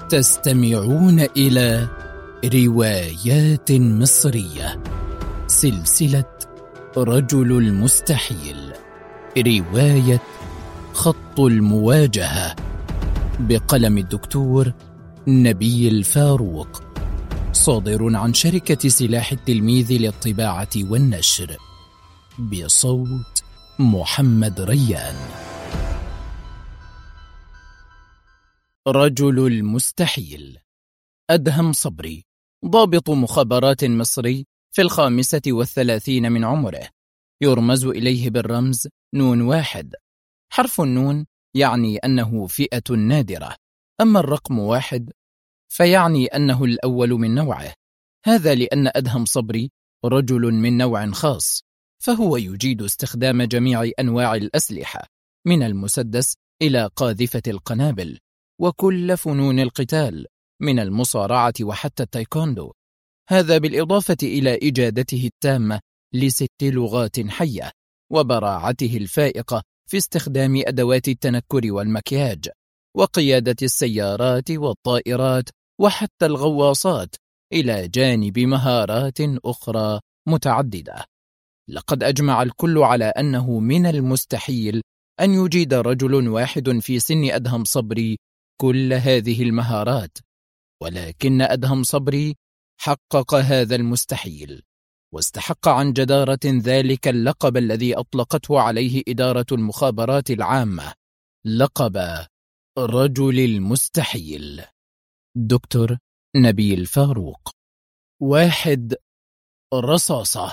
تستمعون إلى روايات مصرية، سلسلة رجل المستحيل، رواية خط المواجهة، بقلم الدكتور نبيل فاروق، صادر عن شركة سلاح التلميذ للطباعة والنشر، بصوت محمد ريان. رجل المستحيل. أدهم صبري، ضابط مخابرات مصري في 35 من عمره، يرمز إليه بالرمز نون 1. حرف النون يعني أنه فئة نادرة، أما الرقم 1 فيعني أنه الأول من نوعه. هذا لأن أدهم صبري رجل من نوع خاص، فهو يجيد استخدام جميع أنواع الأسلحة من المسدس إلى قاذفة القنابل، وكل فنون القتال من المصارعة وحتى التايكوندو. هذا بالإضافة إلى إجادته التامة ل6 لغات حية، وبراعته الفائقة في استخدام أدوات التنكر والمكياج، وقيادة السيارات والطائرات وحتى الغواصات، إلى جانب مهارات أخرى متعددة. لقد أجمع الكل على أنه من المستحيل أن يجيد رجل واحد في سن أدهم صبري كل هذه المهارات، ولكن أدهم صبري حقق هذا المستحيل، واستحق عن جدارة ذلك اللقب الذي أطلقته عليه إدارة المخابرات العامة، لقب رجل المستحيل. دكتور نبيل فاروق. 1. رصاصة.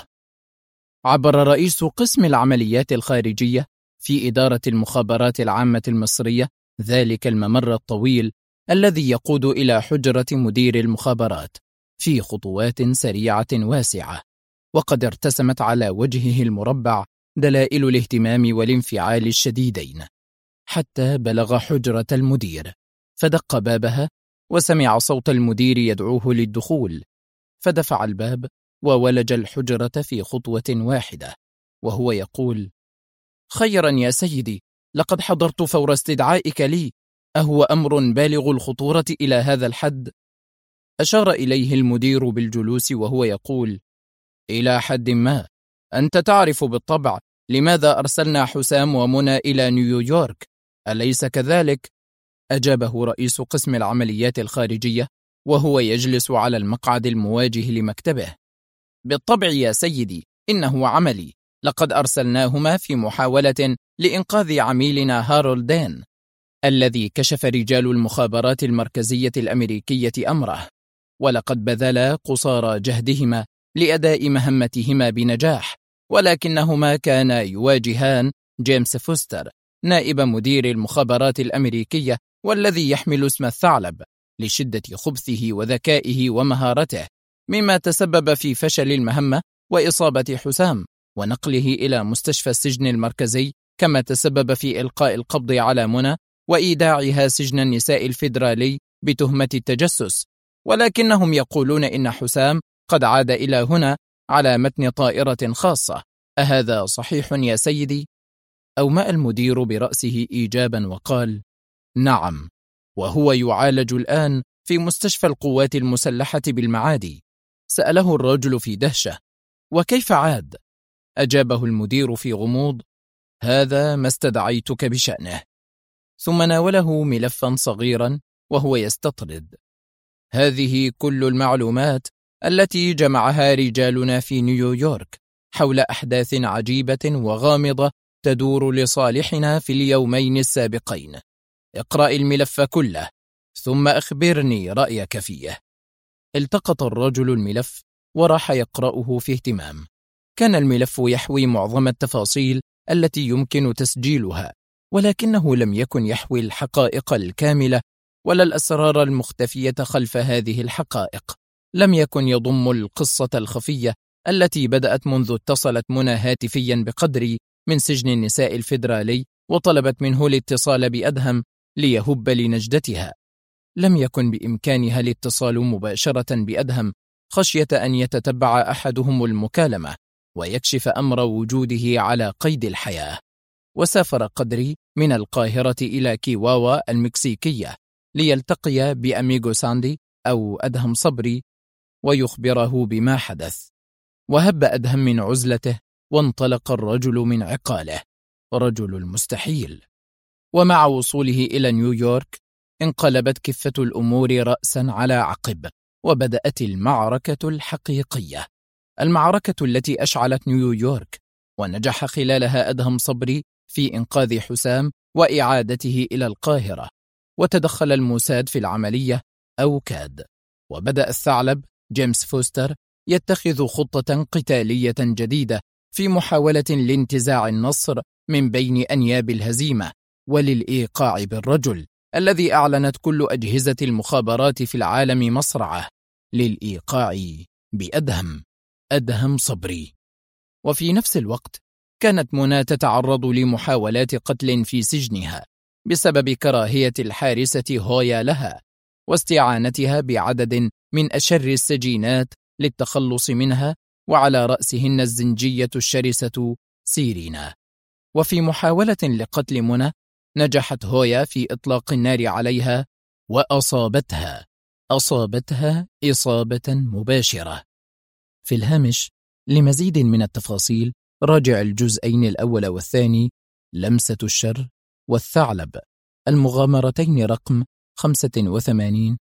عبر رئيس قسم العمليات الخارجية في إدارة المخابرات العامة المصرية ذلك الممر الطويل الذي يقود إلى حجرة مدير المخابرات في خطوات سريعة واسعة، وقد ارتسمت على وجهه المربع دلائل الاهتمام والانفعال الشديدين، حتى بلغ حجرة المدير، فدق بابها وسمع صوت المدير يدعوه للدخول، فدفع الباب وولج الحجرة في خطوة واحدة وهو يقول: خيرا يا سيدي، لقد حضرت فور استدعائك لي، أهو أمر بالغ الخطورة إلى هذا الحد؟ أشار إليه المدير بالجلوس وهو يقول: إلى حد ما، أنت تعرف بالطبع لماذا أرسلنا حسام ومنى إلى نيويورك، أليس كذلك؟ أجابه رئيس قسم العمليات الخارجية وهو يجلس على المقعد المواجه لمكتبه: بالطبع يا سيدي، إنه عملي، لقد أرسلناهما في محاولة لإنقاذ عميلنا هارولد دين الذي كشف رجال المخابرات المركزية الأمريكية أمره، ولقد بذلا قصارى جهدهما لأداء مهمتهما بنجاح، ولكنهما كانا يواجهان جيمس فوستر نائب مدير المخابرات الأمريكية والذي يحمل اسم الثعلب لشدة خبثه وذكائه ومهارته، مما تسبب في فشل المهمة وإصابة حسام ونقله إلى مستشفى السجن المركزي، كما تسبب في إلقاء القبض على منى وإيداعها سجن النساء الفيدرالي بتهمة التجسس. ولكنهم يقولون إن حسام قد عاد إلى هنا على متن طائرة خاصة، أهذا صحيح يا سيدي؟ أومأ المدير برأسه إيجابا وقال: نعم، وهو يعالج الآن في مستشفى القوات المسلحة بالمعادي. سأله الرجل في دهشة: وكيف عاد؟ أجابه المدير في غموض: هذا ما استدعيتك بشأنه. ثم ناوله ملفا صغيرا وهو يستطرد: هذه كل المعلومات التي جمعها رجالنا في نيويورك حول أحداث عجيبة وغامضة تدور لصالحنا في اليومين السابقين. اقرأ الملف كله ثم أخبرني رأيك فيه. التقط الرجل الملف وراح يقرأه في اهتمام. كان الملف يحوي معظم التفاصيل التي يمكن تسجيلها، ولكنه لم يكن يحوي الحقائق الكاملة ولا الأسرار المختفية خلف هذه الحقائق. لم يكن يضم القصة الخفية التي بدأت منذ اتصلت منى هاتفيا بقدري من سجن النساء الفيدرالي وطلبت منه الاتصال بأدهم ليهب لنجدتها. لم يكن بإمكانها الاتصال مباشرة بأدهم خشية أن يتتبع أحدهم المكالمة ويكشف أمر وجوده على قيد الحياة. وسافر قدري من القاهرة إلى كيواوا المكسيكية ليلتقي بأميغو ساندي أو أدهم صبري ويخبره بما حدث. وهب أدهم من عزلته وانطلق الرجل من عقاله، رجل المستحيل. ومع وصوله إلى نيويورك انقلبت كفة الأمور رأسا على عقب، وبدأت المعركة الحقيقية، المعركة التي أشعلت نيويورك، ونجح خلالها أدهم صبري في إنقاذ حسام وإعادته إلى القاهرة. وتدخل الموساد في العملية أو كاد، وبدأ الثعلب جيمس فوستر يتخذ خطة قتالية جديدة في محاولة لانتزاع النصر من بين أنياب الهزيمة، وللإيقاع بالرجل الذي أعلنت كل أجهزة المخابرات في العالم مصرعه، للإيقاع أدهم صبري. وفي نفس الوقت كانت منى تتعرض لمحاولات قتل في سجنها بسبب كراهية الحارسة هويا لها، واستعانتها بعدد من أشر السجينات للتخلص منها، وعلى رأسهن الزنجية الشرسة سيرينا. وفي محاولة لقتل منى نجحت هويا في إطلاق النار عليها وأصابتها إصابة مباشرة. في الهامش لمزيد من التفاصيل راجع الجزئين الأول والثاني، لمسة الشر والثعلب، المغامرتين رقم 85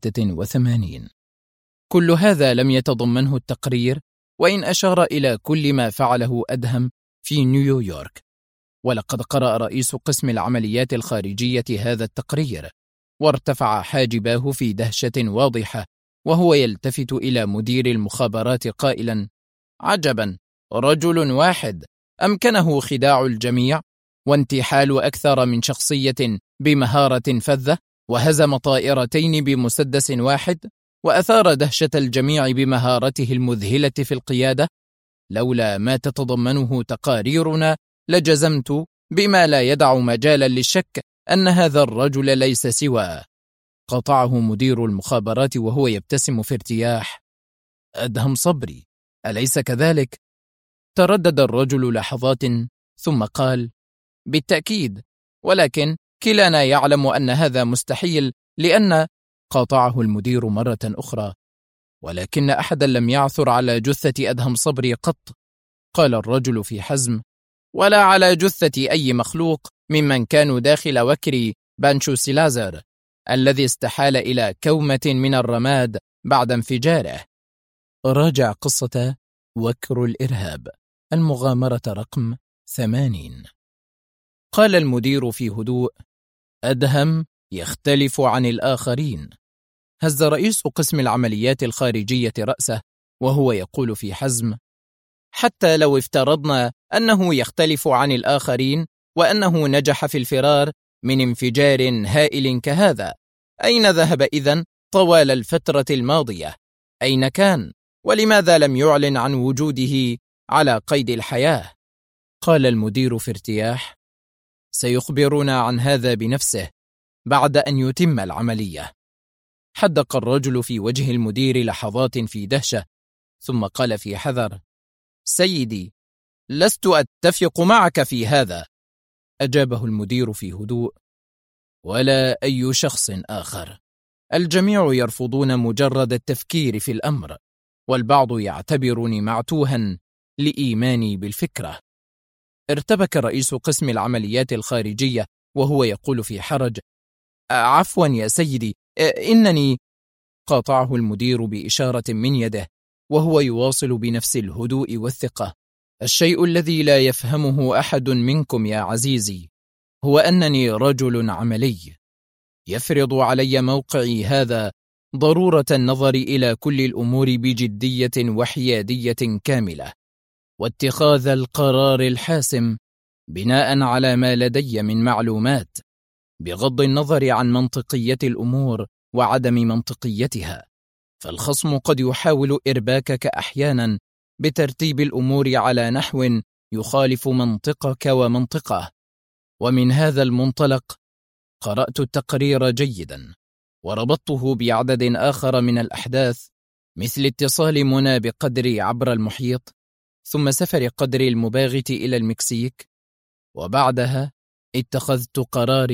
و86. كل هذا لم يتضمنه التقرير، وإن أشار إلى كل ما فعله أدهم في نيويورك. ولقد قرأ رئيس قسم العمليات الخارجية هذا التقرير، وارتفع حاجباه في دهشة واضحة وهو يلتفت إلى مدير المخابرات قائلا: عجبا، رجل واحد أمكنه خداع الجميع وانتحال أكثر من شخصية بمهارة فذة، وهزم طائرتين بمسدس واحد، وأثار دهشة الجميع بمهارته المذهلة في القيادة. لولا ما تتضمنه تقاريرنا لجزمت بما لا يدع مجالا للشك أن هذا الرجل ليس سوى. قطعه مدير المخابرات وهو يبتسم في ارتياح: أدهم صبري، أليس كذلك؟ تردد الرجل لحظات ثم قال: بالتأكيد، ولكن كلانا يعلم أن هذا مستحيل، لأن... قاطعه المدير مرة أخرى: ولكن أحدا لم يعثر على جثة أدهم صبري قط. قال الرجل في حزم: ولا على جثة أي مخلوق ممن كانوا داخل وكر بانشو سيلازر الذي استحال إلى كومة من الرماد بعد انفجاره. راجع قصة وكر الإرهاب، المغامرة رقم 80. قال المدير في هدوء: أدهم يختلف عن الآخرين. هز رئيس قسم العمليات الخارجية رأسه وهو يقول في حزم: حتى لو افترضنا أنه يختلف عن الآخرين وأنه نجح في الفرار من انفجار هائل كهذا، أين ذهب إذن طوال الفترة الماضية؟ أين كان؟ ولماذا لم يعلن عن وجوده على قيد الحياة؟ قال المدير في ارتياح: سيخبرنا عن هذا بنفسه بعد أن يتم العملية. حدق الرجل في وجه المدير لحظات في دهشة، ثم قال في حذر: سيدي، لست أتفق معك في هذا. أجابه المدير في هدوء: ولا أي شخص آخر. الجميع يرفضون مجرد التفكير في الأمر، والبعض يعتبرني معتوها لإيماني بالفكرة. ارتبك رئيس قسم العمليات الخارجية وهو يقول في حرج: عفوا يا سيدي، إنني... قاطعه المدير بإشارة من يده وهو يواصل بنفس الهدوء والثقة: الشيء الذي لا يفهمه أحد منكم يا عزيزي هو أنني رجل عملي، يفرض علي موقعي هذا ضرورة النظر إلى كل الأمور بجدية وحيادية كاملة، واتخاذ القرار الحاسم بناء على ما لدي من معلومات، بغض النظر عن منطقية الأمور وعدم منطقيتها. فالخصم قد يحاول إرباكك أحيانا بترتيب الأمور على نحو يخالف منطقك ومنطقه. ومن هذا المنطلق قرأت التقرير جيدا، وربطته بعدد آخر من الأحداث، مثل اتصال منى بقدري عبر المحيط، ثم سفر قدري المباغت إلى المكسيك، وبعدها اتخذت قراري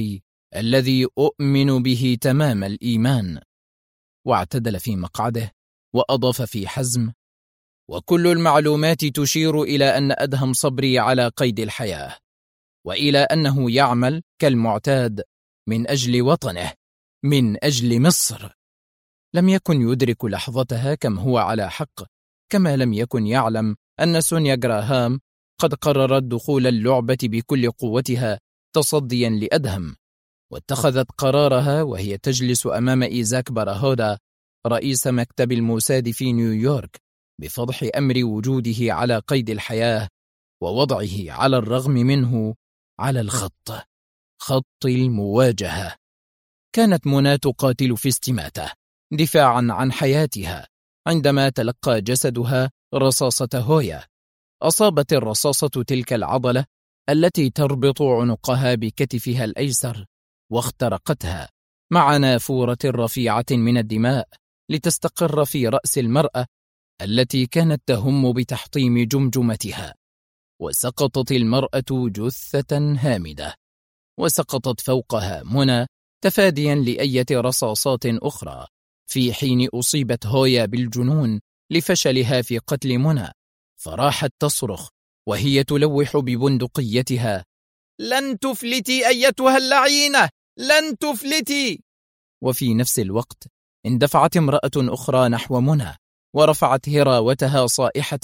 الذي أؤمن به تمام الإيمان. واعتدل في مقعده وأضاف في حزم: وكل المعلومات تشير إلى أن أدهم صبري على قيد الحياة، وإلى أنه يعمل كالمعتاد من أجل وطنه، من أجل مصر. لم يكن يدرك لحظتها كم هو على حق، كما لم يكن يعلم أن سونيا غراهام قد قررت دخول اللعبة بكل قوتها تصديا لأدهم، واتخذت قرارها وهي تجلس أمام إيزاك باراهودا رئيس مكتب الموساد في نيويورك بفضح أمر وجوده على قيد الحياة ووضعه على الرغم منه على الخط، خط المواجهة. كانت منى تقاتل في استماتة دفاعا عن حياتها عندما تلقى جسدها رصاصة هويا. أصابت الرصاصة تلك العضلة التي تربط عنقها بكتفها الأيسر واخترقتها مع نافورة رفيعة من الدماء لتستقر في رأس المرأة التي كانت تهم بتحطيم جمجمتها. وسقطت المرأة جثة هامدة، وسقطت فوقها منى تفاديا لأية رصاصات أخرى، في حين أصيبت هويا بالجنون لفشلها في قتل منى، فراحت تصرخ وهي تلوح ببندقيتها: لن تفلتي أيتها اللعينة، لن تفلتي. وفي نفس الوقت اندفعت امرأة أخرى نحو منى ورفعت هراوتها صائحة: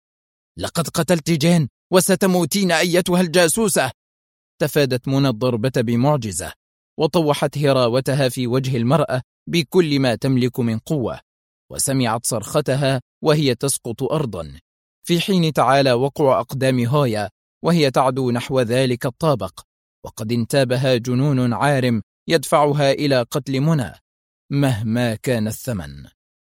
لقد قتلت جين وستموتين أيتها الجاسوسة. تفادت منى الضربة بمعجزة وطوحت هراوتها في وجه المرأة بكل ما تملك من قوة، وسمعت صرختها وهي تسقط أرضا، في حين تعالى وقع أقدام هويا وهي تعدو نحو ذلك الطابق، وقد انتابها جنون عارم يدفعها إلى قتل منى مهما كان الثمن.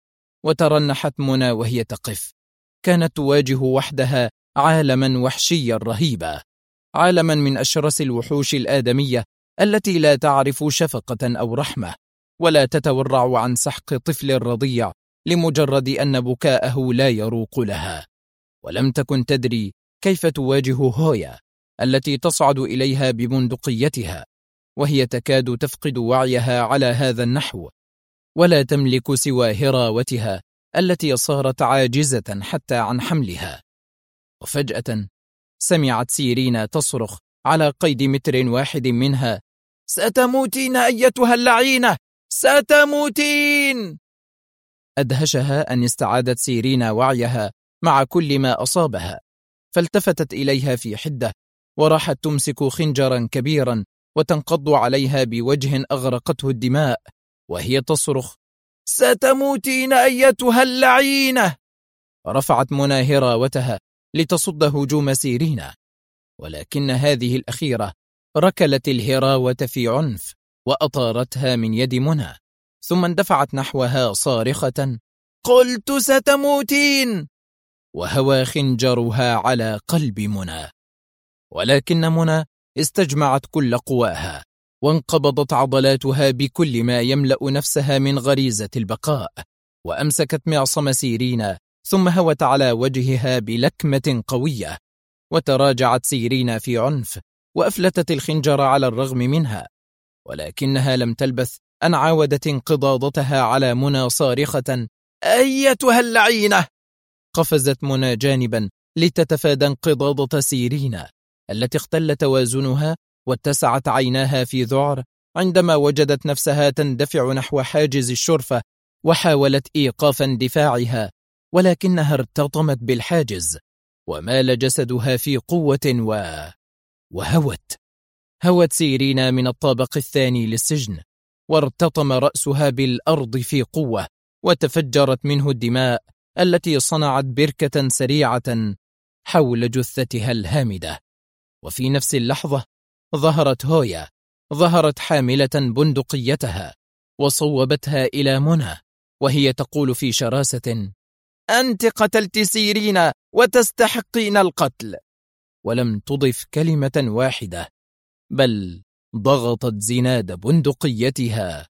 وترنحت منى وهي تقف، كانت تواجه وحدها عالما وحشيا رهيبا، عالما من أشرس الوحوش الآدمية التي لا تعرف شفقة أو رحمة، ولا تتورع عن سحق طفل رضيع لمجرد أن بكاءه لا يروق لها. ولم تكن تدري كيف تواجه هويا التي تصعد إليها ببندقيتها وهي تكاد تفقد وعيها على هذا النحو، ولا تملك سوى هراوتها التي صارت عاجزة حتى عن حملها. وفجأة سمعت سيرينا تصرخ على قيد متر واحد منها: ستموتين أيتها اللعينة، ستموتين. أدهشها أن استعادت سيرينا وعيها مع كل ما أصابها، فالتفتت إليها في حدة وراحت تمسك خنجرا كبيرا وتنقض عليها بوجه أغرقته الدماء وهي تصرخ: ستموتين أيتها اللعينة. رفعت منى هراوتها لتصد هجوم سيرينا، ولكن هذه الأخيرة ركلت الهراوة في عنف وأطارتها من يد منى، ثم اندفعت نحوها صارخة: قلت ستموتين. وهوى خنجرها على قلب منى، ولكن منى استجمعت كل قواها وانقبضت عضلاتها بكل ما يملأ نفسها من غريزة البقاء، وأمسكت معصم سيرينا ثم هوت على وجهها بلكمة قوية، وتراجعت سيرينا في عنف وأفلتت الخنجر على الرغم منها، ولكنها لم تلبث أن عاودت انقضاضتها على منى صارخة: أيتها اللعينة. قفزت منى جانبا لتتفادى انقضاضة سيرينا التي اختل توازنها واتسعت عيناها في ذعر عندما وجدت نفسها تندفع نحو حاجز الشرفة، وحاولت إيقاف اندفاعها ولكنها ارتطمت بالحاجز ومال جسدها في قوة هوت سيرينا من الطابق الثاني للسجن، وارتطم رأسها بالأرض في قوة وتفجرت منه الدماء التي صنعت بركة سريعة حول جثتها الهامدة. وفي نفس اللحظة ظهرت هويا، ظهرت حاملة بندقيتها وصوبتها إلى منى وهي تقول في شراسة: أنت قتلت سيرينا وتستحقين القتل. ولم تضف كلمة واحدة، بل ضغطت زناد بندقيتها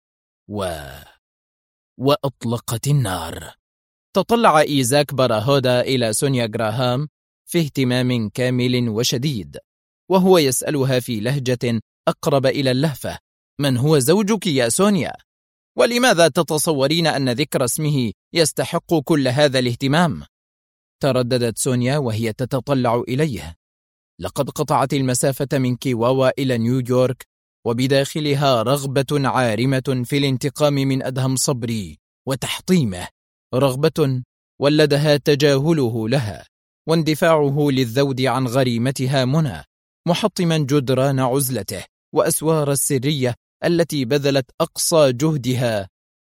وأطلقت النار. تطلع إيزاك باراهودا إلى سونيا غراهام في اهتمام كامل وشديد، وهو يسألها في لهجة أقرب إلى اللهفة من هو زوجك يا سونيا؟ ولماذا تتصورين أن ذكر اسمه يستحق كل هذا الاهتمام؟ ترددت سونيا وهي تتطلع إليه. لقد قطعت المسافة من كيواوا إلى نيويورك، وبداخلها رغبة عارمة في الانتقام من أدهم صبري وتحطيمه، رغبة ولدها تجاهله لها واندفاعه للذود عن غريمتها منى، محطما جدران عزلته وأسوار السرية التي بذلت أقصى جهدها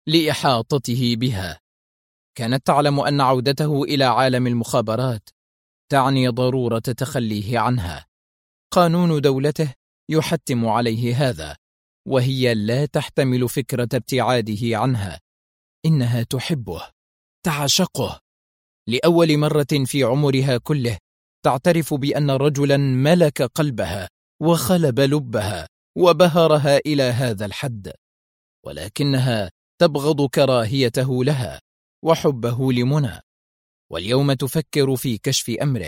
لإحاطته بها. كانت تعلم أن عودته إلى عالم المخابرات تعني ضرورة تخليه عنها. قانون دولته يحتم عليه هذا، وهي لا تحتمل فكرة ابتعاده عنها. إنها تحبه، تعشقه. لأول مرة في عمرها كله تعترف بأن رجلا ملك قلبها وخلب لبها وبهرها إلى هذا الحد، ولكنها تبغض كراهيته لها وحبه لمنى، واليوم تفكر في كشف أمره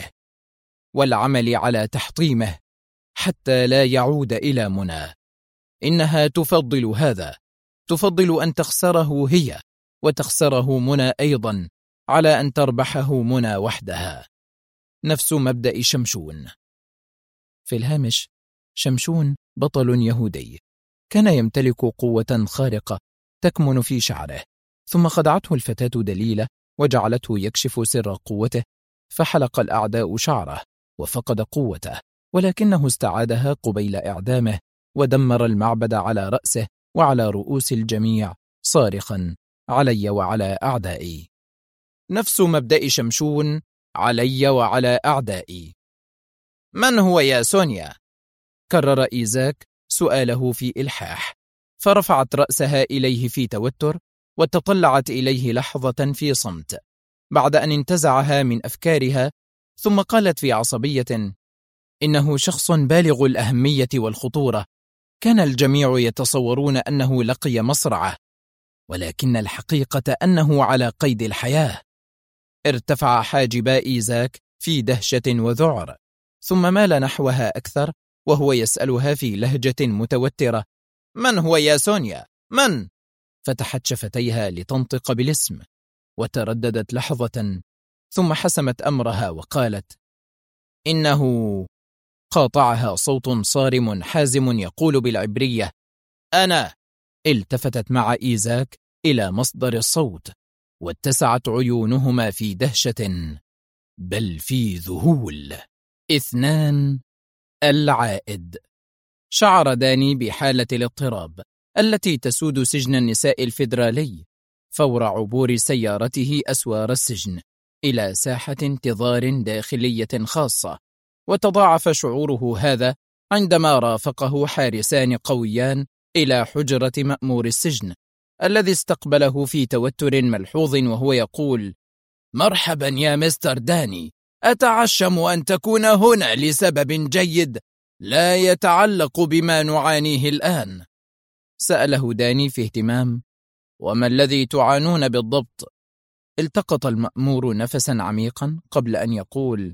والعمل على تحطيمه حتى لا يعود إلى منى. إنها تفضل هذا، تفضل أن تخسره هي وتخسره منى أيضا على أن تربحه منى وحدها. نفس مبدأ شمشون. في الهامش: شمشون بطل يهودي كان يمتلك قوة خارقة تكمن في شعره، ثم خدعته الفتاة دليلة وجعلته يكشف سر قوته، فحلق الأعداء شعره وفقد قوته، ولكنه استعادها قبيل إعدامه ودمر المعبد على رأسه وعلى رؤوس الجميع صارخا: علي وعلى أعدائي. نفس مبدأ شمشون: علي وعلى أعدائي. من هو يا سونيا؟ كرر إيزاك سؤاله في إلحاح، فرفعت رأسها إليه في توتر وتطلعت إليه لحظة في صمت بعد أن انتزعها من أفكارها، ثم قالت في عصبية: إنه شخص بالغ الأهمية والخطورة. كان الجميع يتصورون أنه لقي مصرعه، ولكن الحقيقة أنه على قيد الحياة. ارتفع حاجبا إيزاك في دهشة وذعر، ثم مال نحوها أكثر وهو يسألها في لهجة متوترة: من هو يا سونيا؟ من؟ فتحت شفتيها لتنطق بالاسم، وترددت لحظة ثم حسمت أمرها وقالت: إنه. قاطعها صوت صارم حازم يقول بالعبرية: أنا. التفتت مع إيزاك إلى مصدر الصوت، واتسعت عيونهما في دهشة بل في ذهول. 2. العائد. شعر داني بحالة الاضطراب التي تسود سجن النساء الفيدرالي فور عبور سيارته أسوار السجن إلى ساحة انتظار داخلية خاصة، وتضاعف شعوره هذا عندما رافقه حارسان قويان إلى حجرة مأمور السجن الذي استقبله في توتر ملحوظ وهو يقول: مرحبا يا مستر داني، أتعشم أن تكون هنا لسبب جيد لا يتعلق بما نعانيه الآن. سأله داني في اهتمام: وما الذي تعانون بالضبط؟ التقط المأمور نفسا عميقا قبل أن يقول: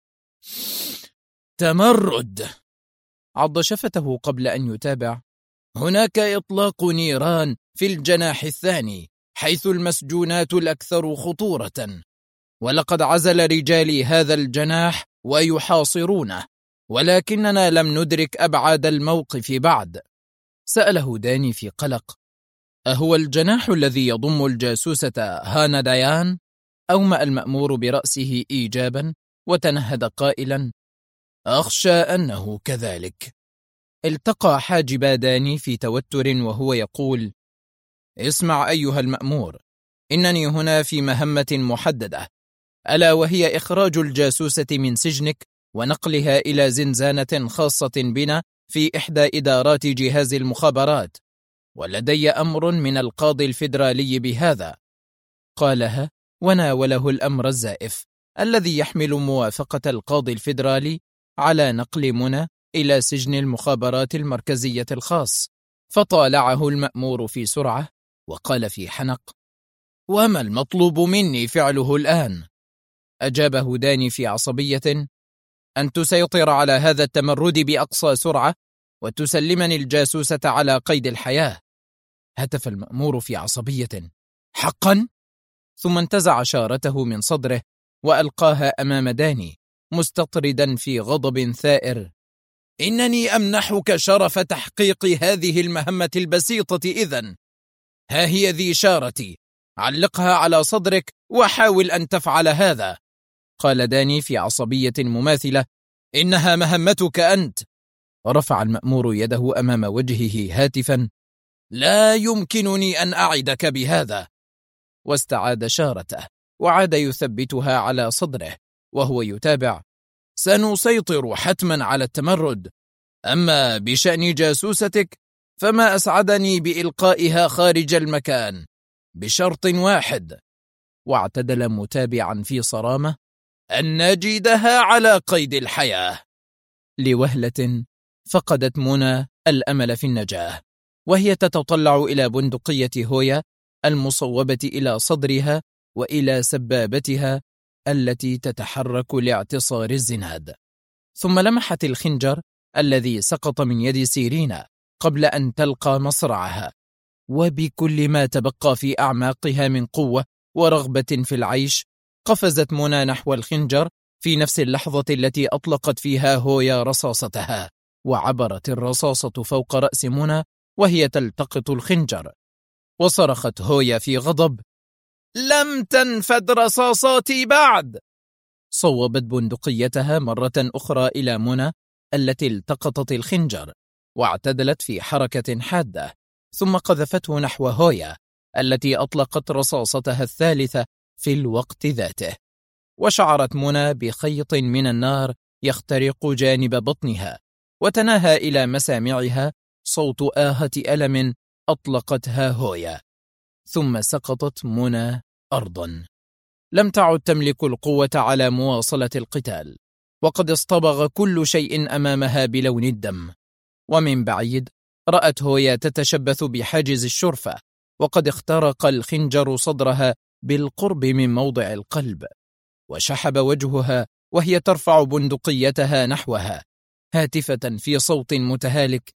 تمرد. عض شفته قبل أن يتابع: هناك إطلاق نيران في الجناح الثاني حيث المسجونات الأكثر خطورة، ولقد عزل رجالي هذا الجناح ويحاصرونه، ولكننا لم ندرك أبعاد الموقف بعد. سأله داني في قلق: أهو الجناح الذي يضم الجاسوسة هانا ديان؟ أومأ المأمور برأسه إيجابا وتنهد قائلا: أخشى أنه كذلك. التقى حاجب داني في توتر وهو يقول: اسمع أيها المأمور، إنني هنا في مهمة محددة، ألا وهي إخراج الجاسوسة من سجنك ونقلها إلى زنزانة خاصة بنا في إحدى إدارات جهاز المخابرات، ولدي أمر من القاضي الفيدرالي بهذا. قالها وناوله الأمر الزائف الذي يحمل موافقة القاضي الفيدرالي على نقل منى إلى سجن المخابرات المركزية الخاص، فطالعه المأمور في سرعة وقال في حنق: وما المطلوب مني فعله الآن؟ أجابه داني في عصبية: أن تسيطر على هذا التمرد بأقصى سرعة وتسلمني الجاسوسة على قيد الحياة. هتف المأمور في عصبية: حقا؟ ثم انتزع شارته من صدره وألقاها أمام داني مستطردا في غضب ثائر: إنني أمنحك شرف تحقيق هذه المهمة البسيطة إذن. ها هي ذي شارتي، علقها على صدرك وحاول أن تفعل هذا. قال داني في عصبية مماثلة: إنها مهمتك أنت. ورفع المأمور يده أمام وجهه هاتفا: لا يمكنني أن أعدك بهذا. واستعاد شارته وعاد يثبتها على صدره وهو يتابع: سنسيطر حتما على التمرد، أما بشأن جاسوستك فما أسعدني بإلقائها خارج المكان بشرط واحد. واعتدل متابعا في صرامة: أن نجدها على قيد الحياة. لوهلة فقدت منى الأمل في النجاة، وهي تتطلع إلى بندقية هويا المصوبة إلى صدرها وإلى سبابتها التي تتحرك لاعتصار الزناد. ثم لمحت الخنجر الذي سقط من يد سيرينا قبل أن تلقى مصرعها، وبكل ما تبقى في أعماقها من قوة ورغبة في العيش قفزت منى نحو الخنجر في نفس اللحظة التي أطلقت فيها هويا رصاصتها، وعبرت الرصاصة فوق رأس منى وهي تلتقط الخنجر. وصرخت هويا في غضب: لم تنفد رصاصاتي بعد. صوبت بندقيتها مرة أخرى إلى منى التي التقطت الخنجر، واعتدلت في حركة حادة، ثم قذفته نحو هويا التي أطلقت رصاصتها الثالثة في الوقت ذاته. وشعرت منى بخيط من النار يخترق جانب بطنها، وتناهى إلى مسامعها صوت آهة ألم أطلقتها هويا. ثم سقطت منى أرضا. لم تعد تملك القوة على مواصلة القتال، وقد اصطبغ كل شيء أمامها بلون الدم. ومن بعيد رأت هويا تتشبث بحاجز الشرفة، وقد اخترق الخنجر صدرها بالقرب من موضع القلب. وشحب وجهها وهي ترفع بندقيتها نحوها هاتفة في صوت متهالك: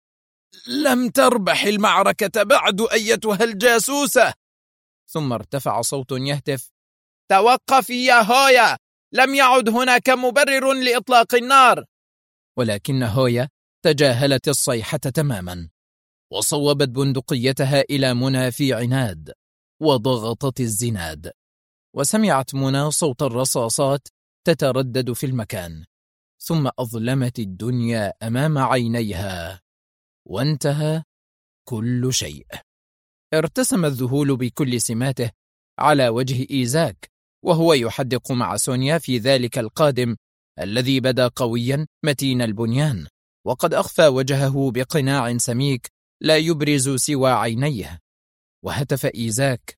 لم تربح المعركة بعد أيتها الجاسوسة. ثم ارتفع صوت يهتف: توقفي يا هويا، لم يعد هناك مبرر لإطلاق النار. ولكن هويا تجاهلت الصيحة تماما، وصوبت بندقيتها إلى منى في عناد، وضغطت الزناد. وسمعت منى صوت الرصاصات تتردد في المكان، ثم أظلمت الدنيا أمام عينيها، وانتهى كل شيء. ارتسم الذهول بكل سماته على وجه إيزاك وهو يحدق مع سونيا في ذلك القادم الذي بدا قويا متين البنيان، وقد أخفى وجهه بقناع سميك لا يبرز سوى عينيه. وهتف إيزاك: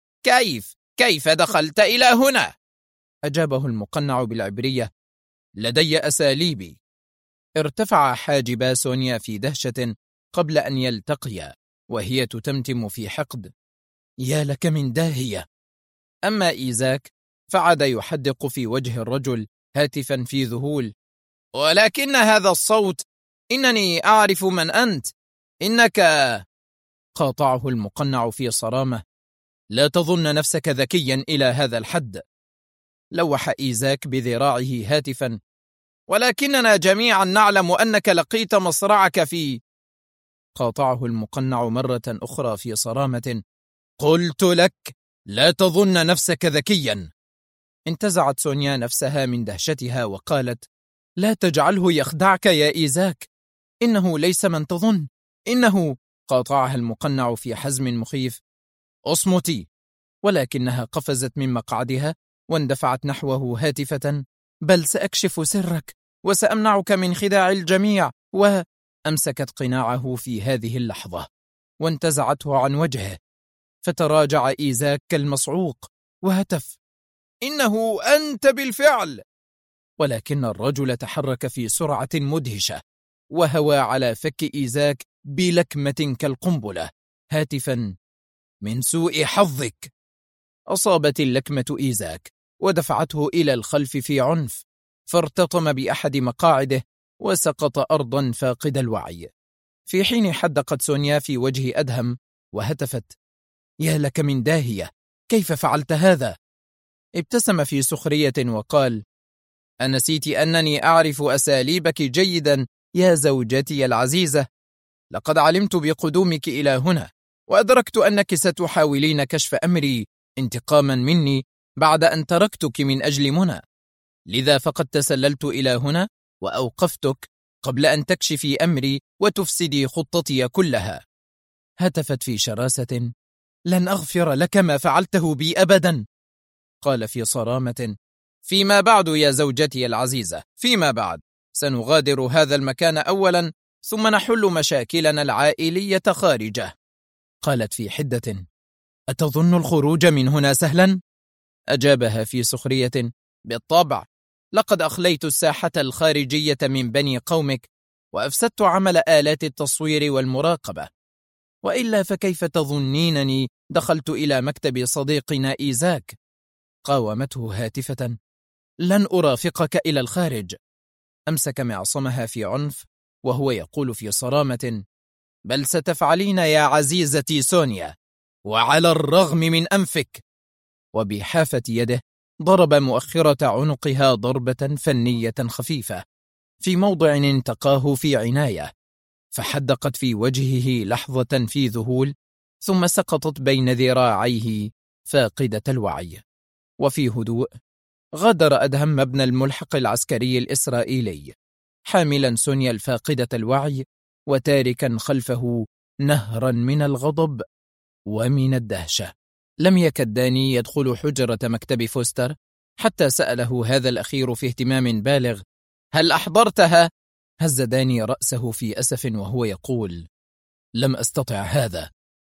كيف دخلت إلى هنا؟ أجابه المقنع بالعبرية: لدي أساليبي. ارتفع حاجبا سونيا في دهشة قبل أن يلتقيا، وهي تتمتم في حقد: يا لك من داهية. أما إيزاك فعاد يحدق في وجه الرجل هاتفا في ذهول: ولكن هذا الصوت، إنني أعرف من أنت، إنك... قاطعه المقنع في صرامة: لا تظن نفسك ذكيا إلى هذا الحد. لوح إيزاك بذراعه هاتفا: ولكننا جميعا نعلم أنك لقيت مصرعك في... قاطعه المقنع مرة أخرى في صرامة: قلت لك لا تظن نفسك ذكيا. انتزعت سونيا نفسها من دهشتها وقالت: لا تجعله يخدعك يا إيزاك، إنه ليس من تظن، إنه... قاطعها المقنع في حزم مخيف: اصمتي. ولكنها قفزت من مقعدها واندفعت نحوه هاتفة: بل سأكشف سرك وسأمنعك من خداع الجميع. وأمسكت قناعه في هذه اللحظة وانتزعته عن وجهه، فتراجع إيزاك كالمصعوق وهتف: إنه أنت بالفعل. ولكن الرجل تحرك في سرعة مدهشة وهوى على فك إيزاك بلكمة كالقنبلة هاتفا: من سوء حظك. أصابت اللكمة إيزاك ودفعته إلى الخلف في عنف، فارتطم بأحد مقاعده وسقط أرضا فاقد الوعي. في حين حدقت سونيا في وجه أدهم وهتفت: يا لك من داهية، كيف فعلت هذا؟ ابتسم في سخرية وقال: أنسيت أنني أعرف أساليبك جيدا يا زوجتي العزيزة؟ لقد علمت بقدومك إلى هنا، وأدركت أنك ستحاولين كشف أمري انتقاما مني بعد أن تركتك من أجل منى، لذا فقد تسللت إلى هنا وأوقفتك قبل أن تكشفي أمري وتفسدي خطتي كلها. هتفت في شراسة: لن أغفر لك ما فعلته بي أبدا. قال في صرامة: فيما بعد يا زوجتي العزيزة، فيما بعد سنغادر هذا المكان أولا، ثم نحل مشاكلنا العائلية خارجه. قالت في حدة: أتظن الخروج من هنا سهلا؟ أجابها في سخرية: بالطبع، لقد أخليت الساحة الخارجية من بني قومك، وأفسدت عمل آلات التصوير والمراقبة، وإلا فكيف تظنينني دخلت إلى مكتب صديقنا إيزاك؟ قاومته هاتفة: لن أرافقك إلى الخارج. أمسك معصمها في عنف وهو يقول في صرامة: بل ستفعلين يا عزيزتي سونيا، وعلى الرغم من أنفك. وبحافة يده ضرب مؤخرة عنقها ضربة فنية خفيفة في موضع انتقاه في عناية، فحدقت في وجهه لحظة في ذهول، ثم سقطت بين ذراعيه فاقدة الوعي. وفي هدوء غادر أدهم مبنى الملحق العسكري الإسرائيلي، حاملا سونيا الفاقدة الوعي، وتاركا خلفه نهرا من الغضب ومن الدهشة. لم يكد داني يدخل حجرة مكتب فوستر حتى سأله هذا الأخير في اهتمام بالغ: هل أحضرتها؟ هز داني رأسه في أسف وهو يقول: لم أستطع هذا.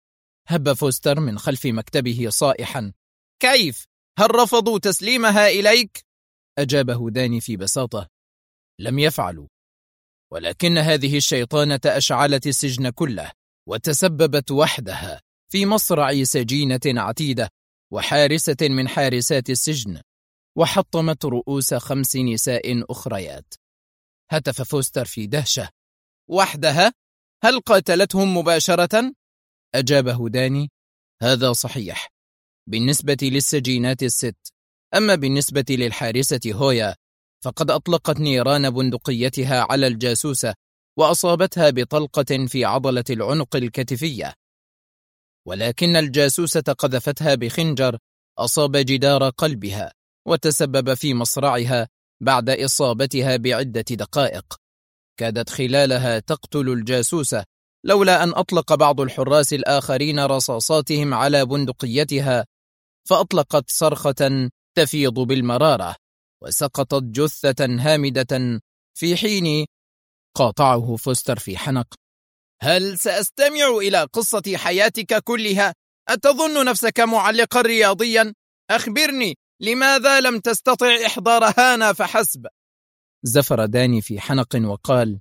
هب فوستر من خلف مكتبه صائحا: كيف؟ هل رفضوا تسليمها إليك؟ أجابه داني في بساطة: لم يفعلوا، ولكن هذه الشيطانة أشعلت السجن كله، وتسببت وحدها في مصرع سجينة عتيدة وحارسة من حارسات السجن، وحطمت رؤوس 5 نساء أخريات. هتف فوستر في دهشة: وحدها؟ هل قاتلتهم مباشرة؟ أجابه داني: هذا صحيح بالنسبة للسجينات ال6، أما بالنسبة للحارسة هويا فقد أطلقت نيران بندقيتها على الجاسوسة وأصابتها بطلقة في عضلة العنق الكتفية، ولكن الجاسوسة قذفتها بخنجر أصاب جدار قلبها وتسبب في مصرعها بعد إصابتها بعدة دقائق. كادت خلالها تقتل الجاسوسة لولا أن أطلق بعض الحراس الآخرين رصاصاتهم على بندقيتها، فأطلقت صرخة تفيض بالمرارة وسقطت جثة هامدة، في حين قاطعه فوستر في حنق: هل سأستمع إلى قصة حياتك كلها؟ أتظن نفسك معلقا رياضيا؟ أخبرني، لماذا لم تستطع إحضار هانا فحسب؟ زفر داني في حنق وقال: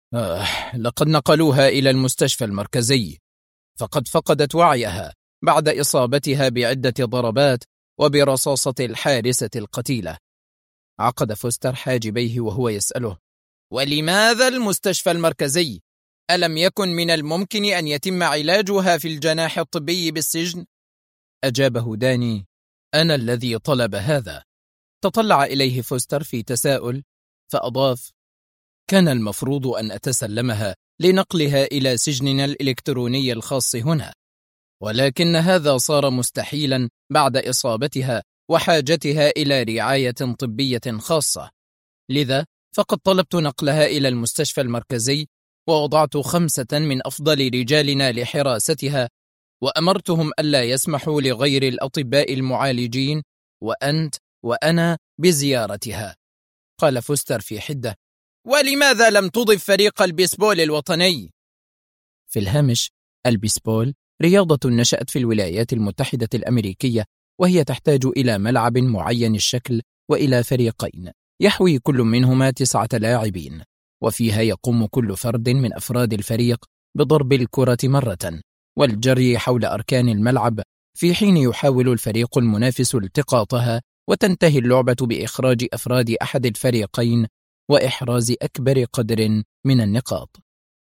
لقد نقلوها إلى المستشفى المركزي، فقد فقدت وعيها بعد إصابتها بعدة ضربات وبرصاصة الحارسة القتيلة. عقد فوستر حاجبيه وهو يسأله: ولماذا المستشفى المركزي؟ ألم يكن من الممكن أن يتم علاجها في الجناح الطبي بالسجن؟ أجابه داني: أنا الذي طلب هذا. تطلع إليه فوستر في تساؤل فأضاف: كان المفروض أن أتسلمها لنقلها إلى سجننا الإلكتروني الخاص هنا، ولكن هذا صار مستحيلا بعد إصابتها وحاجتها إلى رعاية طبية خاصة، لذا فقد طلبت نقلها إلى المستشفى المركزي، ووضعت 5 من أفضل رجالنا لحراستها، وأمرتهم ألا يسمحوا لغير الأطباء المعالجين وأنت وأنا بزيارتها. قال فوستر في حدة: ولماذا لم تضف فريق البيسبول الوطني؟ في الهامش: البيسبول رياضة نشأت في الولايات المتحدة الأمريكية، وهي تحتاج إلى ملعب معين الشكل وإلى فريقين يحوي كل منهما 9 لاعبين، وفيها يقوم كل فرد من أفراد الفريق بضرب الكرة مرة والجري حول أركان الملعب، في حين يحاول الفريق المنافس التقاطها، وتنتهي اللعبة بإخراج أفراد أحد الفريقين وإحراز أكبر قدر من النقاط.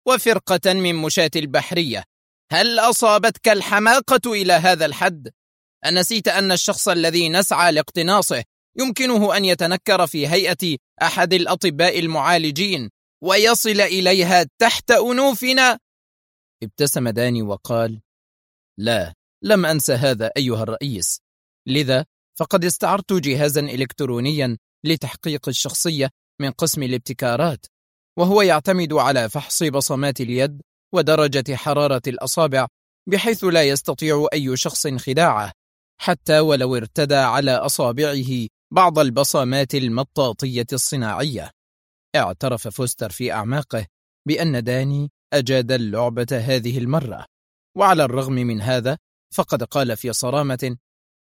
وفرقة من مشاة البحرية. هل أصابتك الحماقة إلى هذا الحد؟ أنسيت أن الشخص الذي نسعى لاقتناصه يمكنه أن يتنكر في هيئة أحد الأطباء المعالجين ويصل إليها تحت أنوفنا؟ ابتسم داني وقال: لا، لم أنسى هذا أيها الرئيس، لذا فقد استعرت جهازا إلكترونيا لتحقيق الشخصية من قسم الابتكارات، وهو يعتمد على فحص بصمات اليد ودرجة حرارة الأصابع، بحيث لا يستطيع أي شخص خداعه حتى ولو ارتدى على أصابعه بعض البصمات المطاطية الصناعية. اعترف فوستر في أعماقه بأن داني أجاد اللعبة هذه المرة، وعلى الرغم من هذا فقد قال في صرامة: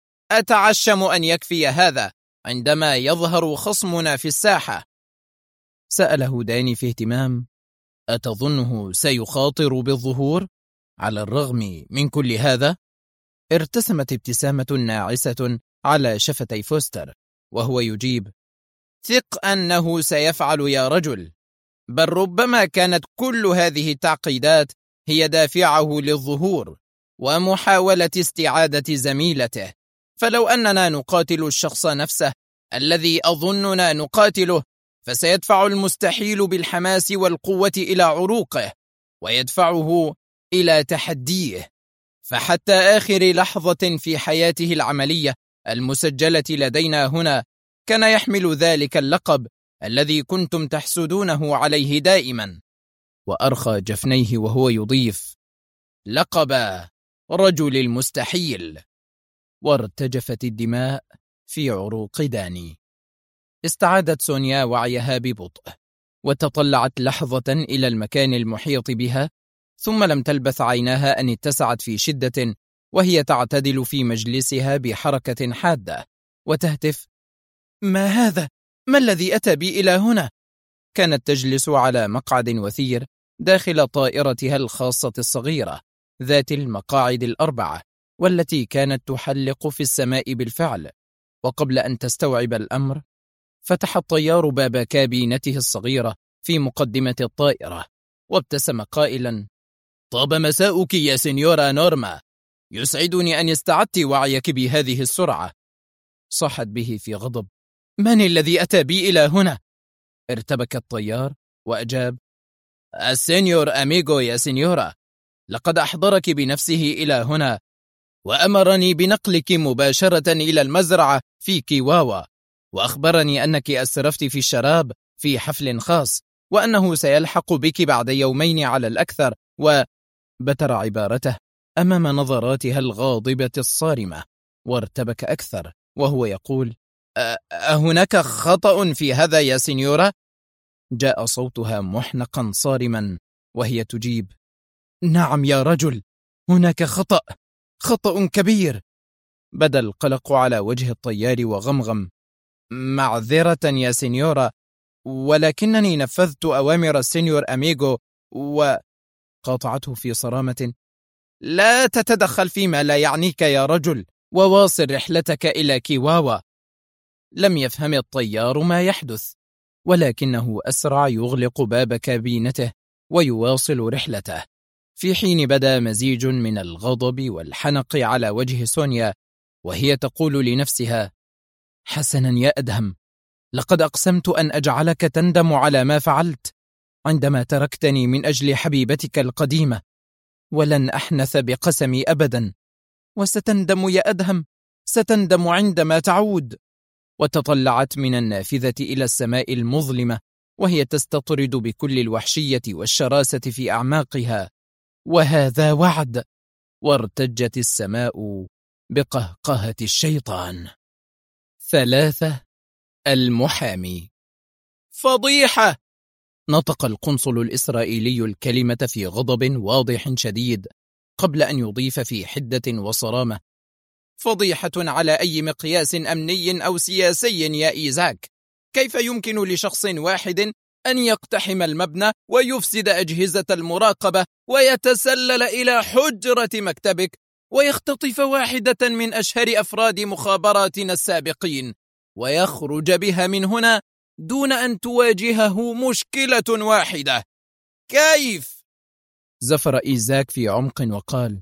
أتعشم أن يكفي هذا عندما يظهر خصمنا في الساحة. سأله داني في اهتمام: أتظنه سيخاطر بالظهور على الرغم من كل هذا؟ ارتسمت ابتسامة ناعسة على شفتي فوستر وهو يجيب: ثق أنه سيفعل يا رجل، بل ربما كانت كل هذه التعقيدات هي دافعه للظهور ومحاولة استعادة زميلته. فلو أننا نقاتل الشخص نفسه الذي أظننا نقاتله، فسيدفع المستحيل بالحماس والقوة إلى عروقه ويدفعه إلى تحديه. فحتى آخر لحظة في حياته العملية المسجلة لدينا هنا كان يحمل ذلك اللقب الذي كنتم تحسدونه عليه دائما. وأرخى جفنيه وهو يضيف: لقب رجل المستحيل. وارتجفت الدماء في عروق داني. استعادت سونيا وعيها ببطء وتطلعت لحظة إلى المكان المحيط بها، ثم لم تلبث عيناها أن اتسعت في شدة وهي تعتدل في مجلسها بحركة حادة وتهتف: ما هذا؟ ما الذي أتى بي إلى هنا؟ كانت تجلس على مقعد وثير داخل طائرتها الخاصة الصغيرة ذات المقاعد الأربعة، والتي كانت تحلق في السماء بالفعل. وقبل أن تستوعب الأمر فتح الطيار باب كابينته الصغيرة في مقدمة الطائرة وابتسم قائلا: طاب مساؤك يا سينيورا نورما، يسعدني أن استعدت وعيك بهذه السرعة. صاحت به في غضب: من الذي أتى بي إلى هنا؟ ارتبك الطيار وأجاب: السينيور أميغو يا سينيورا، لقد أحضرك بنفسه إلى هنا وأمرني بنقلك مباشرة إلى المزرعة في كيواوا، وأخبرني أنك أسرفت في الشراب في حفل خاص، وأنه سيلحق بك بعد يومين على الأكثر. وبتر عبارته أمام نظراتها الغاضبة الصارمة وارتبك أكثر وهو يقول: أهناك خطأ في هذا يا سينيورا؟ جاء صوتها محنقا صارما وهي تجيب: نعم يا رجل، هناك خطأ كبير. بدا القلق على وجه الطيار وغمغم: معذرة يا سينيورا، ولكنني نفذت أوامر السينيور أميغو. وقاطعته في صرامة: لا تتدخل فيما لا يعنيك يا رجل، وواصل رحلتك إلى كيواوا. لم يفهم الطيار ما يحدث، ولكنه أسرع يغلق باب كابينته ويواصل رحلته، في حين بدا مزيج من الغضب والحنق على وجه سونيا وهي تقول لنفسها: حسنا يا أدهم، لقد أقسمت أن أجعلك تندم على ما فعلت عندما تركتني من أجل حبيبتك القديمة، ولن أحنث بقسمي أبدا، وستندم يا أدهم، ستندم عندما تعود. وتطلعت من النافذة إلى السماء المظلمة وهي تستطرد بكل الوحشية والشراسة في أعماقها: وهذا وعد. وارتجت السماء بقهقهة الشيطان. 3. المحامي. فضيحة! نطق القنصل الإسرائيلي الكلمة في غضب واضح شديد قبل أن يضيف في حدة وصرامة: فضيحة على أي مقياس أمني أو سياسي يا إيزاك. كيف يمكن لشخص واحد أن يقتحم المبنى ويفسد أجهزة المراقبة ويتسلل إلى حجرة مكتبك ويختطف واحدة من أشهر أفراد مخابراتنا السابقين ويخرج بها من هنا دون أن تواجهه مشكلة واحدة؟ كيف؟ زفر إيزاك في عمق وقال: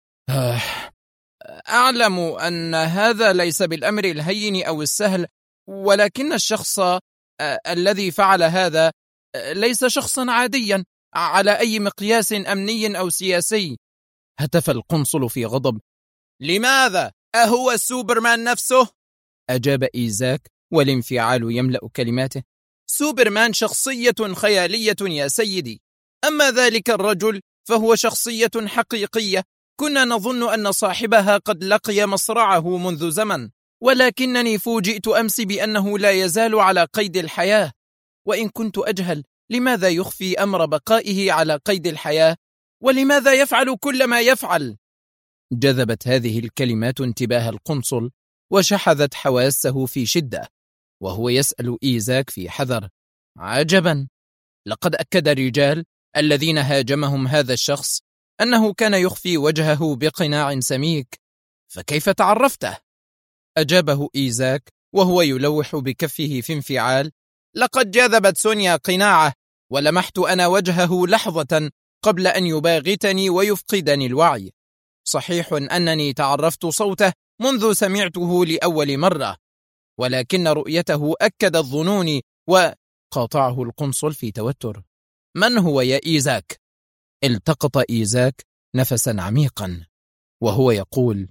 أعلم أن هذا ليس بالأمر الهين أو السهل، ولكن الشخص الذي فعل هذا ليس شخصا عاديا على أي مقياس أمني أو سياسي. هتف القنصل في غضب: لماذا؟ أهو سوبرمان نفسه؟ أجاب إيزاك والانفعال يملأ كلماته: سوبرمان شخصية خيالية يا سيدي، أما ذلك الرجل فهو شخصية حقيقية كنا نظن أن صاحبها قد لقي مصرعه منذ زمن، ولكنني فوجئت أمس بأنه لا يزال على قيد الحياة. وإن كنت أجهل لماذا يخفي أمر بقائه على قيد الحياة، ولماذا يفعل كل ما يفعل؟ جذبت هذه الكلمات انتباه القنصل وشحذت حواسه في شدة، وهو يسأل إيزاك في حذر: عجبا، لقد أكد الرجال الذين هاجمهم هذا الشخص أنه كان يخفي وجهه بقناع سميك، فكيف تعرفته؟ أجابه إيزاك وهو يلوح بكفه في انفعال: لقد جذبت سونيا قناعه، ولمحت أنا وجهه لحظة قبل أن يباغتني ويفقدني الوعي. صحيح أنني تعرفت صوته منذ سمعته لأول مرة، ولكن رؤيته أكدت ظنوني. وقاطعه القنصل في توتر: من هو يا إيزاك؟ التقط إيزاك نفسا عميقا وهو يقول: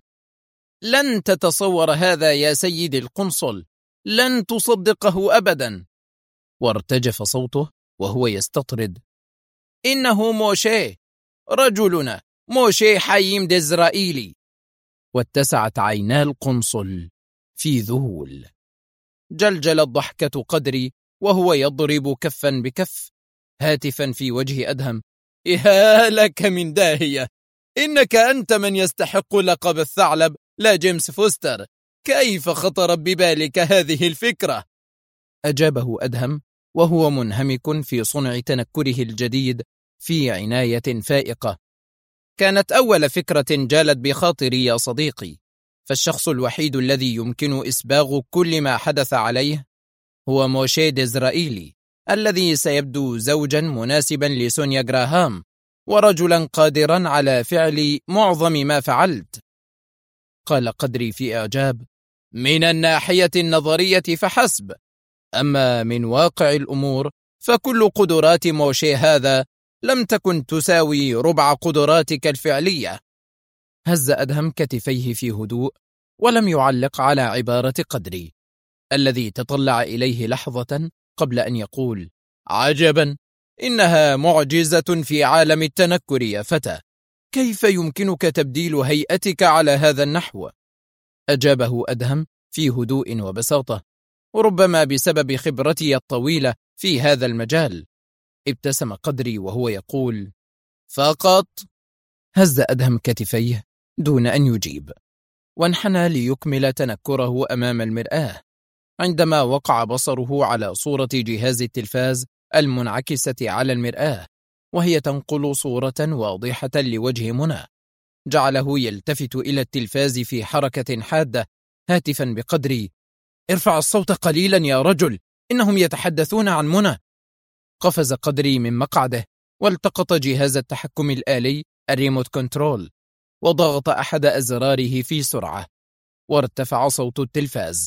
لن تتصور هذا يا سيدي القنصل، لن تصدقه أبدا. وارتجف صوته وهو يستطرد: إنه موشي، رجلنا موشي حييم ديزرائيلي. واتسعت عينا القنصل في ذهول. جلجلت ضحكة قدري وهو يضرب كفا بكف هاتفا في وجه أدهم: يا لك من داهية، إنك أنت من يستحق لقب الثعلب لا جيمس فوستر، كيف خطر ببالك هذه الفكرة؟ أجابه أدهم وهو منهمك في صنع تنكره الجديد في عناية فائقة: كانت أول فكرة جالت بخاطري يا صديقي، فالشخص الوحيد الذي يمكن إسباغ كل ما حدث عليه هو موشي ديزرائيلي، الذي سيبدو زوجا مناسبا لسونيا جراهام ورجلا قادرا على فعل معظم ما فعلت. قال قدري في إعجاب: من الناحية النظرية فحسب، أما من واقع الأمور فكل قدرات موشي هذا لم تكن تساوي ربع قدراتك الفعلية. هز أدهم كتفيه في هدوء ولم يعلق على عبارة قدري الذي تطلع إليه لحظة قبل أن يقول: عجبا، إنها معجزة في عالم التنكر يا فتى، كيف يمكنك تبديل هيئتك على هذا النحو؟ أجابه أدهم في هدوء وبساطة: ربما بسبب خبرتي الطويلة في هذا المجال. ابتسم قدري وهو يقول: فقط؟ هز أدهم كتفيه دون أن يجيب، وانحنى ليكمل تنكره أمام المرآة، عندما وقع بصره على صورة جهاز التلفاز المنعكسة على المرآة وهي تنقل صورة واضحة لوجه منى، جعله يلتفت إلى التلفاز في حركة حادة هاتفا بقدري: ارفع الصوت قليلا يا رجل، إنهم يتحدثون عن منى. قفز قدري من مقعده والتقط جهاز التحكم الآلي الريموت كنترول وضغط أحد أزراره في سرعة، وارتفع صوت التلفاز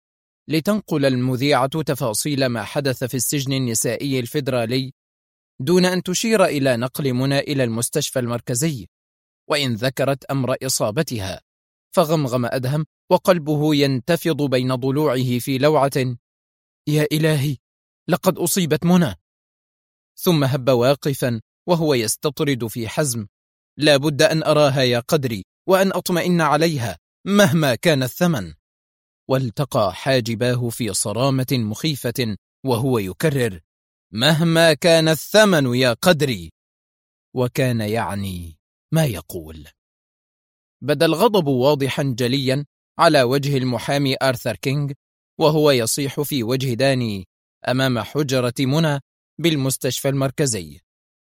لتنقل المذيعة تفاصيل ما حدث في السجن النسائي الفيدرالي دون أن تشير إلى نقل منى إلى المستشفى المركزي، وإن ذكرت أمر إصابتها. فغمغم أدهم وقلبه ينتفض بين ضلوعه في لوعة: يا إلهي، لقد أصيبت منى. ثم هب واقفا وهو يستطرد في حزم: لا بد أن أراها يا قدري، وأن أطمئن عليها مهما كان الثمن. والتقى حاجباه في صرامة مخيفة وهو يكرر: مهما كان الثمن يا قدري. وكان يعني ما يقول. بدا الغضب واضحا جليا على وجه المحامي آرثر كينغ وهو يصيح في وجه داني أمام حجرة منى بالمستشفى المركزي: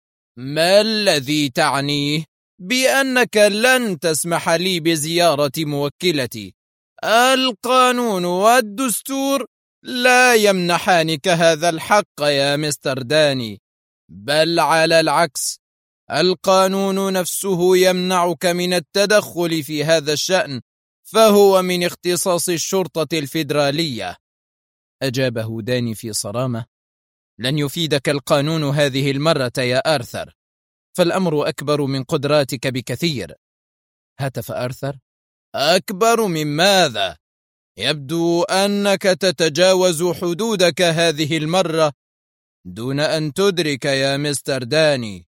ما الذي تعنيه بأنك لن تسمح لي بزيارة موكلتي؟ القانون والدستور لا يمنحانك هذا الحق يا مستر داني، بل على العكس، القانون نفسه يمنعك من التدخل في هذا الشأن، فهو من اختصاص الشرطة الفيدرالية. أجابه داني في صرامة: لن يفيدك القانون هذه المرة يا آرثر، فالأمر أكبر من قدراتك بكثير. هتف آرثر: أكبر من ماذا؟ يبدو أنك تتجاوز حدودك هذه المرة دون أن تدرك يا مستر داني.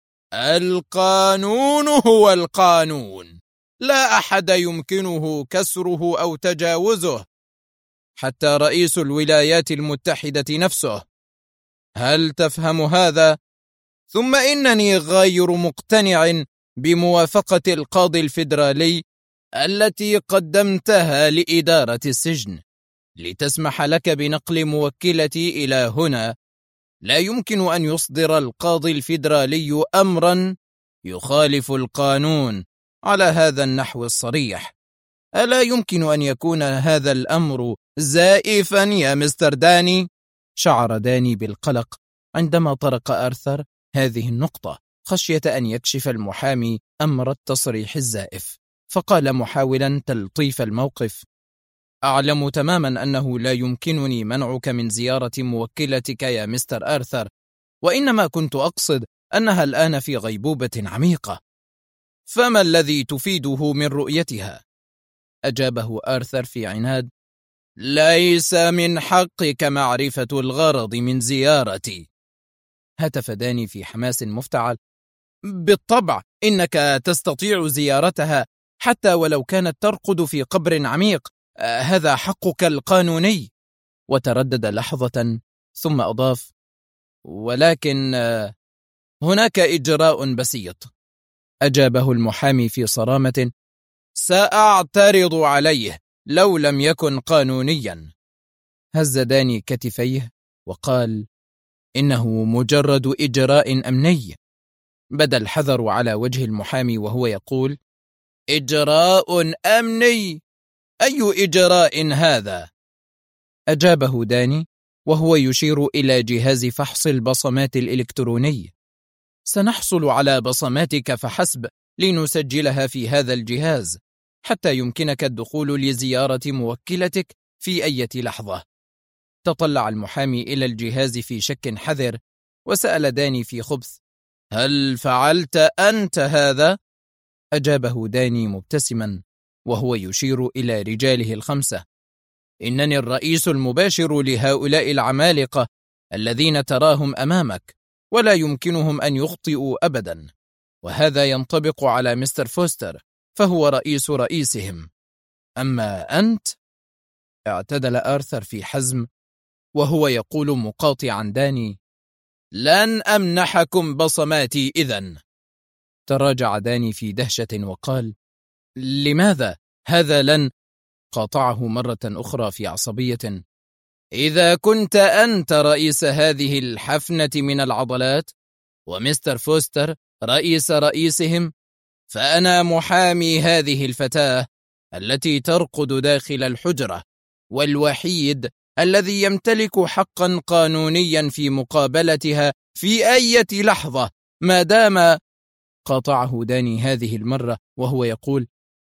القانون هو القانون، لا أحد يمكنه كسره أو تجاوزه، حتى رئيس الولايات المتحدة نفسه. هل تفهم هذا؟ ثم إنني غير مقتنع بموافقة القاضي الفيدرالي التي قدمتها لإدارة السجن لتسمح لك بنقل موكلتي إلى هنا. لا يمكن أن يصدر القاضي الفيدرالي أمرا يخالف القانون على هذا النحو الصريح. ألا يمكن أن يكون هذا الأمر زائفا يا مستر داني؟ شعر داني بالقلق عندما طرق آرثر هذه النقطة، خشية أن يكشف المحامي أمر التصريح الزائف، فقال محاولا تلطيف الموقف: أعلم تماما أنه لا يمكنني منعك من زيارة موكلتك يا مستر آرثر، وإنما كنت أقصد أنها الآن في غيبوبة عميقة. فما الذي تفيده من رؤيتها؟ أجابه آرثر في عناد: ليس من حقك معرفة الغرض من زيارتي. هتف داني في حماس مفتعل: بالطبع إنك تستطيع زيارتها حتى ولو كانت ترقد في قبر عميق، هذا حقك القانوني. وتردد لحظة ثم أضاف: ولكن هناك إجراء بسيط. أجابه المحامي في صرامة: سأعترض عليه لو لم يكن قانونيا. هز داني كتفيه وقال: إنه مجرد إجراء أمني. بدا الحذر على وجه المحامي وهو يقول: إجراء أمني؟ أي إجراء هذا؟ أجابه داني وهو يشير إلى جهاز فحص البصمات الإلكتروني. سنحصل على بصماتك فحسب لنسجلها في هذا الجهاز حتى يمكنك الدخول لزيارة موكلتك في أي لحظة. تطلع المحامي إلى الجهاز في شك حذر وسأل داني في خبث: هل فعلت أنت هذا؟ أجابه داني مبتسما وهو يشير إلى رجاله الخمسة: إنني الرئيس المباشر لهؤلاء العمالقة الذين تراهم أمامك، ولا يمكنهم أن يخطئوا أبدا، وهذا ينطبق على مستر فوستر فهو رئيس رئيسهم. أما أنت؟ اعتدل آرثر في حزم وهو يقول مقاطعا داني: لن أمنحكم بصماتي إذن. تراجع داني في دهشة وقال: لماذا؟ هذا لن. قاطعه مرة أخرى في عصبية: إذا كنت أنت رئيس هذه الحفنة من العضلات ومستر فوستر رئيس رئيسهم، فأنا محامي هذه الفتاة التي ترقد داخل الحجرة، والوحيد الذي يمتلك حقا قانونيا في مقابلتها في أي لحظة ما دام. قاطعه داني هذه المرة وهو يقول: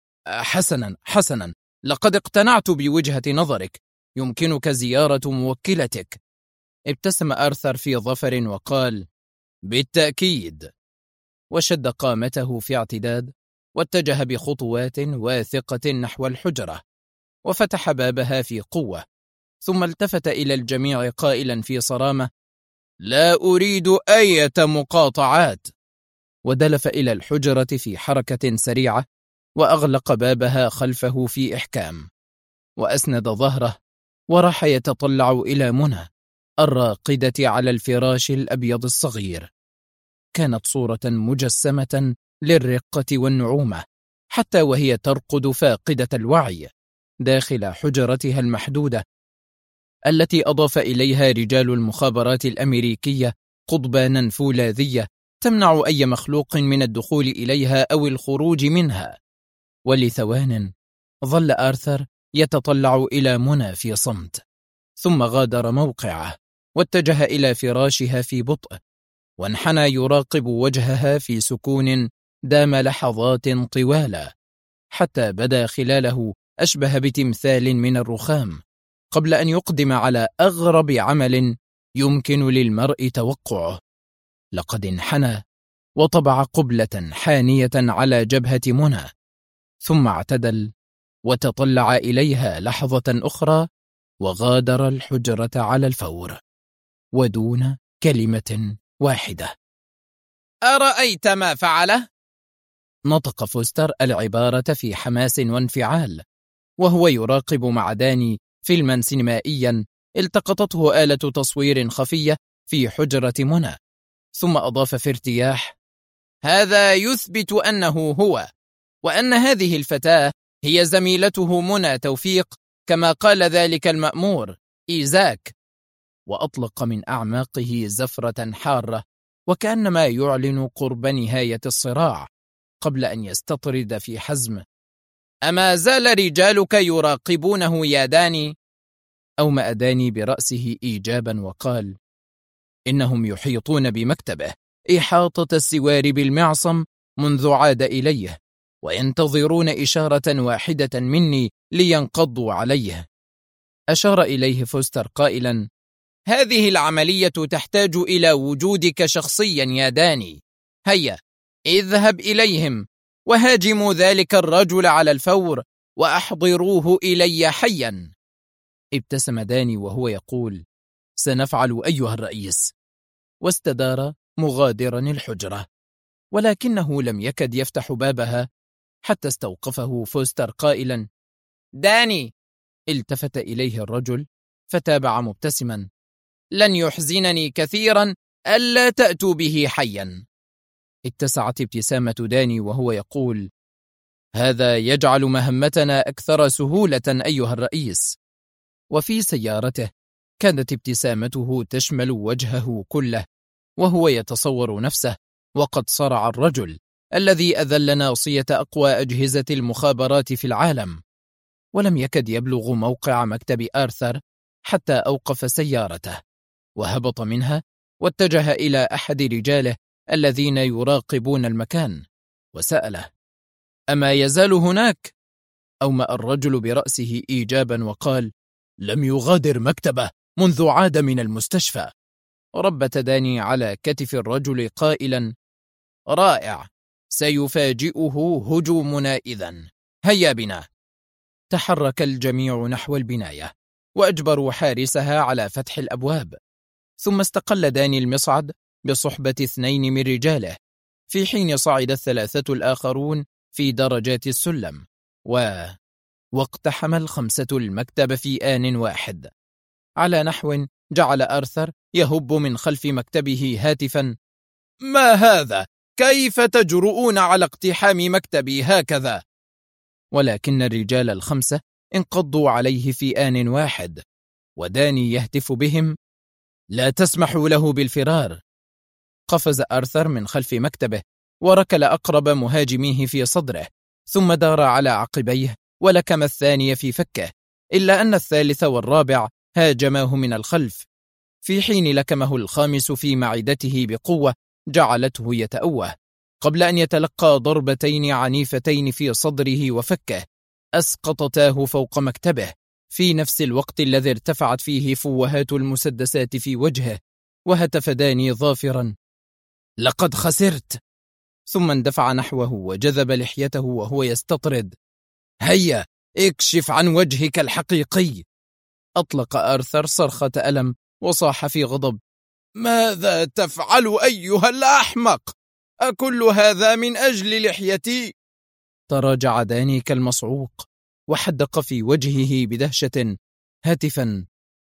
حسنا، لقد اقتنعت بوجهة نظرك، يمكنك زيارة موكلتك. ابتسم آرثر في ظفر وقال: بالتأكيد. وشد قامته في اعتداد واتجه بخطوات واثقة نحو الحجرة وفتح بابها في قوة، ثم التفت إلى الجميع قائلا في صرامة: لا أريد أي مقاطعات. ودلف إلى الحجرة في حركة سريعة وأغلق بابها خلفه في إحكام، وأسند ظهره وراح يتطلع إلى منى الراقدة على الفراش الأبيض الصغير. كانت صورة مجسمة للرقة والنعومة حتى وهي ترقد فاقدة الوعي داخل حجرتها المحدودة التي أضاف إليها رجال المخابرات الأمريكية قضبانا فولاذية تمنع أي مخلوق من الدخول إليها أو الخروج منها. ولثوان ظل آرثر يتطلع إلى منى في صمت، ثم غادر موقعه واتجه إلى فراشها في بطء. وانحنى يراقب وجهها في سكون دام لحظات طوالة، حتى بدا خلاله أشبه بتمثال من الرخام، قبل أن يقدم على أغرب عمل يمكن للمرء توقعه. لقد انحنى وطبع قبلة حانية على جبهة منى، ثم اعتدل وتطلع إليها لحظة أخرى، وغادر الحجرة على الفور ودون كلمة واحدة. أرأيت ما فعله؟ نطق فوستر العبارة في حماس وانفعال، وهو يراقب مع داني فيلما سينمائيا التقطته آلة تصوير خفية في حجرة منى، ثم أضاف في ارتياح: هذا يثبت أنه هو، وأن هذه الفتاة هي زميلته منى توفيق، كما قال ذلك المأمور إيزاك. وأطلق من أعماقه زفرة حارة، وكأنما يعلن قرب نهاية الصراع، قبل أن يستطرد في حزم: أما زال رجالك يراقبونه يا داني؟ أومأ داني برأسه إيجابا وقال: إنهم يحيطون بمكتبه إحاطة السوار بالمعصم منذ عاد إليه، وينتظرون إشارة واحدة مني لينقضوا عليه. أشار إليه فوستر قائلا: هذه العملية تحتاج إلى وجودك شخصيا يا داني. هيا اذهب إليهم وهاجموا ذلك الرجل على الفور وأحضروه إلي حيا. ابتسم داني وهو يقول: سنفعل أيها الرئيس، واستدار مغادرا الحجرة، ولكنه لم يكد يفتح بابها حتى استوقفه فوستر قائلا: داني. التفت إليه الرجل فتابع مبتسما: لن يحزنني كثيرا ألا تأتوا به حيا. اتسعت ابتسامة داني وهو يقول: هذا يجعل مهمتنا أكثر سهولة أيها الرئيس. وفي سيارته كانت ابتسامته تشمل وجهه كله، وهو يتصور نفسه وقد صرع الرجل الذي أذل ناصية أقوى أجهزة المخابرات في العالم، ولم يكد يبلغ موقع مكتب آرثر حتى أوقف سيارته وهبط منها، واتجه إلى أحد رجاله الذين يراقبون المكان وسأله: أما يزال هناك؟ أومأ الرجل برأسه إيجابا وقال: لم يغادر مكتبه منذ عاد من المستشفى. ربت داني على كتف الرجل قائلا: رائع، سيفاجئه هجومنا إذن، هيا بنا. تحرك الجميع نحو البناية وأجبروا حارسها على فتح الأبواب، ثم استقل داني المصعد بصحبة 2 من رجاله، في حين صعد 3 الآخرون في درجات السلم، واقتحم 5 المكتب في آن واحد، على نحو جعل آرثر يهب من خلف مكتبه هاتفا: ما هذا؟ كيف تجرؤون على اقتحام مكتبي هكذا؟ ولكن الرجال ال5 انقضوا عليه في آن واحد، وداني يهتف بهم: لا تسمحوا له بالفرار. قفز آرثر من خلف مكتبه وركل أقرب مهاجميه في صدره، ثم دار على عقبيه ولكم الثاني في فكه، إلا أن الثالث والرابع هاجماه من الخلف، في حين لكمه الخامس في معدته بقوة جعلته يتأوه، قبل أن يتلقى ضربتين عنيفتين في صدره وفكه أسقطتاه فوق مكتبه، في نفس الوقت الذي ارتفعت فيه فوهات المسدسات في وجهه، وهتف داني ظافرا: لقد خسرت. ثم اندفع نحوه وجذب لحيته وهو يستطرد: هيا اكشف عن وجهك الحقيقي. أطلق آرثر صرخة ألم وصاح في غضب: ماذا تفعل أيها الأحمق؟ أكل هذا من أجل لحيتي؟ تراجع داني كالمصعوق وحدق في وجهه بدهشة هاتفا: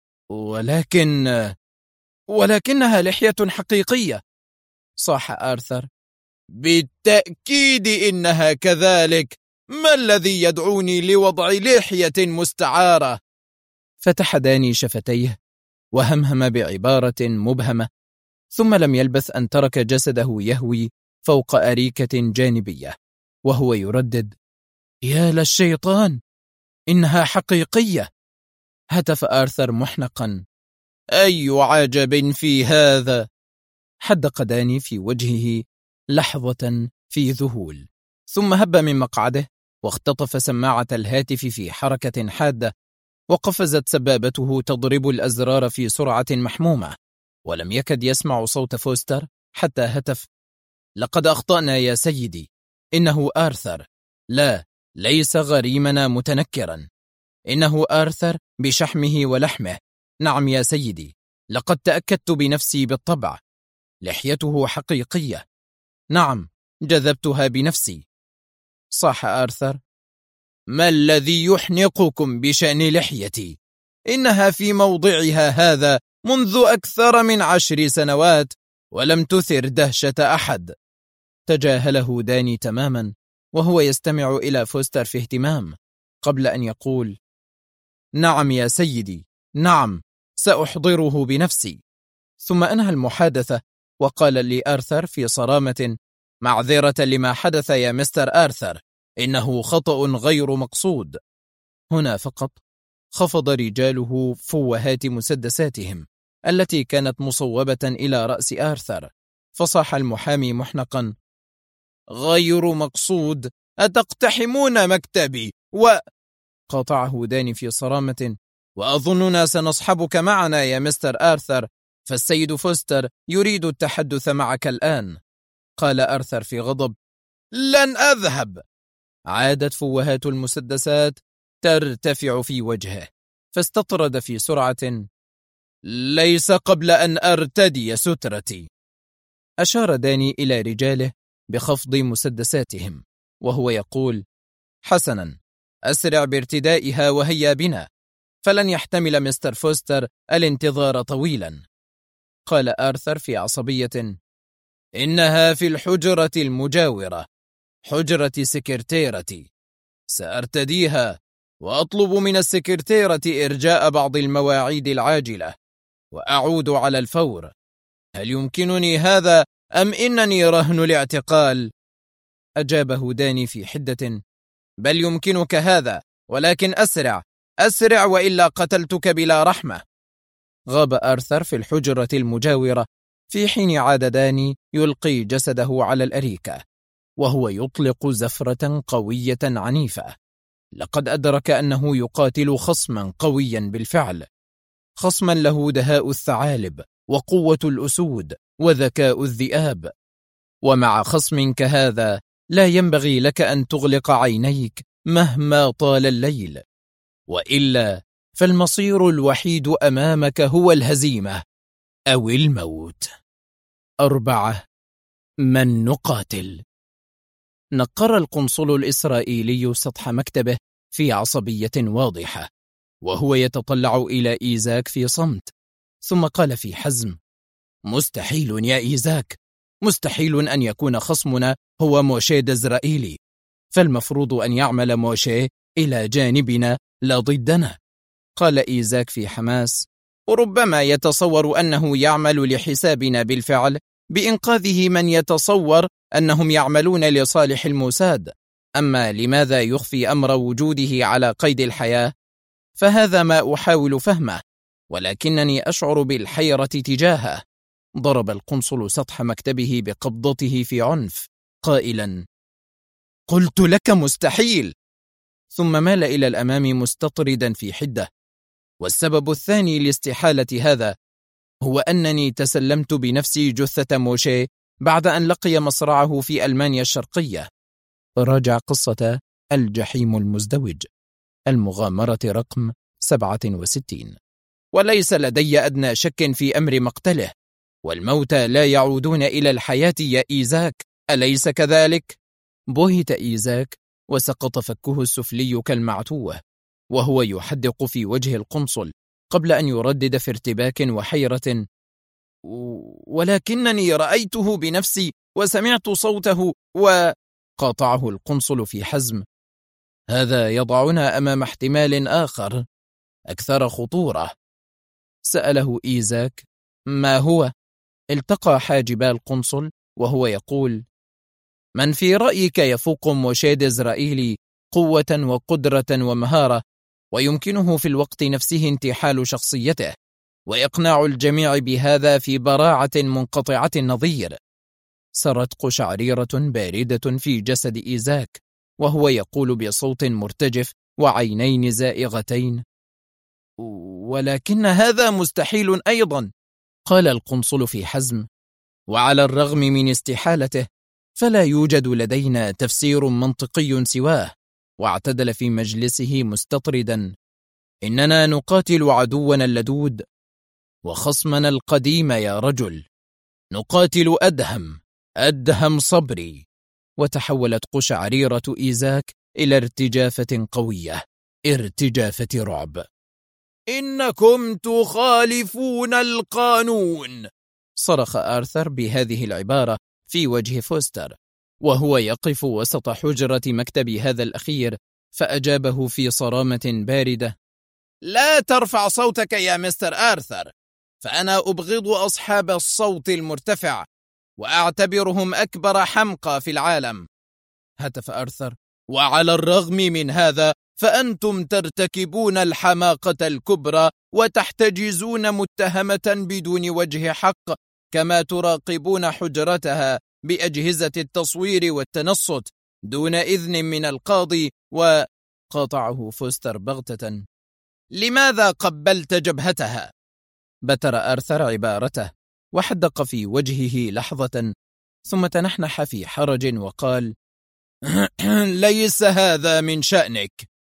ولكنها لحية حقيقية. صاح آرثر: بالتأكيد إنها كذلك، ما الذي يدعوني لوضع لحية مستعارة؟ فتح داني شفتيه وهمهم بعبارة مبهمة، ثم لم يلبث أن ترك جسده يهوي فوق أريكة جانبية وهو يردد: يا للشيطان، إنها حقيقية. هتف آرثر محنقا: أي عجب في هذا؟ حدق داني في وجهه لحظة في ذهول، ثم هب من مقعده واختطف سماعة الهاتف في حركة حادة، وقفزت سبابته تضرب الأزرار في سرعة محمومة، ولم يكد يسمع صوت فوستر حتى هتف: لقد أخطأنا يا سيدي، إنه آرثر. لا، ليس غريمنا متنكرا، إنه آرثر بشحمه ولحمه. نعم يا سيدي، لقد تأكدت بنفسي بالطبع. لحيته حقيقية. نعم، جذبتها بنفسي. صاح آرثر: ما الذي يحنقكم بشأن لحيتي؟ إنها في موضعها هذا منذ أكثر من 10 سنوات ولم تثر دهشة أحد. تجاهله داني تماما وهو يستمع إلى فوستر في اهتمام، قبل أن يقول: نعم يا سيدي، نعم، سأحضره بنفسي. ثم أنهى المحادثة وقال لآرثر في صرامة: معذرة لما حدث يا مستر آرثر، إنه خطأ غير مقصود. هنا فقط خفض رجاله فوهات مسدساتهم التي كانت مصوبة إلى رأس آرثر، فصاح المحامي محنقا: غير مقصود؟ أتقتحمون مكتبي قاطعه داني في صرامة: وأظننا سنصحبك معنا يا مستر آرثر، فالسيد فوستر يريد التحدث معك الآن. قال آرثر في غضب: لن أذهب. عادت فوهات المسدسات ترتفع في وجهه، فاستطرد في سرعة: ليس قبل أن أرتدي سترتي. أشار داني إلى رجاله بخفض مسدساتهم وهو يقول: حسنا، أسرع بارتدائها وهيا بنا، فلن يحتمل مستر فوستر الانتظار طويلا. قال آرثر في عصبية: إنها في الحجرة المجاورة، حجرة سكرتيرتي. سأرتديها وأطلب من السكرتيرة إرجاء بعض المواعيد العاجلة وأعود على الفور. هل يمكنني هذا أم إنني رهن الاعتقال؟ أجابه داني في حدة: بل يمكنك هذا، ولكن أسرع أسرع وإلا قتلتك بلا رحمة. غاب آرثر في الحجرة المجاورة، في حين عاد داني يلقي جسده على الأريكة وهو يطلق زفرة قوية عنيفة. لقد أدرك أنه يقاتل خصما قويا بالفعل، خصما له دهاء الثعالب وقوة الأسود وذكاء الذئاب. ومع خصم كهذا لا ينبغي لك أن تغلق عينيك مهما طال الليل، وإلا فالمصير الوحيد أمامك هو الهزيمة أو الموت. 4. من نقاتل؟ نقر القنصل الإسرائيلي سطح مكتبه في عصبية واضحة وهو يتطلع إلى إيزاك في صمت، ثم قال في حزم: مستحيل يا إيزاك، مستحيل أن يكون خصمنا هو موشي دزرائيلي، فالمفروض أن يعمل موشي إلى جانبنا لا ضدنا. قال إيزاك في حماس: وربما يتصور أنه يعمل لحسابنا بالفعل بإنقاذه من يتصور أنهم يعملون لصالح الموساد. أما لماذا يخفي أمر وجوده على قيد الحياة؟ فهذا ما أحاول فهمه، ولكنني أشعر بالحيرة تجاهه. ضرب القنصل سطح مكتبه بقبضته في عنف قائلا: قلت لك مستحيل. ثم مال إلى الأمام مستطردا في حدة. والسبب الثاني لاستحالة هذا هو أنني تسلمت بنفسي جثة موشي بعد أن لقي مصرعه في ألمانيا الشرقية. راجع قصة الجحيم المزدوج، المغامرة رقم 67. وليس لدي أدنى شك في أمر مقتله، والموتى لا يعودون إلى الحياة يا إيزاك، أليس كذلك؟ بهت إيزاك وسقط فكه السفلي كالمعتوه وهو يحدق في وجه القنصل قبل أن يردد في ارتباك وحيرة: ولكنني رأيته بنفسي وسمعت صوته. وقاطعه القنصل في حزم: هذا يضعنا أمام احتمال آخر أكثر خطورة. سأله إيزاك: ما هو؟ التقى حاجبا القنصل وهو يقول: من في رأيك يفوق موشي دزرائيلي قوة وقدرة ومهارة، ويمكنه في الوقت نفسه انتحال شخصيته؟ وإقناع الجميع بهذا في براعة منقطعة النظير. سرت قشعريرة باردة في جسد إيزاك وهو يقول بصوت مرتجف وعينين زائغتين: ولكن هذا مستحيل أيضا. قال القنصل في حزم: وعلى الرغم من استحالته فلا يوجد لدينا تفسير منطقي سواه. واعتدل في مجلسه مستطردا: إننا نقاتل عدونا اللدود وخصمنا القديم يا رجل، نقاتل أدهم صبري. وتحولت قشعريرة إيزاك إلى ارتجافة قوية، ارتجافة رعب. إنكم تخالفون القانون، صرخ آرثر بهذه العبارة في وجه فوستر وهو يقف وسط حجرة مكتب هذا الأخير، فأجابه في صرامة باردة: لا ترفع صوتك يا مستر آرثر، فأنا أبغض أصحاب الصوت المرتفع وأعتبرهم أكبر حمقى في العالم. هتف آرثر: وعلى الرغم من هذا فأنتم ترتكبون الحماقة الكبرى وتحتجزون متهمة بدون وجه حق، كما تراقبون حجرتها بأجهزة التصوير والتنصت دون إذن من القاضي. وقاطعه فوستر بغتة: لماذا قبلت جبهتها؟ بتر آرثر عبارته وحدق في وجهه لحظة، ثم تنحنح في حرج وقال: ليس هذا من شأنك.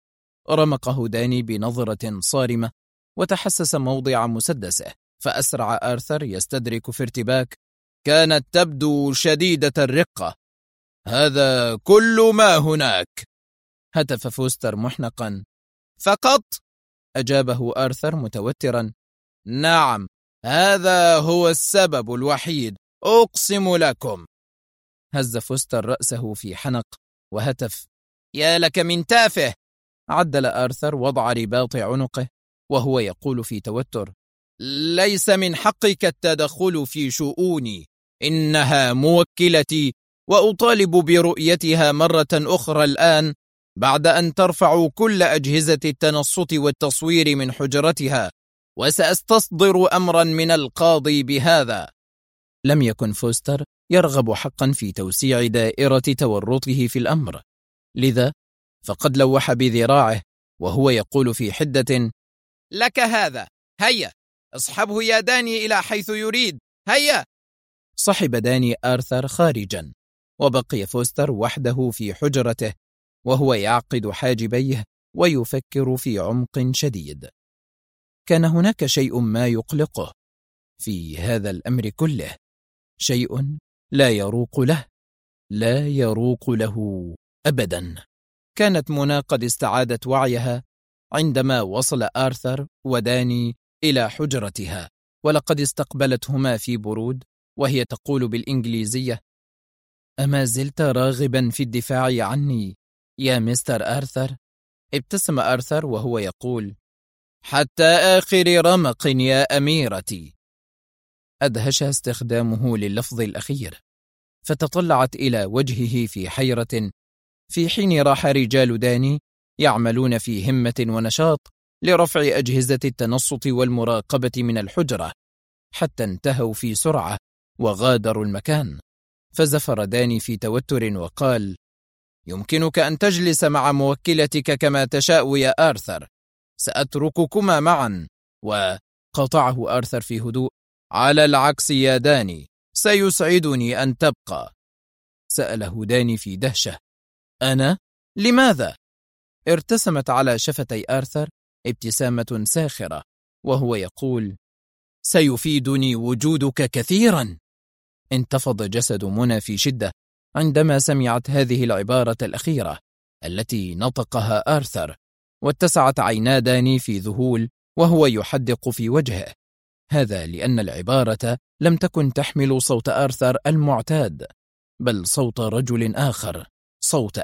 رمقه داني بنظرة صارمة وتحسس موضع مسدسه، فأسرع آرثر يستدرك في ارتباك: كانت تبدو شديدة الرقة، هذا كل ما هناك. هتف فوستر محنقا: فقط؟ أجابه آرثر متوترا: نعم، هذا هو السبب الوحيد، أقسم لكم. هز فوستر رأسه في حنق وهتف: يا لك من تافه. عدل آرثر وضع رباط عنقه وهو يقول في توتر: ليس من حقك التدخل في شؤوني، إنها موكلتي، وأطالب برؤيتها مرة أخرى الآن بعد أن ترفعوا كل أجهزة التنصت والتصوير من حجرتها، وسأستصدر أمرا من القاضي بهذا. لم يكن فوستر يرغب حقا في توسيع دائرة تورطه في الأمر، لذا فقد لوح بذراعه وهو يقول في حدة: لك هذا، هيا اصحبه يا داني إلى حيث يريد، هيا. صحب داني آرثر خارجا، وبقي فوستر وحده في حجرته وهو يعقد حاجبيه ويفكر في عمق شديد. كان هناك شيء ما يقلقه في هذا الأمر كله، شيء لا يروق له، لا يروق له أبدا. كانت منى قد استعادت وعيها عندما وصل آرثر وداني إلى حجرتها، ولقد استقبلتهما في برود وهي تقول بالإنجليزية: أما زلت راغبا في الدفاع عني يا مستر آرثر؟ ابتسم آرثر وهو يقول: حتى آخر رمق يا أميرتي. أدهش استخدامه لللفظ الأخير، فتطلعت إلى وجهه في حيرة، في حين راح رجال داني يعملون في همة ونشاط لرفع أجهزة التنصت والمراقبة من الحجرة، حتى انتهوا في سرعة وغادروا المكان. فزفر داني في توتر وقال: يمكنك أن تجلس مع موكلتك كما تشاء يا آرثر، سأترككما معا. وقطعه آرثر في هدوء: على العكس يا داني، سيسعدني أن تبقى. سأله داني في دهشة: أنا؟ لماذا؟ ارتسمت على شفتي آرثر ابتسامة ساخرة وهو يقول: سيفيدني وجودك كثيرا. انتفض جسد منى في شدة عندما سمعت هذه العبارة الأخيرة التي نطقها آرثر، واتسعت عينا داني في ذهول وهو يحدق في وجهه، هذا لأن العبارة لم تكن تحمل صوت آرثر المعتاد، بل صوت رجل آخر، صوت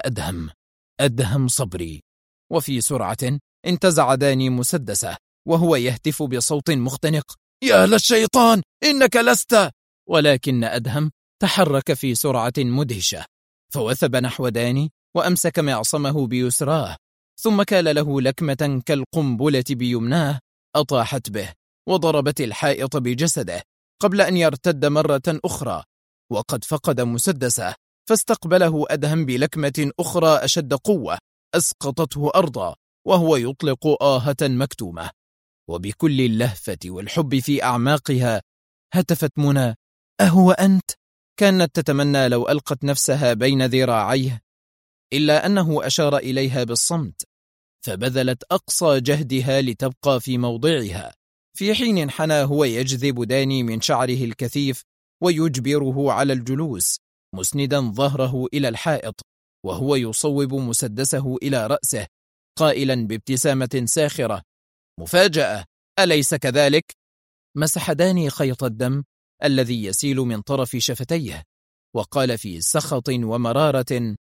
أدهم صبري. وفي سرعة انتزع داني مسدسه وهو يهتف بصوت مختنق: يا للشيطان، إنك لست. ولكن أدهم تحرك في سرعة مدهشة، فوثب نحو داني وأمسك معصمه بيسراه، ثم كال له لكمة كالقنبلة بيمناه أطاحت به، وضربت الحائط بجسده قبل أن يرتد مرة أخرى، وقد فقد مسدسه، فاستقبله أدهم بلكمة أخرى أشد قوة أسقطته أرضا وهو يطلق آهة مكتومة. وبكل اللهفة والحب في أعماقها هتفت منى: أهو أنت؟ كانت تتمنى لو ألقت نفسها بين ذراعيه، إلا أنه أشار إليها بالصمت، فبذلت أقصى جهدها لتبقى في موضعها، في حين انحنى هو يجذب داني من شعره الكثيف ويجبره على الجلوس مسندا ظهره إلى الحائط، وهو يصوب مسدسه إلى رأسه قائلا بابتسامة ساخرة: مفاجأة، أليس كذلك؟ مسح داني خيط الدم الذي يسيل من طرف شفتيه، وقال في سخط ومرارة: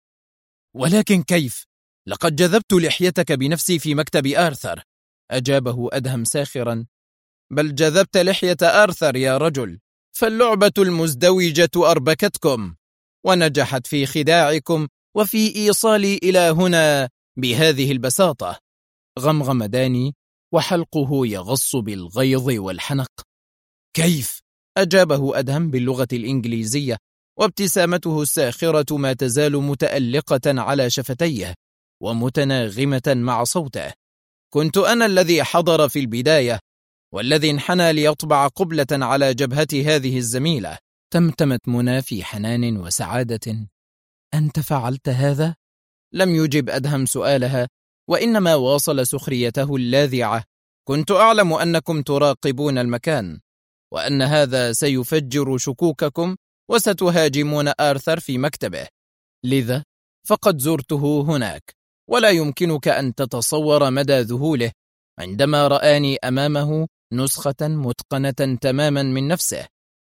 ولكن كيف؟ لقد جذبت لحيتك بنفسي في مكتب آرثر. أجابه أدهم ساخرا: بل جذبت لحية آرثر يا رجل، فاللعبة المزدوجة أربكتكم ونجحت في خداعكم وفي إيصالي إلى هنا بهذه البساطة. غمغم داني وحلقه يغص بالغيظ والحنق. كيف؟ أجابه أدهم باللغة الإنجليزية، وابتسامته الساخرة ما تزال متألقة على شفتيه ومتناغمة مع صوته. كنت أنا الذي حضر في البداية، والذي انحنى ليطبع قبلة على جبهة هذه الزميلة. تمتمت منى في حنان وسعادة: أنت فعلت هذا؟ لم يجب أدهم سؤالها، وإنما واصل سخريته اللاذعة: كنت أعلم أنكم تراقبون المكان، وأن هذا سيفجر شكوككم وستهاجمون آرثر في مكتبه، لذا فقد زرته هناك، ولا يمكنك أن تتصور مدى ذهوله عندما رآني أمامه نسخة متقنة تماما من نفسه.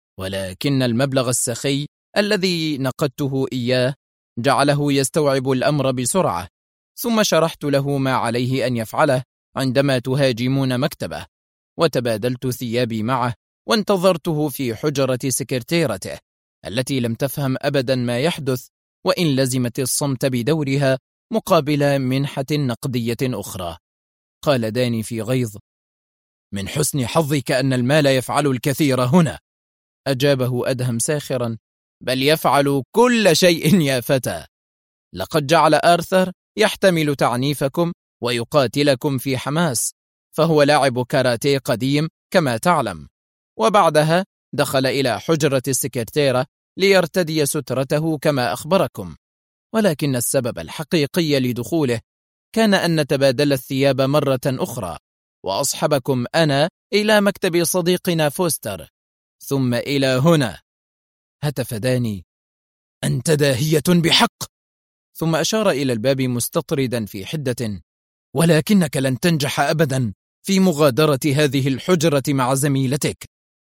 ولكن المبلغ السخي الذي نقدته إياه جعله يستوعب الأمر بسرعة، ثم شرحت له ما عليه أن يفعله عندما تهاجمون مكتبه، وتبادلت ثيابي معه وانتظرته في حجرة سكرتيرته التي لم تفهم أبدا ما يحدث، وإن لزمت الصمت بدورها مقابل منحة نقدية أخرى. قال داني في غيظ: من حسن حظك أن المال يفعل الكثير هنا. أجابه أدهم ساخرا: بل يفعل كل شيء يا فتى. لقد جعل آرثر يحتمل تعنيفكم ويقاتلكم في حماس، فهو لاعب كاراتيه قديم كما تعلم، وبعدها دخل إلى حجرة السكرتيرة ليرتدي سترته كما أخبركم، ولكن السبب الحقيقي لدخوله كان أن نتبادل الثياب مرة أخرى، وأصحبكم أنا إلى مكتب صديقنا فوستر، ثم إلى هنا. هتف داني: أنت داهية بحق. ثم أشار إلى الباب مستطردا في حدة: ولكنك لن تنجح أبدا في مغادرة هذه الحجرة مع زميلتك،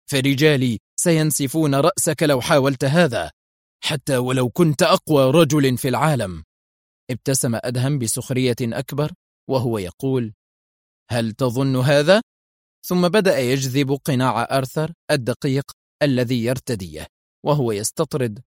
فرجالي سينسفون رأسك لو حاولت هذا، حتى ولو كنت أقوى رجل في العالم. ابتسم أدهم بسخرية أكبر وهو يقول: هل تظن هذا؟ ثم بدأ يجذب قناع آرثر الدقيق الذي يرتديه وهو يستطرد: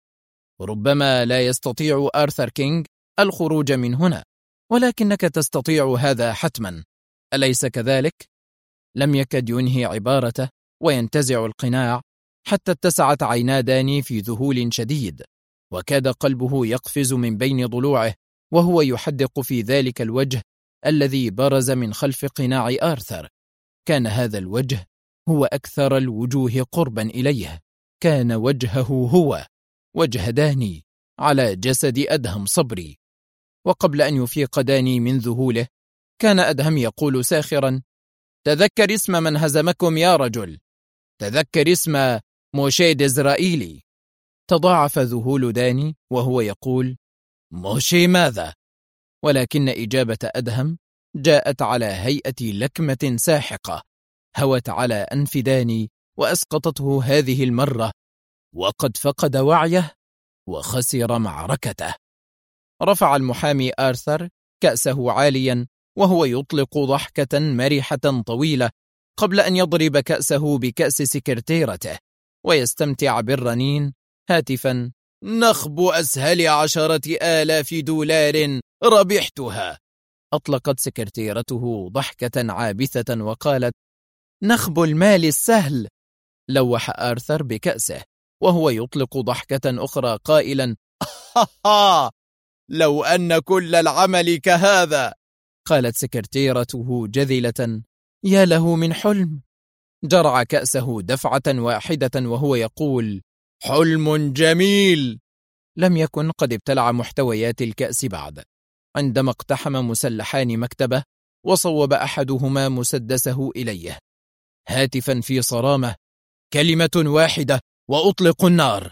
ربما لا يستطيع آرثر كينغ الخروج من هنا، ولكنك تستطيع هذا حتما، أليس كذلك؟ لم يكد ينهي عبارته وينتزع القناع حتى اتسعت عينا داني في ذهول شديد، وكاد قلبه يقفز من بين ضلوعه وهو يحدق في ذلك الوجه الذي برز من خلف قناع آرثر. كان هذا الوجه هو أكثر الوجوه قربا إليه، كان وجهه هو وجه داني على جسد أدهم صبري. وقبل أن يفيق داني من ذهوله كان أدهم يقول ساخرا: تذكر اسم من هزمكم يا رجل، تذكر اسم موشي ديزرائيلي. تضاعف ذهول داني وهو يقول: موشي ماذا؟ ولكن إجابة أدهم جاءت على هيئة لكمة ساحقة هوت على أنف داني وأسقطته هذه المرة، وقد فقد وعيه وخسر معركته. رفع المحامي آرثر كأسه عاليا وهو يطلق ضحكة مرحة طويلة قبل أن يضرب كأسه بكأس سكرتيرته ويستمتع بالرنين هاتفا: نخب أسهل 10,000 دولار ربحتها. أطلقت سكرتيرته ضحكة عابثة وقالت: نخب المال السهل. لوح آرثر بكأسه وهو يطلق ضحكة أخرى قائلا: لو أن كل العمل كهذا. قالت سكرتيرته جذلة: يا له من حلم. جرع كأسه دفعة واحدة وهو يقول: حلم جميل. لم يكن قد ابتلع محتويات الكأس بعد، عندما اقتحم مسلحان مكتبه وصوب أحدهما مسدسه إليه، هاتفا في صرامة: كلمة واحدة وأطلق النار.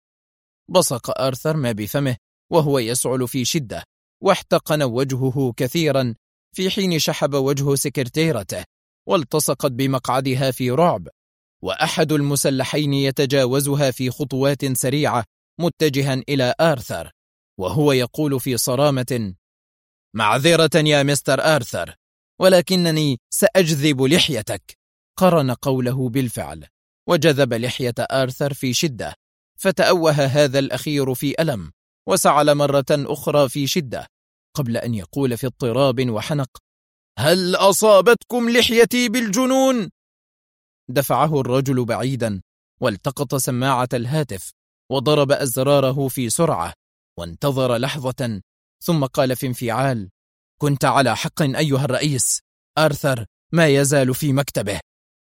بصق آرثر ما بفمه وهو يسعل في شدة، واحتقن وجهه كثيرا، في حين شحب وجه سكرتيرته والتصقت بمقعدها في رعب، وأحد المسلحين يتجاوزها في خطوات سريعة متجها إلى آرثر وهو يقول في صرامة: معذرة يا مستر آرثر، ولكنني سأجذب لحيتك. قرن قوله بالفعل وجذب لحية آرثر في شدة، فتأوه هذا الأخير في ألم وسعل مرة أخرى في شدة، قبل أن يقول في اضطراب وحنق: هل أصابتكم لحيتي بالجنون؟ دفعه الرجل بعيدا والتقط سماعة الهاتف وضرب أزراره في سرعة، وانتظر لحظة ثم قال في انفعال: كنت على حق أيها الرئيس، آرثر ما يزال في مكتبه.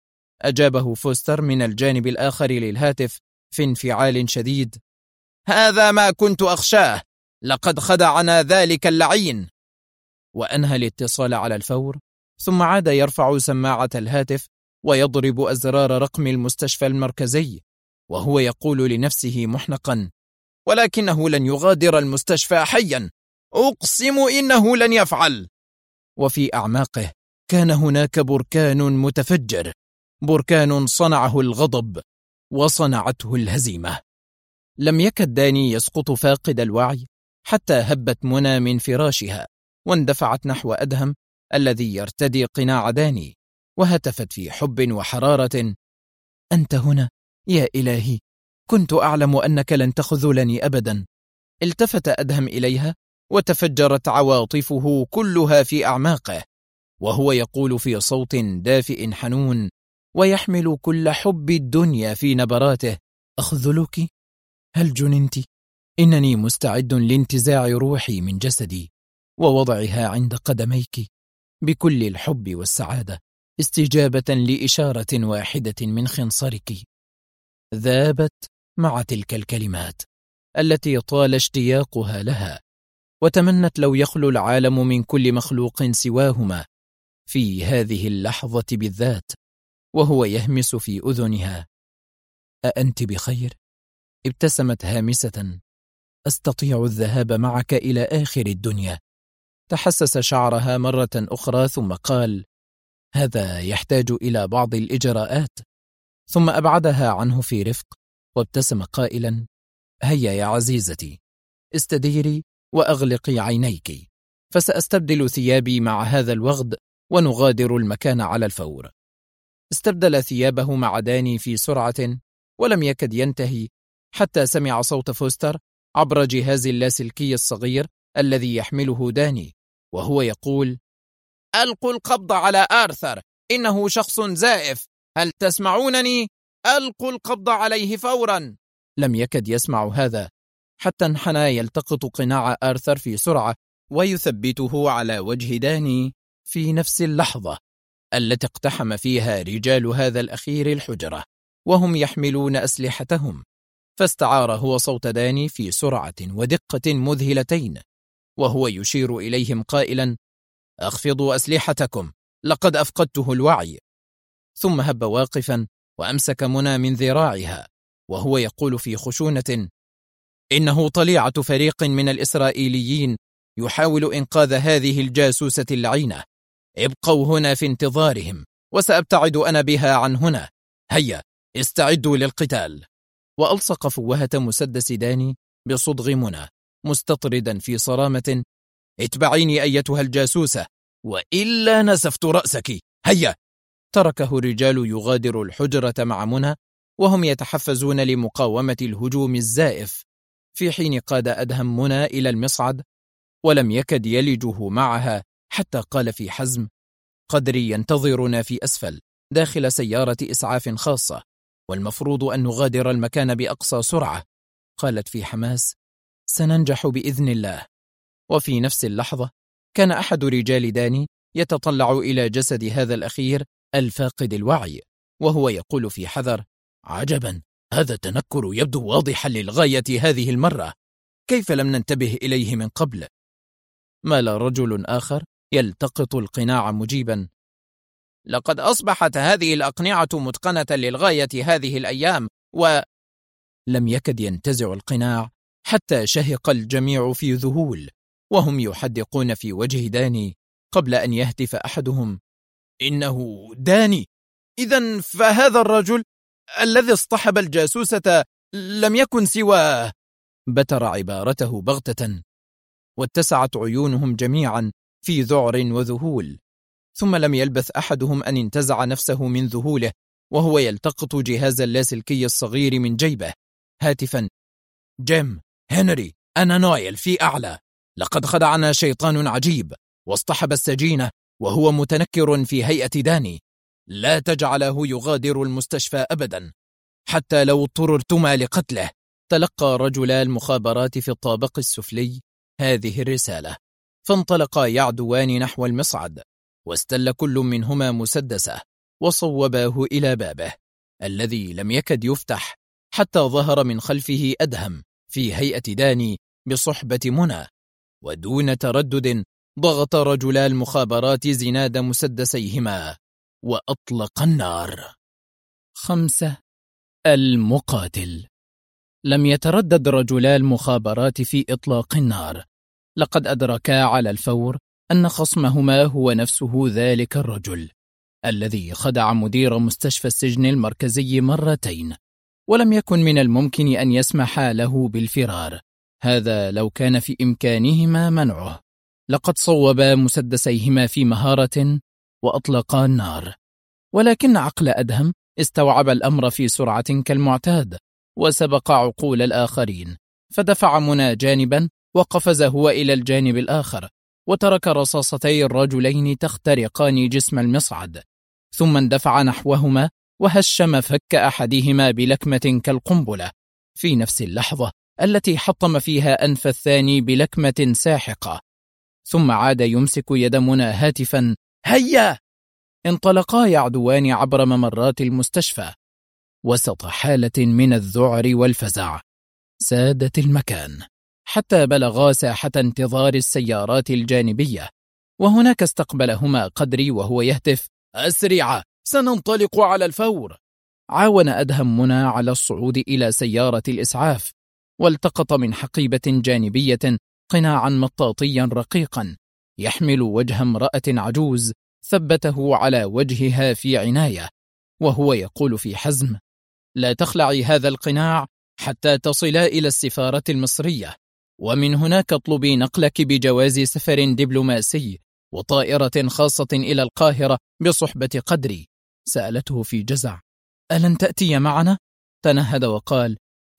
أجابه فوستر من الجانب الآخر للهاتف في انفعال شديد: هذا ما كنت أخشاه، لقد خدعنا ذلك اللعين. وأنهى الاتصال على الفور، ثم عاد يرفع سماعة الهاتف ويضرب أزرار رقم المستشفى المركزي وهو يقول لنفسه محنقا: ولكنه لن يغادر المستشفى حيا، أقسم إنه لن يفعل. وفي أعماقه كان هناك بركان متفجر، بركان صنعه الغضب وصنعته الهزيمة. لم يكد داني يسقط فاقد الوعي حتى هبت منى من فراشها واندفعت نحو أدهم الذي يرتدي قناع داني، وهتفت في حب وحرارة: أنت هنا يا إلهي، كنت أعلم أنك لن تخذلني أبدا. التفت أدهم إليها وتفجرت عواطفه كلها في أعماقه وهو يقول في صوت دافئ حنون ويحمل كل حب الدنيا في نبراته: أخذلك؟ هل جننت؟ إنني مستعد لانتزاع روحي من جسدي ووضعها عند قدميك بكل الحب والسعادة، استجابة لإشارة واحدة من خنصرك. ذابت مع تلك الكلمات التي طال اشتياقها لها، وتمنت لو يخلو العالم من كل مخلوق سواهما في هذه اللحظة بالذات، وهو يهمس في أذنها: أأنت بخير؟ ابتسمت هامسة: أستطيع الذهاب معك إلى آخر الدنيا. تحسس شعرها مرة أخرى ثم قال: هذا يحتاج إلى بعض الإجراءات. ثم أبعدها عنه في رفق وابتسم قائلا: هيا يا عزيزتي، استديري وأغلقي عينيك، فسأستبدل ثيابي مع هذا الوغد ونغادر المكان على الفور. استبدل ثيابه مع داني في سرعة، ولم يكد ينتهي حتى سمع صوت فوستر عبر جهاز اللاسلكي الصغير الذي يحمله داني وهو يقول: ألقوا القبض على آرثر، إنه شخص زائف، هل تسمعونني؟ ألقوا القبض عليه فورا. لم يكد يسمع هذا حتى انحنى يلتقط قناع آرثر في سرعة ويثبته على وجه داني في نفس اللحظة التي اقتحم فيها رجال هذا الأخير الحجرة وهم يحملون أسلحتهم، فاستعار هو صوت داني في سرعة ودقة مذهلتين وهو يشير إليهم قائلا: أخفضوا أسلحتكم، لقد أفقدته الوعي. ثم هب واقفا وأمسك منى من ذراعها وهو يقول في خشونة: إنه طليعة فريق من الإسرائيليين يحاول إنقاذ هذه الجاسوسة اللعينة، ابقوا هنا في انتظارهم وسأبتعد أنا بها عن هنا، هيا استعدوا للقتال. وألصق فوهة مسدس داني بصدغ منى مستطردا في صرامة: اتبعيني أيتها الجاسوسة وإلا نسفت رأسك، هيا. تركه الرجال يغادر الحجرة مع منى وهم يتحفزون لمقاومة الهجوم الزائف، في حين قاد أدهم منى إلى المصعد ولم يكد يلجه معها حتى قال في حزم: قدري ينتظرنا في أسفل، داخل سيارة إسعاف خاصة، والمفروض أن نغادر المكان بأقصى سرعة. قالت في حماس: سننجح بإذن الله. وفي نفس اللحظة كان أحد رجال داني يتطلع إلى جسد هذا الأخير الفاقد الوعي، وهو يقول في حذر: عجبا، هذا التنكر يبدو واضحا للغاية هذه المرة، كيف لم ننتبه إليه من قبل؟ مال رجل آخر يلتقط القناع مجيبا: لقد أصبحت هذه الأقنعة متقنة للغاية هذه الأيام. لم يكد ينتزع القناع حتى شهق الجميع في ذهول، وهم يحدقون في وجه داني قبل أن يهتف أحدهم: إنه داني! إذن فهذا الرجل الذي اصطحب الجاسوسة لم يكن سوى... بتر عبارته بغتة، واتسعت عيونهم جميعا في ذعر وذهول. ثم لم يلبث أحدهم أن انتزع نفسه من ذهوله وهو يلتقط جهاز اللاسلكي الصغير من جيبه، هاتفا: جيم، هنري، أنا نويل في أعلى. لقد خدعنا شيطان عجيب واصطحب السجينة وهو متنكر في هيئة داني. لا تجعله يغادر المستشفى أبدا حتى لو اضطررتما لقتله. تلقى رجلا المخابرات في الطابق السفلي هذه الرسالة، فانطلقا يعدوان نحو المصعد، واستل كل منهما مسدسه وصوباه إلى بابه الذي لم يكد يفتح، حتى ظهر من خلفه أدهم في هيئة داني بصحبة منى. ودون تردد ضغط رجلا المخابرات زناد مسدسيهما وأطلق النار. 5. المقاتل. لم يتردد رجلا المخابرات في إطلاق النار، لقد أدركا على الفور أن خصمهما هو نفسه ذلك الرجل الذي خدع مدير مستشفى السجن المركزي مرتين، ولم يكن من الممكن أن يسمح له بالفرار، هذا لو كان في إمكانهما منعه. لقد صوبا مسدسيهما في مهارة وأطلقا النار، ولكن عقل أدهم استوعب الأمر في سرعة كالمعتاد، وسبق عقول الآخرين، فدفع منى جانبا وقفز هو إلى الجانب الآخر، وترك رصاصتي الرجلين تخترقان جسم المصعد، ثم اندفع نحوهما وهش مفك أحدهما بلكمة كالقنبلة في نفس اللحظة التي حطم فيها أنف الثاني بلكمة ساحقة، ثم عاد يمسك يد منى هاتفا: هيا! انطلقا يعدوان عبر ممرات المستشفى وسط حالة من الذعر والفزع سادت المكان، حتى بلغا ساحة انتظار السيارات الجانبية، وهناك استقبلهما قدري وهو يهتف: أسرع، سننطلق على الفور. عاون أدهم منى على الصعود إلى سيارة الإسعاف، والتقط من حقيبة جانبية قناعا مطاطيا رقيقا يحمل وجه امرأة عجوز، ثبته على وجهها في عناية وهو يقول في حزم: لا تخلعي هذا القناع حتى تصلا إلى السفارة المصرية، ومن هناك اطلبي نقلك بجواز سفر دبلوماسي وطائرة خاصة إلى القاهرة بصحبة قدري. سألته في جزع: ألن تأتي معنا؟ تنهد وقال: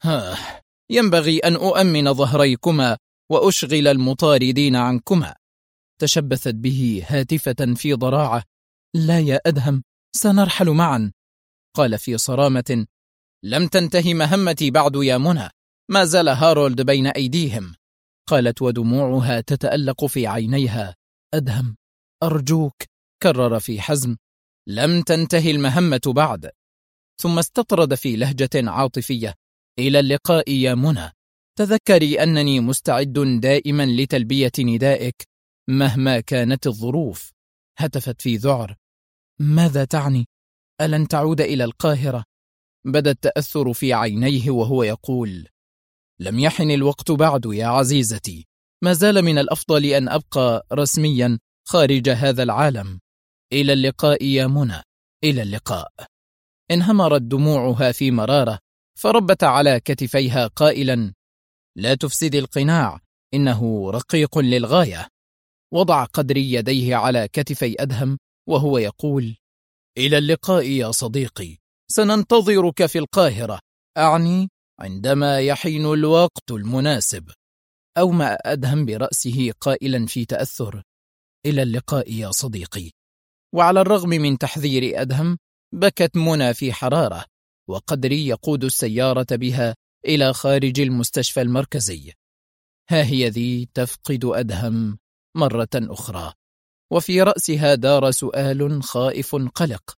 ينبغي أن أؤمن ظهريكما وأشغل المطاردين عنكما. تشبثت به هاتفة في ضراعة: لا يا أدهم، سنرحل معا. قال في صرامة: لم تنتهي مهمتي بعد يا منى، ما زال هارولد بين أيديهم. قالت ودموعها تتألق في عينيها: أدهم أرجوك. كرر في حزم: لم تنتهي المهمة بعد. ثم استطرد في لهجة عاطفية: إلى اللقاء يا منى، تذكري أنني مستعد دائما لتلبية ندائك مهما كانت الظروف. هتفت في ذعر: ماذا تعني؟ ألن تعود إلى القاهرة؟ بدا التأثر في عينيه وهو يقول: لم يحن الوقت بعد يا عزيزتي، ما زال من الأفضل أن أبقى رسميا خارج هذا العالم. إلى اللقاء يا منى، إلى اللقاء. انهمرت دموعها في مرارة، فربت على كتفيها قائلا: لا تفسد القناع، إنه رقيق للغاية. وضع قدري يديه على كتفي أدهم وهو يقول: إلى اللقاء يا صديقي، سننتظرك في القاهرة، أعني عندما يحين الوقت المناسب. أومأ أدهم برأسه قائلا في تأثر: إلى اللقاء يا صديقي. وعلى الرغم من تحذير أدهم، بكت منى في حرارة، وقدري يقود السيارة بها إلى خارج المستشفى المركزي. ها هي ذي تفقد أدهم مرة أخرى، وفي رأسها دار سؤال خائف قلق: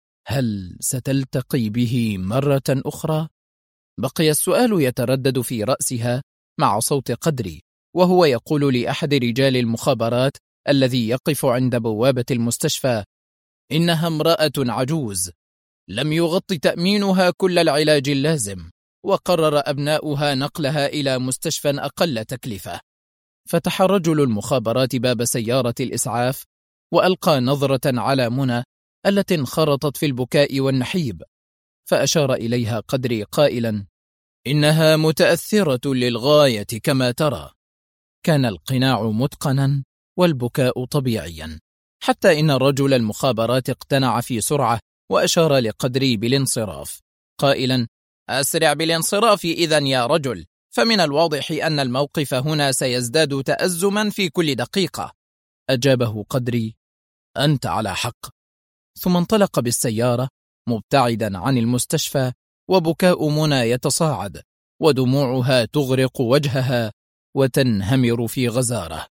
هل ستلتقي به مرة أخرى؟ بقي السؤال يتردد في رأسها مع صوت قدري وهو يقول لأحد رجال المخابرات الذي يقف عند بوابة المستشفى: إنها امرأة عجوز لم يغطي تأمينها كل العلاج اللازم، وقرر أبناؤها نقلها إلى مستشفى أقل تكلفة. فتح رجل المخابرات باب سيارة الإسعاف وألقى نظرة على منى التي انخرطت في البكاء والنحيب، فأشار إليها قدري قائلا: إنها متأثرة للغاية كما ترى. كان القناع متقنا والبكاء طبيعيا، حتى إن رجل المخابرات اقتنع في سرعة وأشار لقدري بالانصراف قائلا: أسرع بالانصراف إذن يا رجل، فمن الواضح أن الموقف هنا سيزداد تأزما في كل دقيقة. أجابه قدري: أنت على حق. ثم انطلق بالسيارة مبتعدا عن المستشفى، وبكاء منى يتصاعد ودموعها تغرق وجهها وتنهمر في غزارة،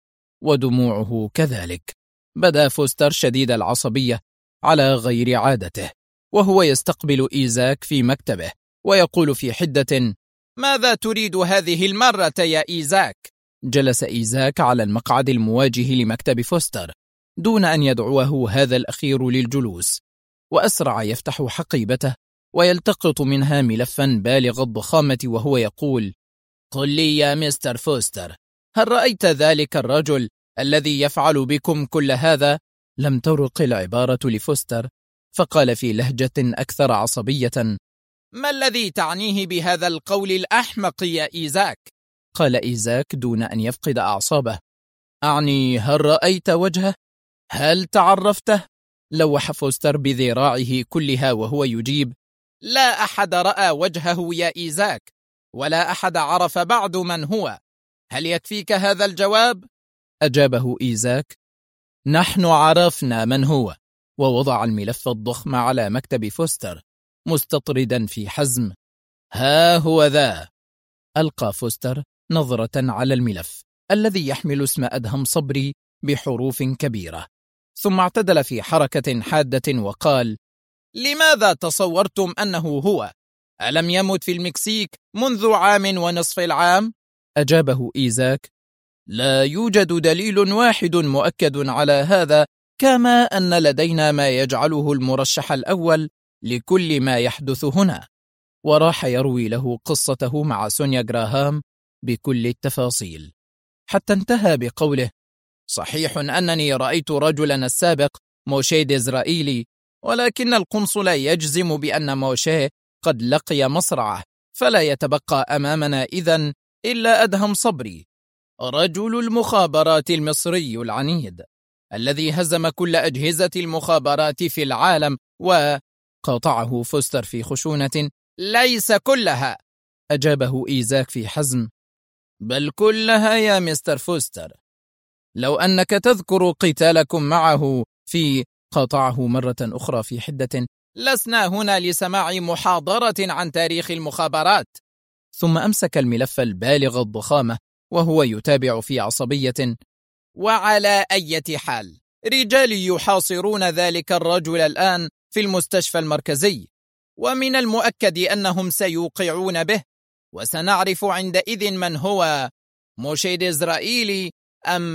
ودموعه كذلك. بدا فوستر شديد العصبية على غير عادته، وهو يستقبل إيزاك في مكتبه ويقول في حدة: ماذا تريد هذه المرة يا إيزاك؟ جلس إيزاك على المقعد المواجه لمكتب فوستر دون أن يدعوه هذا الأخير للجلوس، وأسرع يفتح حقيبته ويلتقط منها ملفا بالغ الضخامة وهو يقول: قل لي يا مستر فوستر، هل رأيت ذلك الرجل الذي يفعل بكم كل هذا؟ لم ترق العبارة لفوستر، فقال في لهجة أكثر عصبية: ما الذي تعنيه بهذا القول الأحمق يا إيزاك؟ قال إيزاك دون أن يفقد أعصابه: أعني هل رأيت وجهه؟ هل تعرفته؟ لوح فوستر بذراعه كلها وهو يجيب: لا أحد رأى وجهه يا إيزاك، ولا أحد عرف بعد من هو. هل يكفيك هذا الجواب؟ أجابه إيزاك: نحن عرفنا من هو. ووضع الملف الضخم على مكتب فوستر مستطردا في حزم: ها هو ذا. ألقى فوستر نظرة على الملف الذي يحمل اسم أدهم صبري بحروف كبيرة، ثم اعتدل في حركة حادة وقال: لماذا تصورتم أنه هو؟ ألم يمت في المكسيك منذ 1.5 عام؟ أجابه إيزاك: لا يوجد دليل واحد مؤكد على هذا، كما أن لدينا ما يجعله المرشح الأول لكل ما يحدث هنا. وراح يروي له قصته مع سونيا جراهام بكل التفاصيل، حتى انتهى بقوله: صحيح أنني رأيت رجلنا السابق موشيه ديزرائيلي، ولكن القنصل يجزم بأن موشيه قد لقي مصرعه، فلا يتبقى أمامنا إذن إلا أدهم صبري، رجل المخابرات المصري العنيد الذي هزم كل أجهزة المخابرات في العالم. وقاطعه فوستر في خشونة: ليس كلها. أجابه إيزاك في حزم: بل كلها يا مستر فوستر. لو أنك تذكر قتالكم معه في قاطعه مرة أخرى في حدة: لسنا هنا لسماع محاضرة عن تاريخ المخابرات. ثم أمسك الملف البالغ الضخامة وهو يتابع في عصبية: وعلى أي حال، رجالي يحاصرون ذلك الرجل الآن في المستشفى المركزي، ومن المؤكد أنهم سيوقعون به، وسنعرف عندئذ من هو، موشيه ديزرائيلي أم...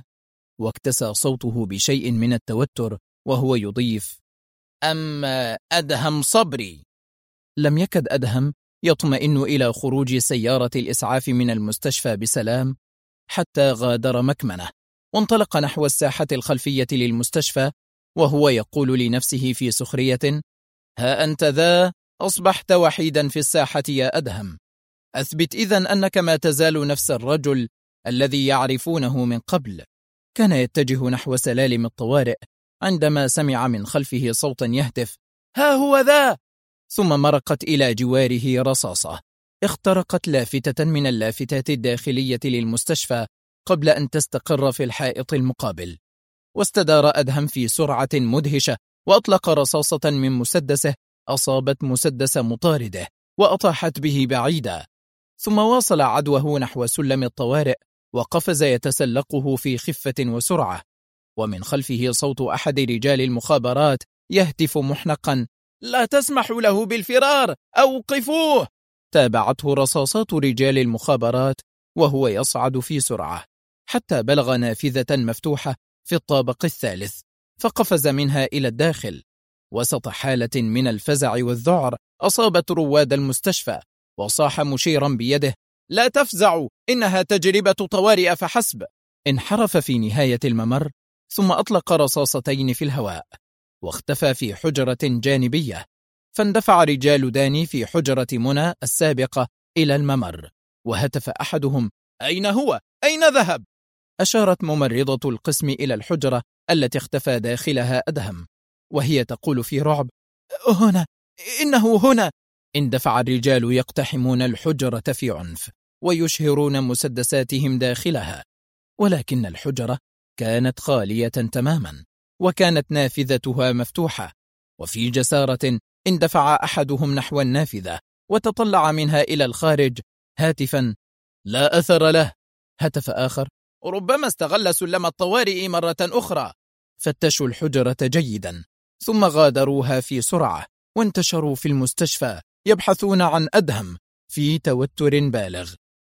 واكتسى صوته بشيء من التوتر وهو يضيف: أم أدهم صبري. لم يكد أدهم يطمئن إلى خروج سيارة الإسعاف من المستشفى بسلام حتى غادر مكمنه، وانطلق نحو الساحة الخلفية للمستشفى وهو يقول لنفسه في سخرية: ها أنت ذا أصبحت وحيدا في الساحة يا أدهم، أثبت إذن أنك ما تزال نفس الرجل الذي يعرفونه من قبل. كان يتجه نحو سلالم الطوارئ عندما سمع من خلفه صوتا يهتف: ها هو ذا! ثم مرقت إلى جواره رصاصة اخترقت لافتة من اللافتات الداخلية للمستشفى قبل أن تستقر في الحائط المقابل. واستدار أدهم في سرعة مدهشة وأطلق رصاصة من مسدسه أصابت مسدس مطارده وأطاحت به بعيدا، ثم واصل عدوه نحو سلم الطوارئ وقفز يتسلقه في خفة وسرعة، ومن خلفه صوت أحد رجال المخابرات يهتف محنقا: لا تسمحوا له بالفرار، أوقفوه! تابعته رصاصات رجال المخابرات وهو يصعد في سرعة حتى بلغ نافذة مفتوحة في الطابق الثالث، فقفز منها إلى الداخل. وسط حالة من الفزع والذعر أصابت رواد المستشفى، وصاح مشيرا بيده: لا تفزعوا، إنها تجربة طوارئ فحسب. انحرف في نهاية الممر، ثم أطلق رصاصتين في الهواء واختفى في حجرة جانبية. فاندفع رجال داني في حجرة منى السابقة إلى الممر، وهتف أحدهم: أين هو؟ أين ذهب؟ أشارت ممرضة القسم إلى الحجرة التي اختفى داخلها أدهم، وهي تقول في رعب: هنا، إنه هنا. اندفع الرجال يقتحمون الحجرة في عنف ويشهرون مسدساتهم داخلها، ولكن الحجرة كانت خالية تماما، وكانت نافذتها مفتوحة. وفي جسارة اندفع أحدهم نحو النافذة وتطلع منها إلى الخارج هاتفا: لا أثر له. هتف آخر: ربما استغل سلم الطوارئ مرة أخرى. فتشوا الحجرة جيدا، ثم غادروها في سرعة وانتشروا في المستشفى يبحثون عن أدهم في توتر بالغ.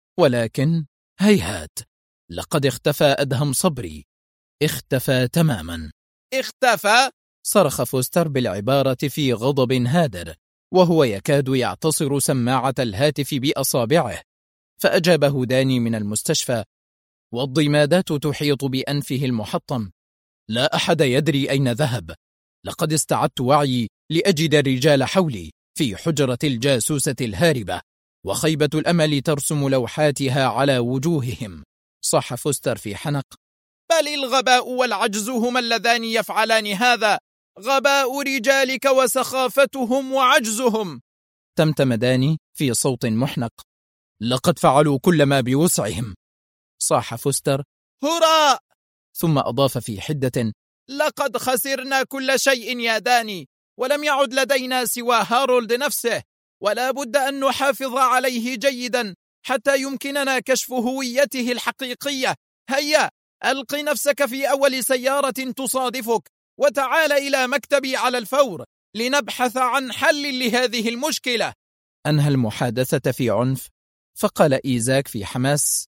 ولكن هيهات، لقد اختفى أدهم صبري، اختفى تماما. اختفى؟ صرخ فوستر بالعبارة في غضب هادر، وهو يكاد يعتصر سماعة الهاتف بأصابعه. فأجابه داني من المستشفى: والضمادات تحيط بأنفه المحطم، لا أحد يدري أين ذهب. لقد استعدت وعيي لأجد الرجال حولي في حجرة الجاسوسة الهاربة، وخيبة الأمل ترسم لوحاتها على وجوههم. صاح فوستر في حنق: بل الغباء والعجز هما اللذان يفعلان هذا، غباء رجالك وسخافتهم وعجزهم. تمتم داني في صوت محنق: لقد فعلوا كل ما بوسعهم. صاح فوستر: هراء! ثم أضاف في حدة: لقد خسرنا كل شيء يا داني، ولم يعد لدينا سوى هارولد نفسه، ولا بد أن نحافظ عليه جيدا حتى يمكننا كشف هويته الحقيقية. هيا، ألق نفسك في أول سيارة تصادفك وتعال إلى مكتبي على الفور لنبحث عن حل لهذه المشكلة. أنهى المحادثة في عنف، فقال إيزاك في حماس: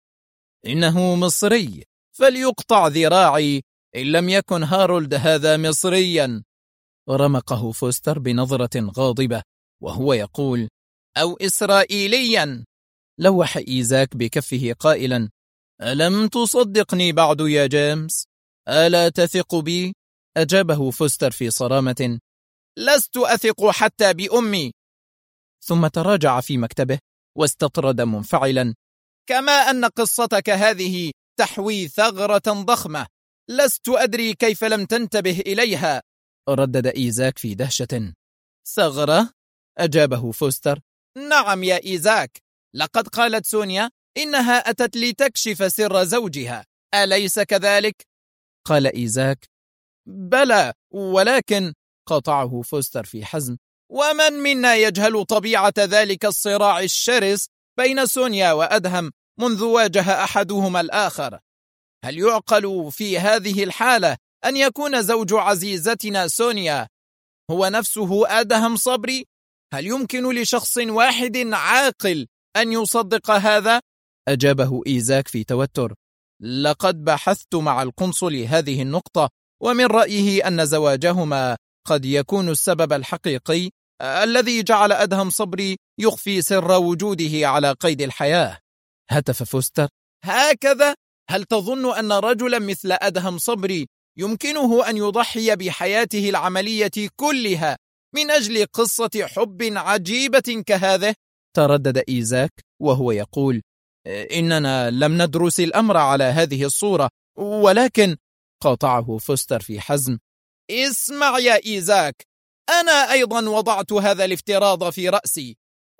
إنه مصري، فليقطع ذراعي إن لم يكن هارولد هذا مصريا. رمقه فوستر بنظرة غاضبة وهو يقول: أو إسرائيليا. لوح إيزاك بكفه قائلا: ألم تصدقني بعد يا جيمس؟ ألا تثق بي؟ أجابه فوستر في صرامة: لست أثق حتى بأمي. ثم تراجع في مكتبه واستطرد منفعلا: كما أن قصتك هذه تحوي ثغرة ضخمة، لست أدري كيف لم تنتبه إليها. ردد إيزاك في دهشة. ثغرة؟ أجابه فوستر: نعم يا إيزاك، لقد قالت سونيا إنها أتت لتكشف سر زوجها، أليس كذلك؟ قال إيزاك: بلى، ولكن قاطعه فوستر في حزم: ومن منا يجهل طبيعة ذلك الصراع الشرس بين سونيا وأدهم منذ واجه أحدهما الآخر؟ هل يعقل في هذه الحالة أن يكون زوج عزيزتنا سونيا هو نفسه أدهم صبري؟ هل يمكن لشخص واحد عاقل أن يصدق هذا؟ أجابه إيزاك في توتر: لقد بحثت مع القنصل هذه النقطة، ومن رأيه أن زواجهما قد يكون السبب الحقيقي الذي جعل أدهم صبري يخفي سر وجوده على قيد الحياة. هتف فوستر: هكذا؟ هل تظن أن رجلا مثل أدهم صبري يمكنه أن يضحي بحياته العملية كلها من أجل قصة حب عجيبة كهذه؟ تردد إيزاك وهو يقول: إننا لم ندرس الأمر على هذه الصورة، ولكن... قاطعه فوستر في حزم: اسمع يا إيزاك، أنا أيضا وضعت هذا الافتراض في رأسي،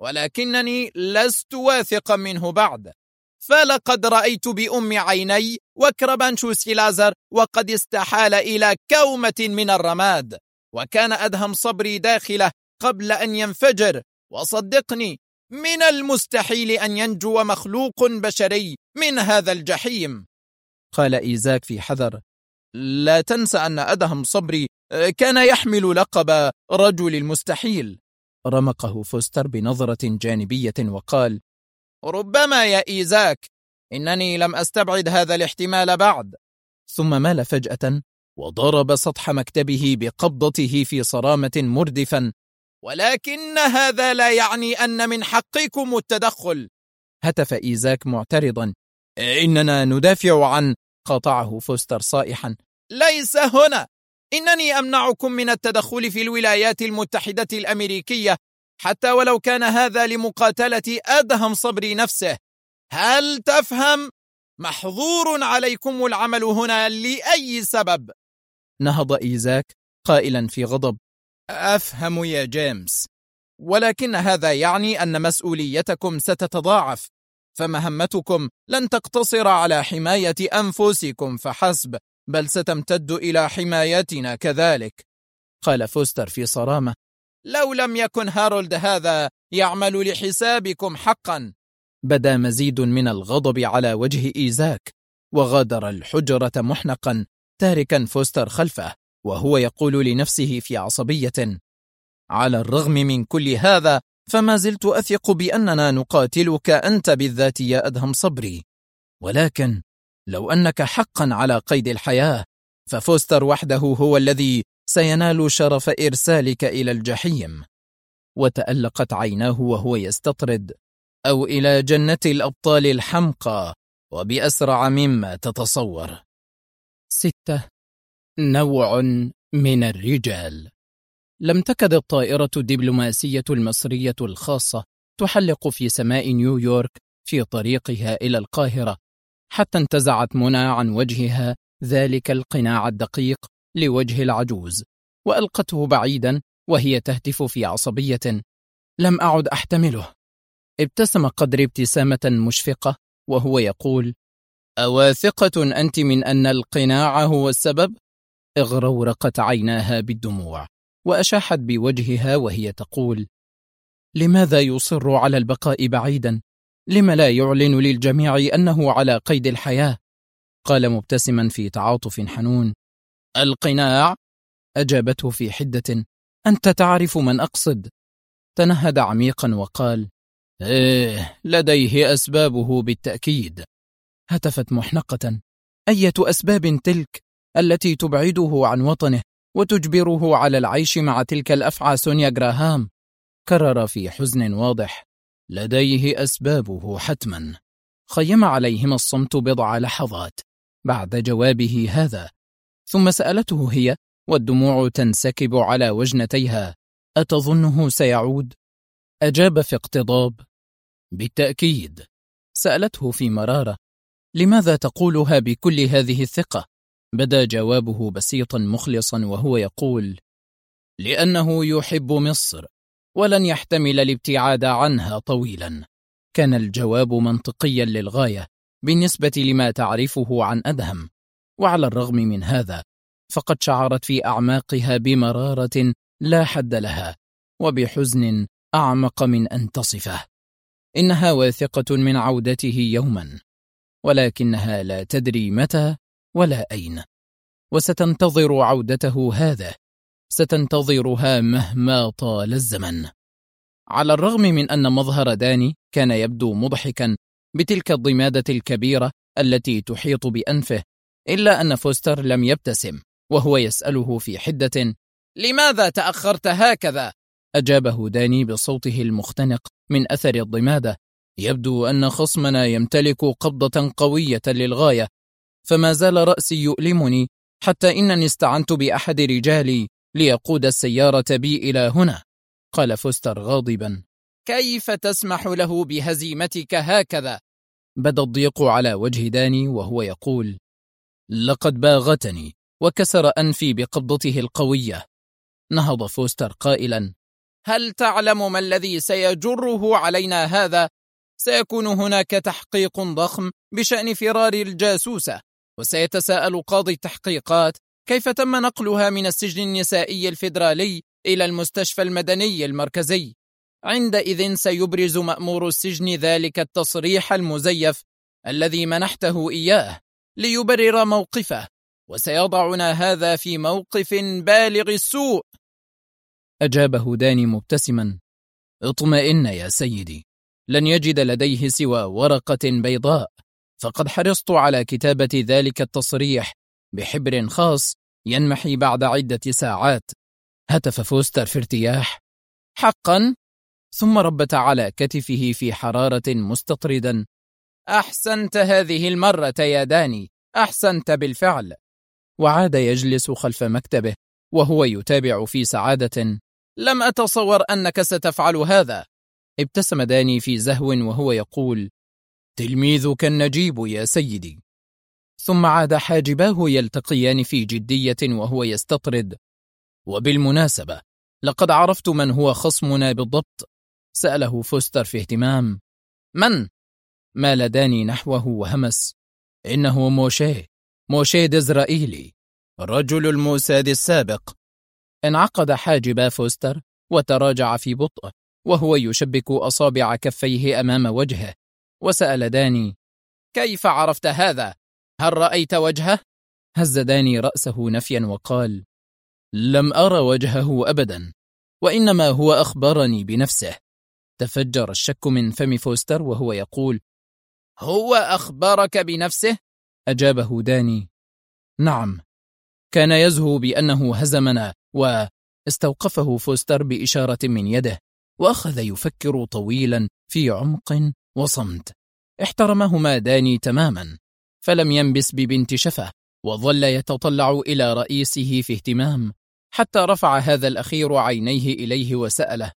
ولكنني لست واثقا منه بعد، فلقد رأيت بأم عيني وكربانشو سيلازر وقد استحال إلى كومة من الرماد. وكان أدهم صبري داخله قبل أن ينفجر، وصدقني من المستحيل أن ينجو مخلوق بشري من هذا الجحيم. قال إيزاك في حذر: لا تنسى أن أدهم صبري كان يحمل لقب رجل المستحيل. رمقه فوستر بنظرة جانبية وقال: ربما يا إيزاك، إنني لم أستبعد هذا الاحتمال بعد. ثم مال فجأة وضرب سطح مكتبه بقبضته في صرامة مردفا: ولكن هذا لا يعني أن من حقكم التدخل. هتف إيزاك معترضا: إننا ندافع عن... قاطعه فوستر صائحا: ليس هنا. إنني أمنعكم من التدخل في الولايات المتحدة الأمريكية، حتى ولو كان هذا لمقاتلة أدهم صبري نفسه. هل تفهم؟ محظور عليكم العمل هنا لأي سبب. نهض إيزاك قائلا في غضب: أفهم يا جيمس، ولكن هذا يعني أن مسؤوليتكم ستتضاعف، فمهمتكم لن تقتصر على حماية أنفسكم فحسب، بل ستمتد إلى حمايتنا كذلك. قال فوستر في صرامة: لو لم يكن هارولد هذا يعمل لحسابكم حقا. بدا مزيد من الغضب على وجه إيزاك، وغادر الحجرة محنقا تاركا فوستر خلفه، وهو يقول لنفسه في عصبية: على الرغم من كل هذا فما زلت أثق بأننا نقاتلك أنت بالذات يا أدهم صبري، ولكن لو أنك حقا على قيد الحياة ففوستر وحده هو الذي سينال شرف إرسالك إلى الجحيم. وتألقت عيناه وهو يستطرد: أو إلى جنة الأبطال الحمقى، وبأسرع مما تتصور. 6. نوع من الرجال. لم تكد الطائرة الدبلوماسية المصرية الخاصة تحلق في سماء نيويورك في طريقها إلى القاهرة حتى انتزعت منى عن وجهها ذلك القناع الدقيق لوجه العجوز، وألقته بعيدا وهي تهتف في عصبية: لم أعد أحتمله. ابتسم قدر ابتسامة مشفقة وهو يقول: أواثقة أنت من أن القناع هو السبب؟ اغرورقت عيناها بالدموع وأشاحت بوجهها وهي تقول: لماذا يصر على البقاء بعيدا؟ لم لا يعلن للجميع أنه على قيد الحياة؟ قال مبتسما في تعاطف حنون: القناع؟ أجابته في حدة: أنت تعرف من أقصد. تنهد عميقا وقال: لديه أسبابه بالتأكيد. هتفت محنقة: أية أسباب تلك التي تبعده عن وطنه وتجبره على العيش مع تلك الأفعى سونيا جراهام؟ كرر في حزن واضح: لديه أسبابه حتما. خيم عليهما الصمت بضع لحظات بعد جوابه هذا، ثم سألته هي والدموع تنسكب على وجنتيها: أتظنه سيعود؟ أجاب في اقتضاب: بالتأكيد. سألته في مرارة: لماذا تقولها بكل هذه الثقة؟ بدا جوابه بسيطا مخلصا وهو يقول: لأنه يحب مصر ولن يحتمل الابتعاد عنها طويلا. كان الجواب منطقيا للغاية بالنسبة لما تعرفه عن أدهم، وعلى الرغم من هذا فقد شعرت في أعماقها بمرارة لا حد لها وبحزن أعمق من أن تصفه. إنها واثقة من عودته يوما، ولكنها لا تدري متى ولا أين، وستنتظر عودته هذا، ستنتظرها مهما طال الزمن. على الرغم من أن مظهر داني كان يبدو مضحكا بتلك الضمادة الكبيرة التي تحيط بأنفه، إلا أن فوستر لم يبتسم وهو يسأله في حدة: لماذا تأخرت هكذا؟ أجابه داني بصوته المختنق من أثر الضمادة: يبدو أن خصمنا يمتلك قبضة قوية للغاية، فما زال رأسي يؤلمني حتى إنني استعنت بأحد رجالي ليقود السيارة بي إلى هنا. قال فوستر غاضبا: كيف تسمح له بهزيمتك هكذا؟ بدا الضيق على وجه داني وهو يقول: لقد باغتني وكسر أنفي بقبضته القوية. نهض فوستر قائلا: هل تعلم ما الذي سيجره علينا هذا؟ سيكون هناك تحقيق ضخم بشأن فرار الجاسوسة، وسيتساءل قاضي التحقيقات: كيف تم نقلها من السجن النسائي الفيدرالي إلى المستشفى المدني المركزي؟ عندئذ سيبرز مأمور السجن ذلك التصريح المزيف الذي منحته إياه ليبرر موقفه، وسيضعنا هذا في موقف بالغ السوء. أجابه داني مبتسما: اطمئن يا سيدي، لن يجد لديه سوى ورقة بيضاء، فقد حرصت على كتابة ذلك التصريح بحبر خاص ينمحي بعد عدة ساعات. هتف فوستر في ارتياح: حقا؟ ثم ربت على كتفه في حرارة مستطردا: أحسنت هذه المرة يا داني، أحسنت بالفعل. وعاد يجلس خلف مكتبه وهو يتابع في سعادة: لم أتصور أنك ستفعل هذا. ابتسم داني في زهو وهو يقول: تلميذك النجيب يا سيدي. ثم عاد حاجباه يلتقيان في جدية وهو يستطرد: وبالمناسبة، لقد عرفت من هو خصمنا بالضبط. سأله فوستر في اهتمام: من؟ مال داني نحوه وهمس: إنه موشيه ديزرائيلي، رجل الموساد السابق. انعقد حاجب فوستر وتراجع في بطء وهو يشبك أصابع كفيه أمام وجهه، وسأل داني: كيف عرفت هذا؟ هل رأيت وجهه؟ هز داني رأسه نفيا وقال: لم أرى وجهه أبدا، وإنما هو أخبرني بنفسه. تفجر الشك من فم فوستر وهو يقول: هو أخبرك بنفسه؟ أجابه داني: نعم، كان يزهو بأنه هزمنا. واستوقفه فوستر بإشارة من يده، وأخذ يفكر طويلا في عمق وصمت. احترمهما داني تماما، فلم ينبس ببنت شفة، وظل يتطلع إلى رئيسه في اهتمام، حتى رفع هذا الأخير عينيه إليه وسأله: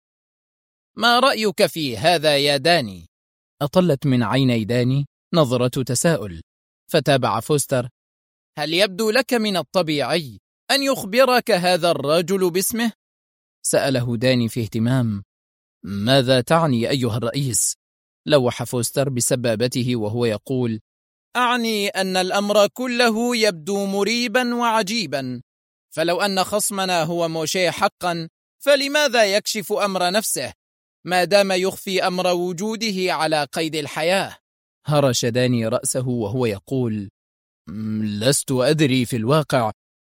ما رأيك في هذا يا داني؟ أطلت من عيني داني نظرة تساؤل، فتابع فوستر: هل يبدو لك من الطبيعي أن يخبرك هذا الرجل باسمه؟ سأله داني في اهتمام: ماذا تعني أيها الرئيس؟ لوح فوستر بسبابته وهو يقول: أعني أن الأمر كله يبدو مريبا وعجيبا، فلو أن خصمنا هو موشيه حقا، فلماذا يكشف أمر نفسه ما دام يخفي أمر وجوده على قيد الحياة؟ هرش داني رأسه وهو يقول: لست أدري في الواقع،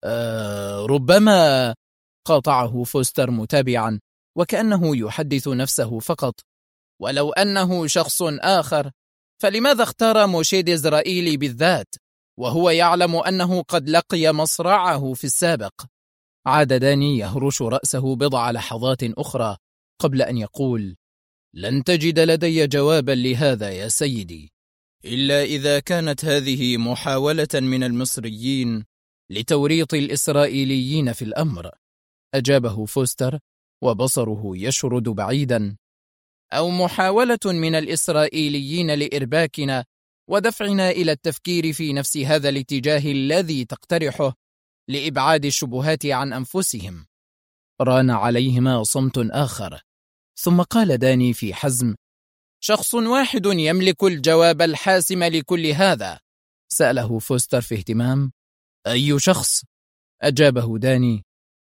ربما. قاطعه فوستر متابعا وكأنه يحدث نفسه فقط: ولو أنه شخص آخر، فلماذا اختار موشيه ديزرائيلي بالذات وهو يعلم أنه قد لقي مصرعه في السابق؟ عاد داني يهرش رأسه بضع لحظات أخرى قبل أن يقول: لن تجد لدي جوابا لهذا يا سيدي، إلا إذا كانت هذه محاولة من المصريين لتوريط الإسرائيليين في الأمر. أجابه فوستر وبصره يشرد بعيدا: أو محاولة من الإسرائيليين لإرباكنا ودفعنا إلى التفكير في نفس هذا الاتجاه الذي تقترحه لإبعاد الشبهات عن أنفسهم. ران عليهما صمت آخر، ثم قال داني في حزم: شخص واحد يملك الجواب الحاسم لكل هذا. سأله فوستر في اهتمام: أي شخص؟ أجابه داني: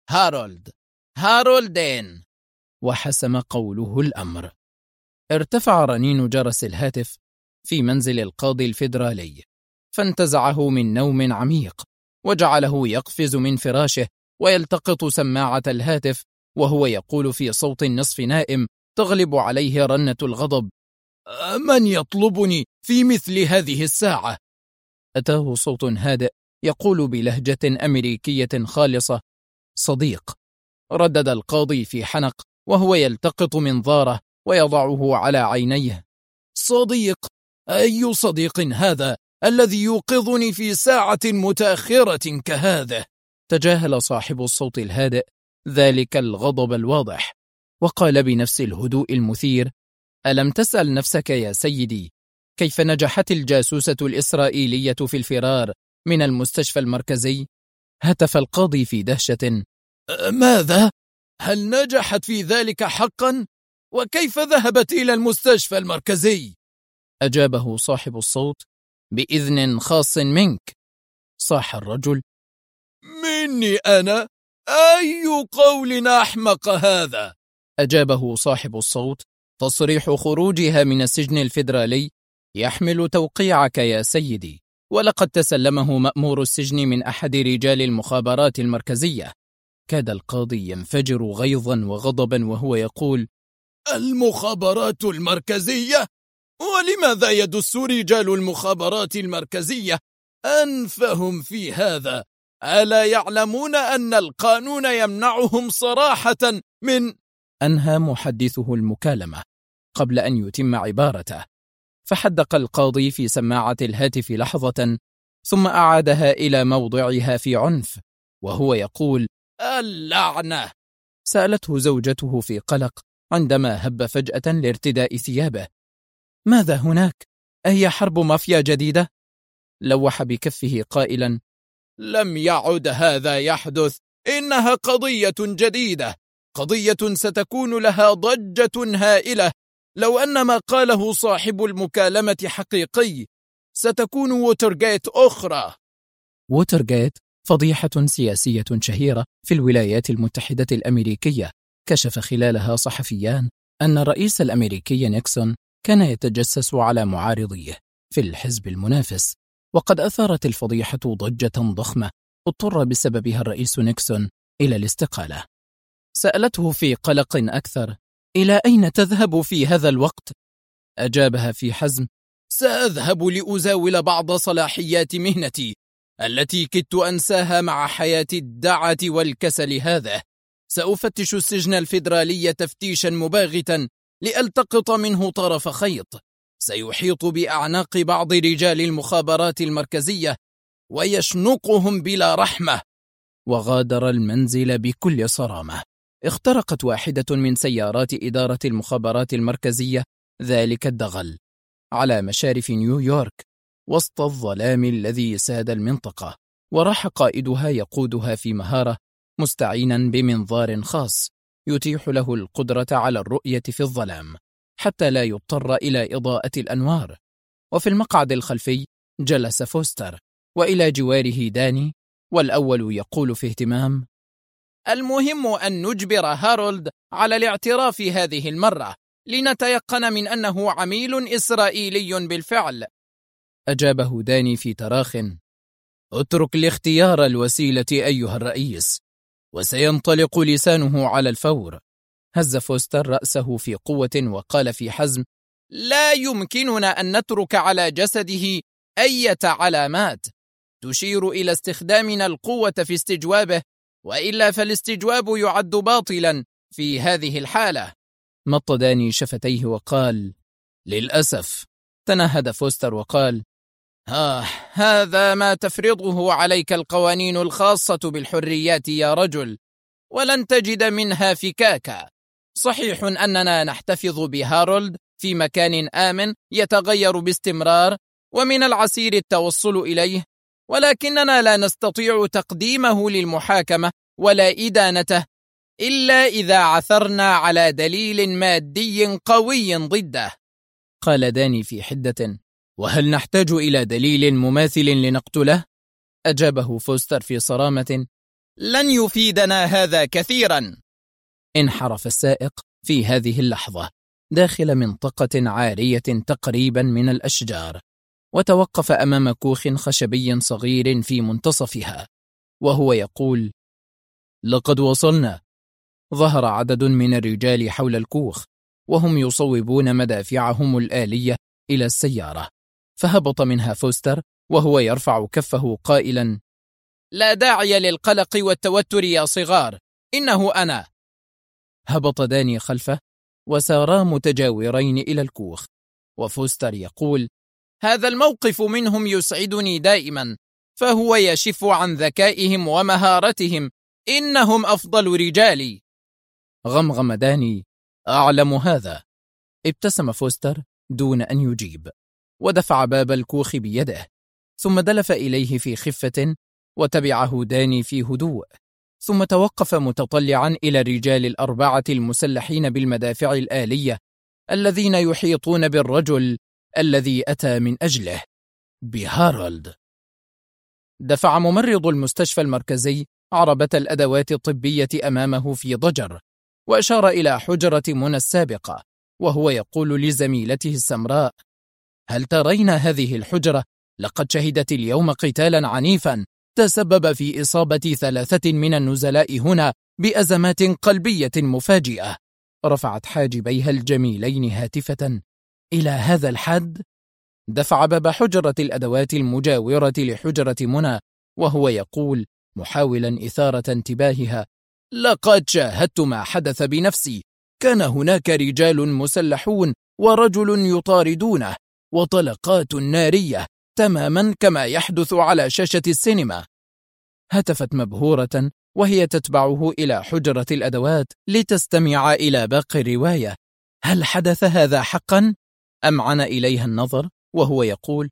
هارولدين. وحسم قوله الأمر. ارتفع رنين جرس الهاتف في منزل القاضي الفيدرالي، فانتزعه من نوم عميق وجعله يقفز من فراشه ويلتقط سماعة الهاتف وهو يقول في صوت نصف نائم تغلب عليه رنة الغضب: من يطلبني في مثل هذه الساعة؟ أتاه صوت هادئ يقول بلهجة أمريكية خالصة: صديق. ردد القاضي في حنق وهو يلتقط منظاره ويضعه على عينيه: صديق؟ أي صديق هذا الذي يوقظني في ساعة متأخرة كهذه؟ تجاهل صاحب الصوت الهادئ ذلك الغضب الواضح وقال بنفس الهدوء المثير: ألم تسأل نفسك يا سيدي كيف نجحت الجاسوسة الإسرائيلية في الفرار من المستشفى المركزي؟ هتف القاضي في دهشة: ماذا؟ هل نجحت في ذلك حقا؟ وكيف ذهبت إلى المستشفى المركزي؟ أجابه صاحب الصوت: بإذن خاص منك. صاح الرجل: إني أنا؟ أي قول أحمق هذا؟ أجابه صاحب الصوت: تصريح خروجها من السجن الفيدرالي يحمل توقيعك يا سيدي، ولقد تسلمه مأمور السجن من أحد رجال المخابرات المركزية. كاد القاضي ينفجر غيظا وغضبا وهو يقول: المخابرات المركزية؟ ولماذا يدس رجال المخابرات المركزية أنفهم في هذا؟ ألا يعلمون أن القانون يمنعهم صراحة من... أنهى محدثه المكالمة قبل أن يتم عبارته، فحدق القاضي في سماعة الهاتف لحظة ثم أعادها إلى موضعها في عنف وهو يقول: اللعنة! سألته زوجته في قلق عندما هب فجأة لارتداء ثيابه: ماذا هناك؟ أهي حرب مافيا جديدة؟ لوح بكفه قائلا: لم يعد هذا يحدث، إنها قضية جديدة، قضية ستكون لها ضجة هائلة. لو أن ما قاله صاحب المكالمة حقيقي ستكون ووترغيت أخرى. ووترغيت فضيحة سياسية شهيرة في الولايات المتحدة الأمريكية، كشف خلالها صحفيان أن الرئيس الأمريكي نيكسون كان يتجسس على معارضيه في الحزب المنافس، وقد أثارت الفضيحة ضجة ضخمة اضطر بسببها الرئيس نيكسون إلى الاستقالة. سألته في قلق أكثر: إلى أين تذهب في هذا الوقت؟ أجابها في حزم: سأذهب لأزاول بعض صلاحيات مهنتي التي كدت أنساها مع حياة الدعة والكسل هذا. سأفتش السجن الفيدرالي تفتيشا مباغتا لألتقط منه طرف خيط سيحيط بأعناق بعض رجال المخابرات المركزية ويشنقهم بلا رحمة. وغادر المنزل بكل صرامة. اخترقت واحدة من سيارات إدارة المخابرات المركزية ذلك الدغل على مشارف نيويورك وسط الظلام الذي ساد المنطقة، وراح قائدها يقودها في مهارة مستعينا بمنظار خاص يتيح له القدرة على الرؤية في الظلام حتى لا يضطر إلى إضاءة الأنوار. وفي المقعد الخلفي جلس فوستر وإلى جواره داني، والأول يقول في اهتمام: المهم أن نجبر هارولد على الاعتراف هذه المرة لنتيقن من أنه عميل إسرائيلي بالفعل. أجابه داني في تراخ: اترك لاختيار الوسيلة أيها الرئيس، وسينطلق لسانه على الفور. هز فوستر رأسه في قوة وقال في حزم: لا يمكننا أن نترك على جسده أي علامات تشير إلى استخدامنا القوة في استجوابه، وإلا فالاستجواب يعد باطلا في هذه الحالة. مط داني شفتيه وقال: للأسف. تنهد فوستر وقال: هذا ما تفرضه عليك القوانين الخاصة بالحريات يا رجل، ولن تجد منها فكاكا. صحيح أننا نحتفظ بهارولد في مكان آمن يتغير باستمرار ومن العسير التوصل إليه، ولكننا لا نستطيع تقديمه للمحاكمة ولا إدانته إلا إذا عثرنا على دليل مادي قوي ضده. قال داني في حدة: وهل نحتاج إلى دليل مماثل لنقتله؟ أجابه فوستر في صرامة: لن يفيدنا هذا كثيرا. انحرف السائق في هذه اللحظة داخل منطقة عارية تقريبا من الأشجار، وتوقف أمام كوخ خشبي صغير في منتصفها وهو يقول: لقد وصلنا. ظهر عدد من الرجال حول الكوخ وهم يصوبون مدافعهم الآلية إلى السيارة، فهبط منها فوستر وهو يرفع كفه قائلا: لا داعي للقلق والتوتر يا صغار، إنه أنا. هبط داني خلفه وسارا متجاورين إلى الكوخ، وفوستر يقول: هذا الموقف منهم يسعدني دائما، فهو يشف عن ذكائهم ومهارتهم، إنهم أفضل رجالي. غمغم داني: أعلم هذا. ابتسم فوستر دون أن يجيب، ودفع باب الكوخ بيده، ثم دلف إليه في خفة وتبعه داني في هدوء، ثم توقف متطلعا إلى الرجال الأربعة المسلحين بالمدافع الآلية الذين يحيطون بالرجل الذي أتى من أجله، بهارولد. دفع ممرض المستشفى المركزي عربة الأدوات الطبية أمامه في ضجر، وأشار إلى حجرة منى السابقة وهو يقول لزميلته السمراء: هل ترين هذه الحجرة؟ لقد شهدت اليوم قتالا عنيفا تسبب في إصابة 3 من النزلاء هنا بأزمات قلبية مفاجئة. رفعت حاجبيها الجميلين هاتفة: إلى هذا الحد؟ دفع باب حجرة الأدوات المجاورة لحجرة منى وهو يقول محاولا إثارة انتباهها: لقد شاهدت ما حدث بنفسي. كان هناك رجال مسلحون ورجل يطاردونه، وطلقات نارية تماما كما يحدث على شاشة السينما. هتفت مبهورة وهي تتبعه إلى حجرة الأدوات لتستمع إلى باقي الرواية. هل حدث هذا حقا؟ أمعن إليها النظر وهو يقول: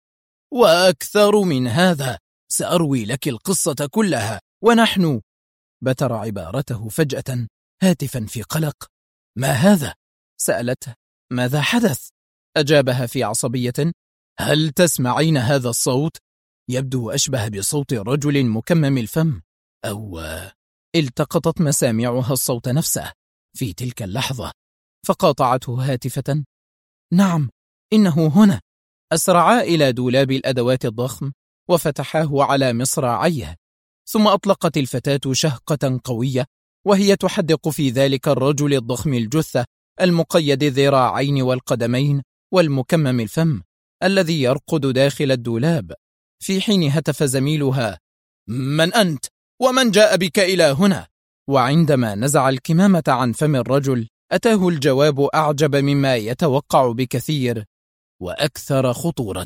وأكثر من هذا، سأروي لك القصة كلها ونحن. بتر عبارته فجأة هاتفا في قلق. ما هذا؟ سألته. ماذا حدث؟ أجابها في عصبية: هل تسمعين هذا الصوت؟ يبدو أشبه بصوت رجل مكمم الفم، أو التقطت مسامعها الصوت نفسه في تلك اللحظة، فقاطعته هاتفة: نعم، إنه هنا. أسرعا إلى دولاب الأدوات الضخم وفتحاه على مصراعيه، ثم أطلقت الفتاة شهقة قوية وهي تحدق في ذلك الرجل الضخم الجثة المقيد الذراعين والقدمين والمكمم الفم الذي يرقد داخل الدولاب، في حين هتف زميلها: من أنت؟ ومن جاء بك إلى هنا؟ وعندما نزع الكمامة عن فم الرجل أتاه الجواب أعجب مما يتوقع بكثير وأكثر خطورة.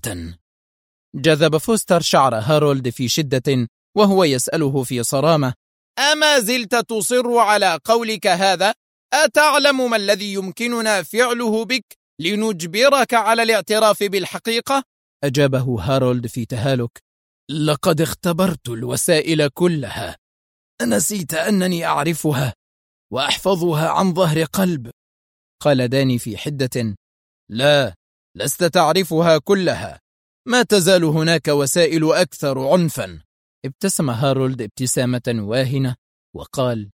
جذب فوستر شعر هارولد في شدة وهو يسأله في صرامة: أما زلت تصر على قولك هذا؟ أتعلم ما الذي يمكننا فعله بك لنجبرك على الاعتراف بالحقيقة؟ أجابه هارولد في تهالك: لقد اختبرت الوسائل كلها، نسيت أنني أعرفها وأحفظها عن ظهر قلب. قال داني في حدة: لا، لست تعرفها كلها، ما تزال هناك وسائل أكثر عنفا. ابتسم هارولد ابتسامة واهنة وقال: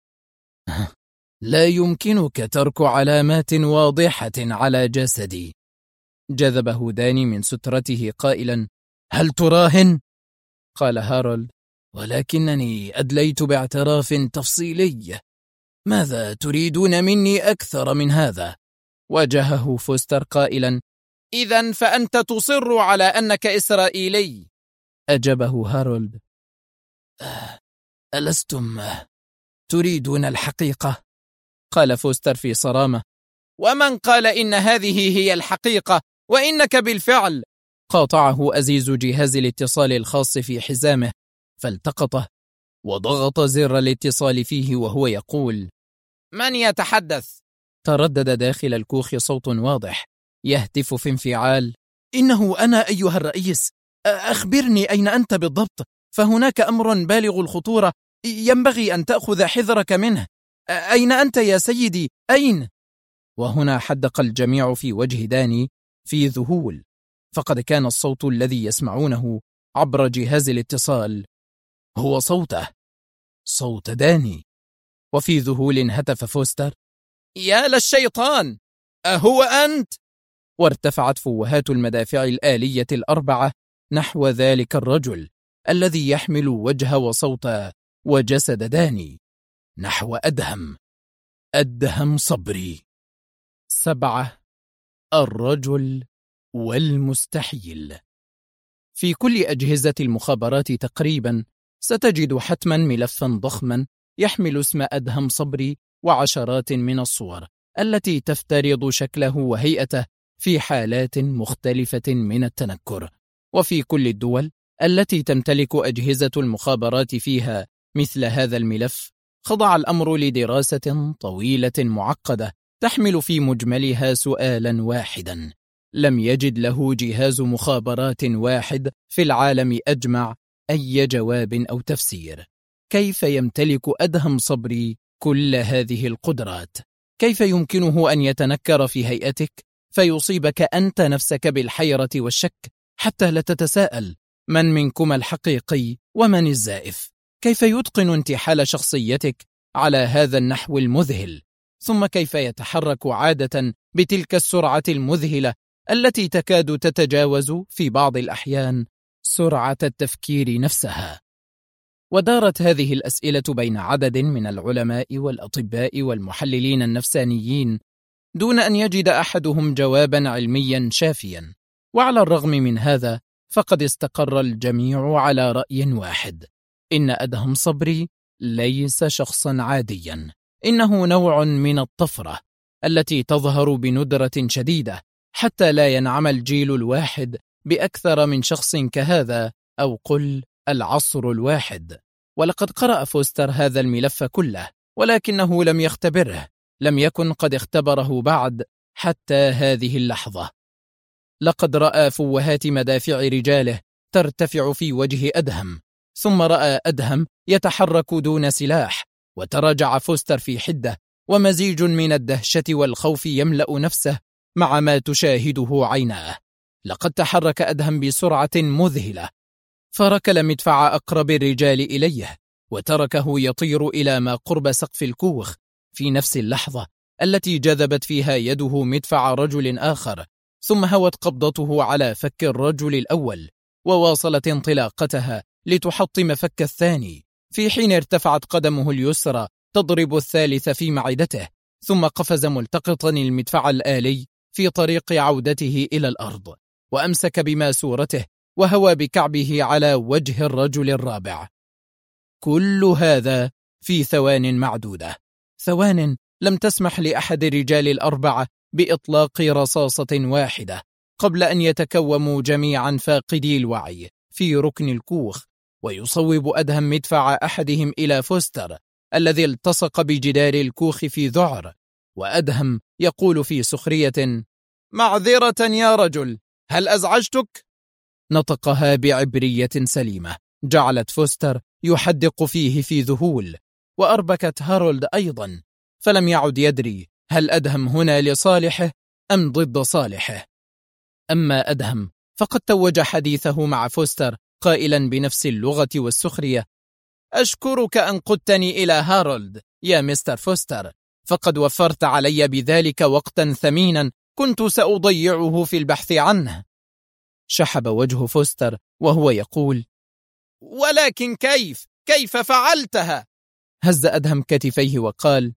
لا يمكنك ترك علامات واضحة على جسدي. جذبه داني من سترته قائلا: هل تراهن؟ قال هارولد: ولكنني أدليت باعتراف تفصيلي، ماذا تريدون مني أكثر من هذا؟ واجهه فوستر قائلا: إذن فأنت تصر على أنك إسرائيلي. أجابه هارولد: ألستم تريدون الحقيقة؟ قال فوستر في صرامة: ومن قال إن هذه هي الحقيقة وإنك بالفعل؟ قاطعه أزيز جهاز الاتصال الخاص في حزامه فالتقطه وضغط زر الاتصال فيه وهو يقول: من يتحدث؟ تردد داخل الكوخ صوت واضح يهتف في انفعال: إنه أنا أيها الرئيس، أخبرني أين أنت بالضبط، فهناك أمر بالغ الخطورة ينبغي أن تأخذ حذرك منه. أين أنت يا سيدي؟ أين؟ وهنا حدق الجميع في وجه داني في ذهول، فقد كان الصوت الذي يسمعونه عبر جهاز الاتصال هو صوته، صوت داني. وفي ذهول هتف فوستر: يا للشيطان، أهو أنت؟ وارتفعت فوهات المدافع الآلية الأربعة نحو ذلك الرجل الذي يحمل وجه وصوت وجسد داني، نحو أدهم صبري. 7. الرجل والمستحيل. في كل أجهزة المخابرات تقريبا ستجد حتما ملفا ضخما يحمل اسم أدهم صبري وعشرات من الصور التي تفترض شكله وهيئته في حالات مختلفة من التنكر. وفي كل الدول التي تمتلك أجهزة المخابرات فيها مثل هذا الملف خضع الأمر لدراسة طويلة معقدة تحمل في مجملها سؤالا واحدا لم يجد له جهاز مخابرات واحد في العالم أجمع أي جواب أو تفسير. كيف يمتلك أدهم صبري كل هذه القدرات؟ كيف يمكنه أن يتنكر في هيئتك فيصيبك أنت نفسك بالحيرة والشك حتى لا تتساءل من منكما الحقيقي ومن الزائف؟ كيف يتقن انتحال شخصيتك على هذا النحو المذهل؟ ثم كيف يتحرك عادة بتلك السرعة المذهلة التي تكاد تتجاوز في بعض الأحيان سرعة التفكير نفسها؟ ودارت هذه الأسئلة بين عدد من العلماء والأطباء والمحللين النفسانيين دون أن يجد أحدهم جوابا علميا شافيا. وعلى الرغم من هذا فقد استقر الجميع على رأي واحد: إن أدهم صبري ليس شخصا عاديا، إنه نوع من الطفرة التي تظهر بندرة شديدة، حتى لا ينعم الجيل الواحد بأكثر من شخص كهذا، أو قل العصر الواحد. ولقد قرأ فوستر هذا الملف كله، ولكنه لم يختبره، لم يكن قد اختبره بعد حتى هذه اللحظة. لقد رأى فوهات مدافع رجاله ترتفع في وجه أدهم، ثم رأى أدهم يتحرك دون سلاح، وتراجع فوستر في حدة، ومزيج من الدهشة والخوف يملأ نفسه مع ما تشاهده عيناه. لقد تحرك أدهم بسرعة مذهلة، فركل مدفع أقرب الرجال إليه، وتركه يطير إلى ما قرب سقف الكوخ في نفس اللحظة التي جذبت فيها يده مدفع رجل آخر، ثم هوت قبضته على فك الرجل الأول، وواصلت انطلاقتها لتحطم فك الثاني، في حين ارتفعت قدمه اليسرى تضرب الثالث في معدته، ثم قفز ملتقطا المدفع الآلي في طريق عودته إلى الأرض، وأمسك بماسورته وهوى بكعبه على وجه الرجل الرابع. كل هذا في ثوان معدودة، ثوان لم تسمح لأحد الرجال الأربعة بإطلاق رصاصة واحدة قبل أن يتكوموا جميعا فاقدي الوعي في ركن الكوخ، ويصوب أدهم مدفع أحدهم إلى فوستر الذي التصق بجدار الكوخ في ذعر، وأدهم يقول في سخرية: معذرة يا رجل، هل أزعجتك؟ نطقها بعبرية سليمة جعلت فوستر يحدق فيه في ذهول، وأربكت هارولد أيضا، فلم يعد يدري هل أدهم هنا لصالحه أم ضد صالحه. أما أدهم فقد توج حديثه مع فوستر قائلا بنفس اللغة والسخرية: أشكرك أن قدتني إلى هارولد يا مستر فوستر، فقد وفرت علي بذلك وقتا ثمينا كنت سأضيعه في البحث عنه. شحب وجه فوستر وهو يقول: ولكن كيف فعلتها؟ هز أدهم كتفيه وقال: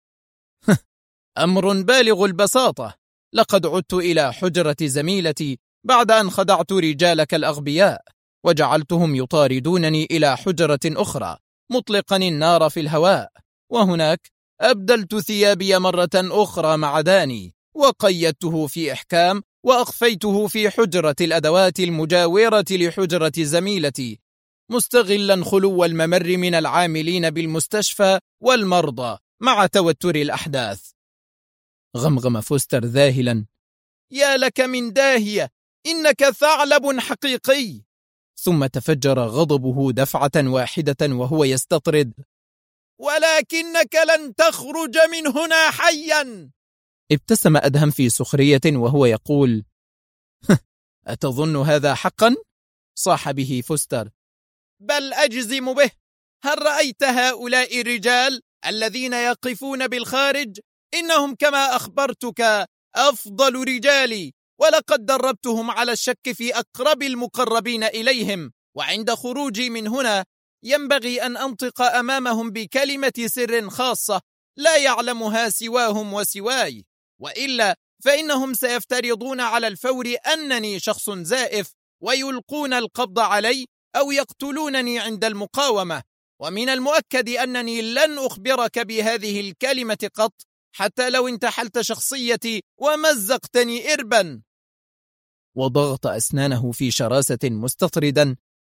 أمر بالغ البساطة، لقد عدت إلى حجرة زميلتي بعد أن خدعت رجالك الأغبياء، وجعلتهم يطاردونني إلى حجرة أخرى، مطلقا النار في الهواء، وهناك أبدلت ثيابي مرة أخرى مع داني، وقيدته في إحكام، وأخفيته في حجرة الأدوات المجاورة لحجرة زميلتي، مستغلا خلو الممر من العاملين بالمستشفى والمرضى مع توتر الأحداث. غمغم فوستر ذاهلا: يا لك من داهية، إنك ثعلب حقيقي. ثم تفجر غضبه دفعة واحدة وهو يستطرد: ولكنك لن تخرج من هنا حيا. ابتسم أدهم في سخرية وهو يقول: أتظن هذا حقا؟ صاح به فوستر: بل أجزم به. هل رأيت هؤلاء الرجال الذين يقفون بالخارج؟ إنهم كما أخبرتك أفضل رجالي، ولقد دربتهم على الشك في أقرب المقربين إليهم، وعند خروجي من هنا ينبغي أن أنطق أمامهم بكلمة سر خاصة لا يعلمها سواهم وسواي، وإلا فإنهم سيفترضون على الفور أنني شخص زائف، ويلقون القبض علي أو يقتلونني عند المقاومة، ومن المؤكد أنني لن أخبرك بهذه الكلمة قط، حتى لو انتحلت شخصيتي ومزقتني إربا. وضغط أسنانه في شراسة مستطردا: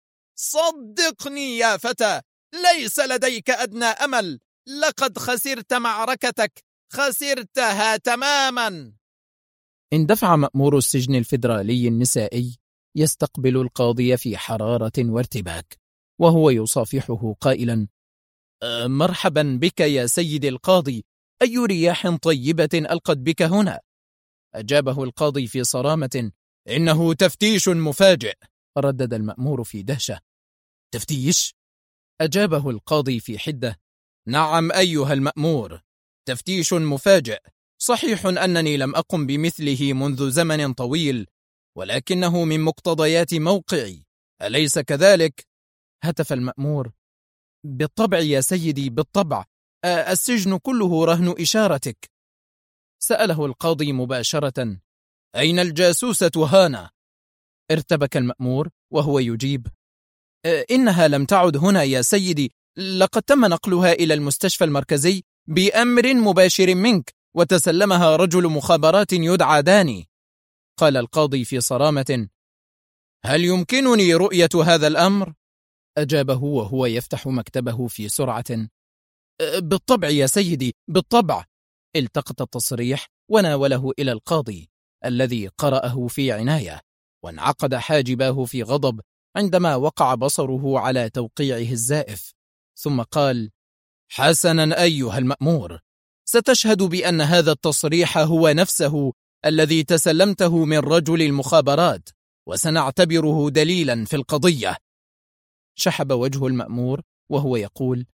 صدقني يا فتى، ليس لديك أدنى أمل، لقد خسرت معركتك، خسرتها تماما. اندفع مأمور السجن الفيدرالي النسائي يستقبل القاضي في حرارة وارتباك، وهو يصافحه قائلا: مرحبا بك يا سيدي القاضي، أي رياح طيبة ألقت بك هنا؟ أجابه القاضي في صرامة: إنه تفتيش مفاجئ. ردد المأمور في دهشة: تفتيش؟ أجابه القاضي في حدة: نعم أيها المأمور، تفتيش مفاجئ. صحيح أنني لم أقم بمثله منذ زمن طويل، ولكنه من مقتضيات موقعي، أليس كذلك؟ هتف المأمور: بالطبع يا سيدي، بالطبع. السجن كله رهن إشارتك. سأله القاضي مباشرة: أين الجاسوسة هانا؟ ارتبك المأمور وهو يجيب: إنها لم تعد هنا يا سيدي، لقد تم نقلها إلى المستشفى المركزي بأمر مباشر منك، وتسلمها رجل مخابرات يدعى داني. قال القاضي في صرامة: هل يمكنني رؤية هذا الأمر؟ أجابه وهو يفتح مكتبه في سرعة: بالطبع يا سيدي، بالطبع. التقط التصريح وناوله إلى القاضي، الذي قرأه في عناية، وانعقد حاجباه في غضب عندما وقع بصره على توقيعه الزائف، ثم قال: حسنا أيها المأمور، ستشهد بأن هذا التصريح هو نفسه الذي تسلمته من رجل المخابرات، وسنعتبره دليلا في القضية. شحب وجه المأمور وهو يقول: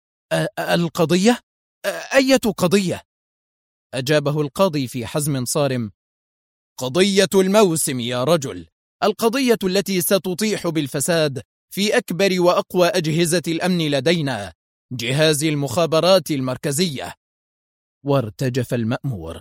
القضية؟ أية قضية؟ أجابه القاضي في حزم صارم: قضية الموسم يا رجل، القضية التي ستطيح بالفساد في أكبر وأقوى أجهزة الأمن لدينا، جهاز المخابرات المركزية. وارتجف المأمور.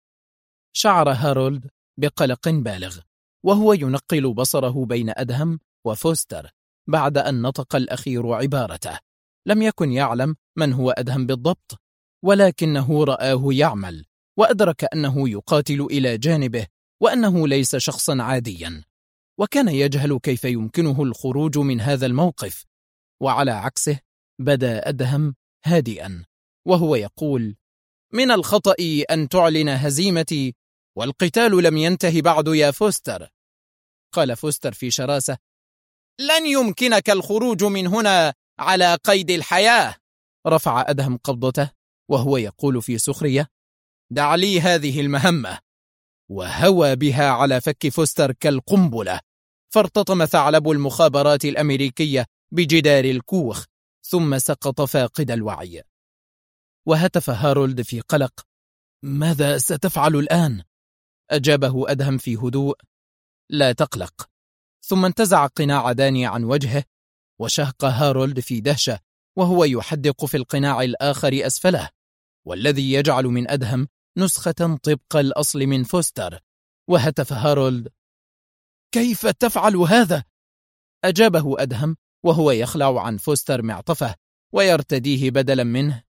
شعر هارولد بقلق بالغ وهو ينقل بصره بين أدهم وفوستر بعد أن نطق الأخير عبارته. لم يكن يعلم من هو أدهم بالضبط، ولكنه رآه يعمل، وأدرك أنه يقاتل إلى جانبه، وأنه ليس شخصا عاديا، وكان يجهل كيف يمكنه الخروج من هذا الموقف. وعلى عكسه بدا أدهم هادئا وهو يقول: من الخطأ أن تعلن هزيمتي، والقتال لم ينته بعد يا فوستر. قال فوستر في شراسة: لن يمكنك الخروج من هنا على قيد الحياة. رفع أدهم قبضته وهو يقول في سخرية: دع لي هذه المهمة. وهوى بها على فك فوستر كالقنبلة، فارتطم ثعلب المخابرات الأمريكية بجدار الكوخ، ثم سقط فاقد الوعي. وهتف هارولد في قلق: ماذا ستفعل الآن؟ أجابه أدهم في هدوء: لا تقلق. ثم انتزع قناع داني عن وجهه، وشهق هارولد في دهشة وهو يحدق في القناع الآخر أسفله، والذي يجعل من أدهم نسخة طبق الأصل من فوستر. وهتف هارولد: كيف تفعل هذا؟ أجابه أدهم وهو يخلع عن فوستر معطفه ويرتديه بدلا منه: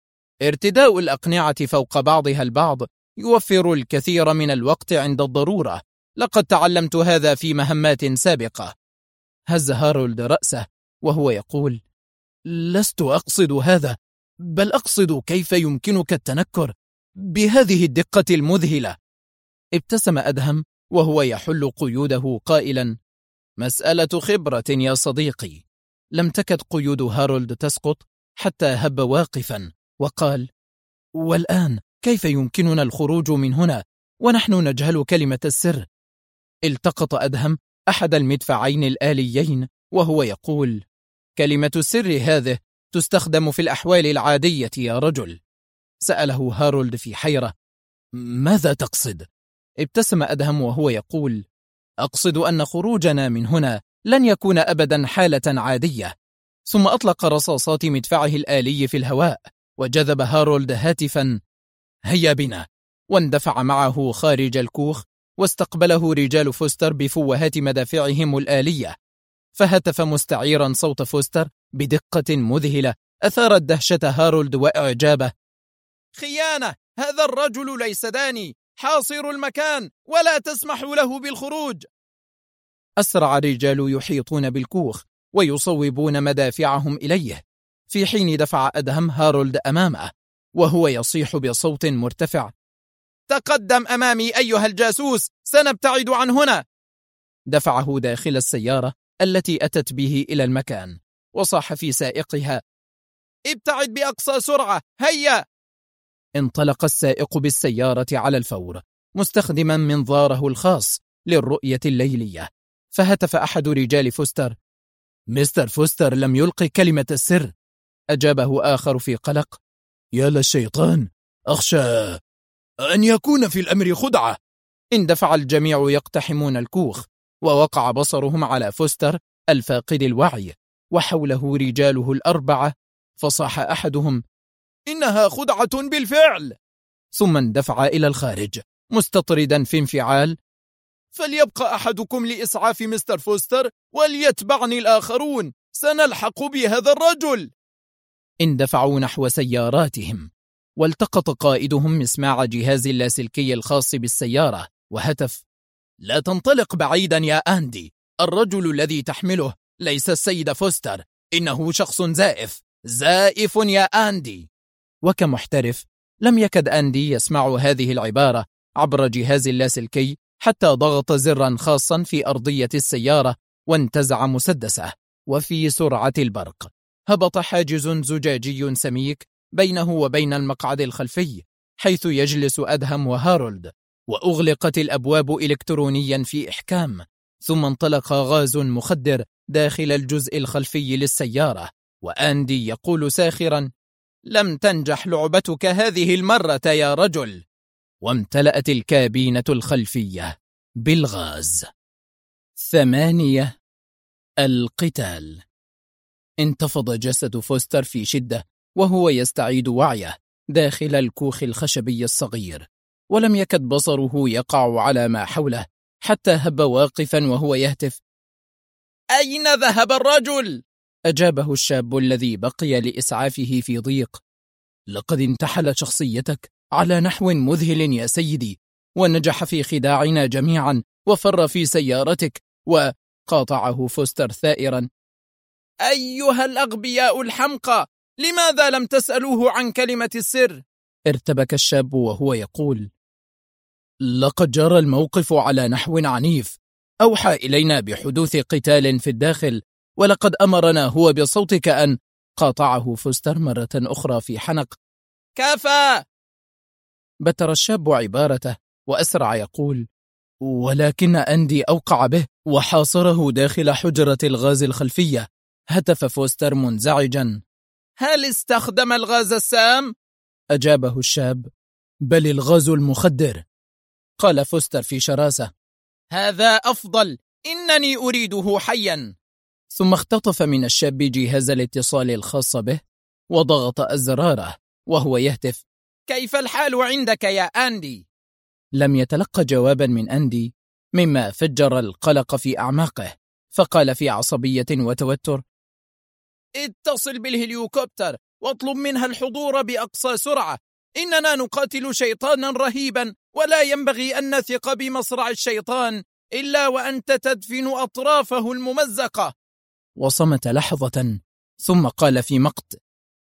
ارتداء الأقنعة فوق بعضها البعض يوفر الكثير من الوقت عند الضرورة، لقد تعلمت هذا في مهمات سابقة. هز هارولد رأسه وهو يقول: لست أقصد هذا، بل أقصد كيف يمكنك التنكر بهذه الدقة المذهلة. ابتسم أدهم وهو يحل قيوده قائلا: مسألة خبرة يا صديقي. لم تكد قيود هارولد تسقط حتى هب واقفا وقال: والآن كيف يمكننا الخروج من هنا ونحن نجهل كلمة السر؟ التقط أدهم أحد المدفعين الآليين وهو يقول: كلمة السر هذه تستخدم في الأحوال العادية يا رجل. سأله هارولد في حيرة: ماذا تقصد؟ ابتسم أدهم وهو يقول: أقصد أن خروجنا من هنا لن يكون أبدا حالة عادية. ثم أطلق رصاصات مدفعه الآلي في الهواء وجذب هارولد هاتفا: هيا بنا. واندفع معه خارج الكوخ، واستقبله رجال فوستر بفوهات مدافعهم الآلية، فهتف مستعيرا صوت فوستر بدقة مذهلة أثارت دهشة هارولد وإعجابه: خيانة! هذا الرجل ليس داني، حاصر المكان ولا تسمح له بالخروج. أسرع الرجال يحيطون بالكوخ ويصوبون مدافعهم إليه، في حين دفع أدهم هارولد أمامه وهو يصيح بصوت مرتفع: تقدم أمامي أيها الجاسوس، سنبتعد عن هنا. دفعه داخل السيارة التي أتت به إلى المكان، وصاح في سائقها: ابتعد بأقصى سرعة، هيا. انطلق السائق بالسيارة على الفور مستخدما منظاره الخاص للرؤية الليلية، فهتف أحد رجال فوستر: مستر فوستر لم يلقي كلمة السر، أجابه آخر في قلق. يا للشيطان، أخشى أن يكون في الأمر خدعة. اندفع الجميع يقتحمون الكوخ، ووقع بصرهم على فوستر الفاقد الوعي، وحوله رجاله الأربعة، فصاح أحدهم: إنها خدعة بالفعل. ثم اندفع إلى الخارج مستطردا في انفعال: فليبقى أحدكم لإسعاف مستر فوستر وليتبعني الآخرون، سنلحق بهذا الرجل. اندفعوا نحو سياراتهم، والتقط قائدهم مسماع جهاز اللاسلكي الخاص بالسيارة وهتف: لا تنطلق بعيدا يا أندي، الرجل الذي تحمله ليس السيد فوستر، إنه شخص زائف يا أندي. وكمحترف لم يكد أندي يسمع هذه العبارة عبر جهاز اللاسلكي حتى ضغط زرا خاصا في أرضية السيارة وانتزع مسدسه، وفي سرعة البرق هبط حاجز زجاجي سميك بينه وبين المقعد الخلفي حيث يجلس أدهم وهارولد، وأغلقت الأبواب إلكترونيا في إحكام، ثم انطلق غاز مخدر داخل الجزء الخلفي للسيارة، وأندي يقول ساخرا: لم تنجح لعبتك هذه المرة يا رجل. وامتلأت الكابينة الخلفية بالغاز. 8. القتال. انتفض جسد فوستر في شدة وهو يستعيد وعيه داخل الكوخ الخشبي الصغير، ولم يكد بصره يقع على ما حوله حتى هب واقفا وهو يهتف: أين ذهب الرجل؟ أجابه الشاب الذي بقي لإسعافه في ضيق: لقد انتحل شخصيتك على نحو مذهل يا سيدي، ونجح في خداعنا جميعا وفر في سيارتك. وقاطعه فوستر ثائرا: أيها الأغبياء الحمقى، لماذا لم تسألوه عن كلمة السر؟ ارتبك الشاب وهو يقول: لقد جرى الموقف على نحو عنيف، أوحى إلينا بحدوث قتال في الداخل، ولقد أمرنا هو بصوتك أن... قاطعه فوستر مرة أخرى في حنق: كفى! بتر الشاب عبارته وأسرع يقول: ولكن أندي أوقع به وحاصره داخل حجرة الغاز الخلفية. هتف فوستر منزعجا: هل استخدم الغاز السام؟ أجابه الشاب: بل الغاز المخدر. قال فوستر في شراسة: هذا أفضل، إنني أريده حيا. ثم اختطف من الشاب جهاز الاتصال الخاص به وضغط أزراره وهو يهتف: كيف الحال عندك يا أندي؟ لم يتلقى جوابا من أندي، مما فجر القلق في أعماقه، فقال في عصبية وتوتر: اتصل بالهليكوبتر واطلب منها الحضور بأقصى سرعة، إننا نقاتل شيطانا رهيبا، ولا ينبغي أن نثق بمصرع الشيطان إلا وأنت تدفن أطرافه الممزقة. وصمت لحظة ثم قال في مقت: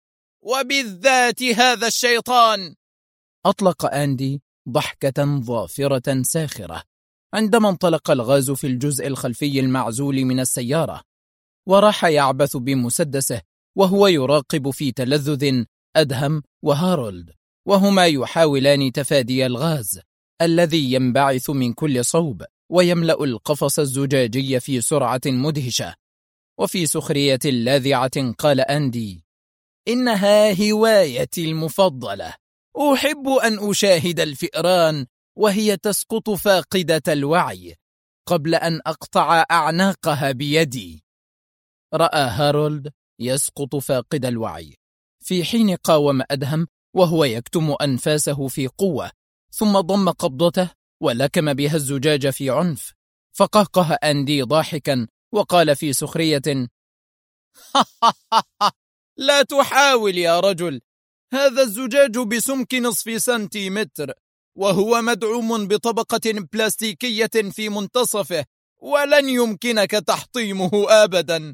وبالذات هذا الشيطان. أطلق أندي ضحكة ظافرة ساخرة عندما انطلق الغاز في الجزء الخلفي المعزول من السيارة، وراح يعبث بمسدسه وهو يراقب في تلذذ أدهم وهارولد، وهما يحاولان تفادي الغاز الذي ينبعث من كل صوب ويملأ القفص الزجاجي في سرعة مدهشة. وفي سخرية لاذعة قال أندي: إنها هوايتي المفضلة، أحب أن أشاهد الفئران وهي تسقط فاقدة الوعي قبل أن أقطع أعناقها بيدي. رأى هارولد يسقط فاقد الوعي في حين قاوم أدهم وهو يكتم أنفاسه في قوة، ثم ضم قبضته ولكم بها الزجاج في عنف، فقهقه أندي ضاحكا وقال في سخرية: لا تحاول يا رجل، هذا الزجاج بسمك نصف سنتيمتر، وهو مدعوم بطبقة بلاستيكية في منتصفه، ولن يمكنك تحطيمه أبدا.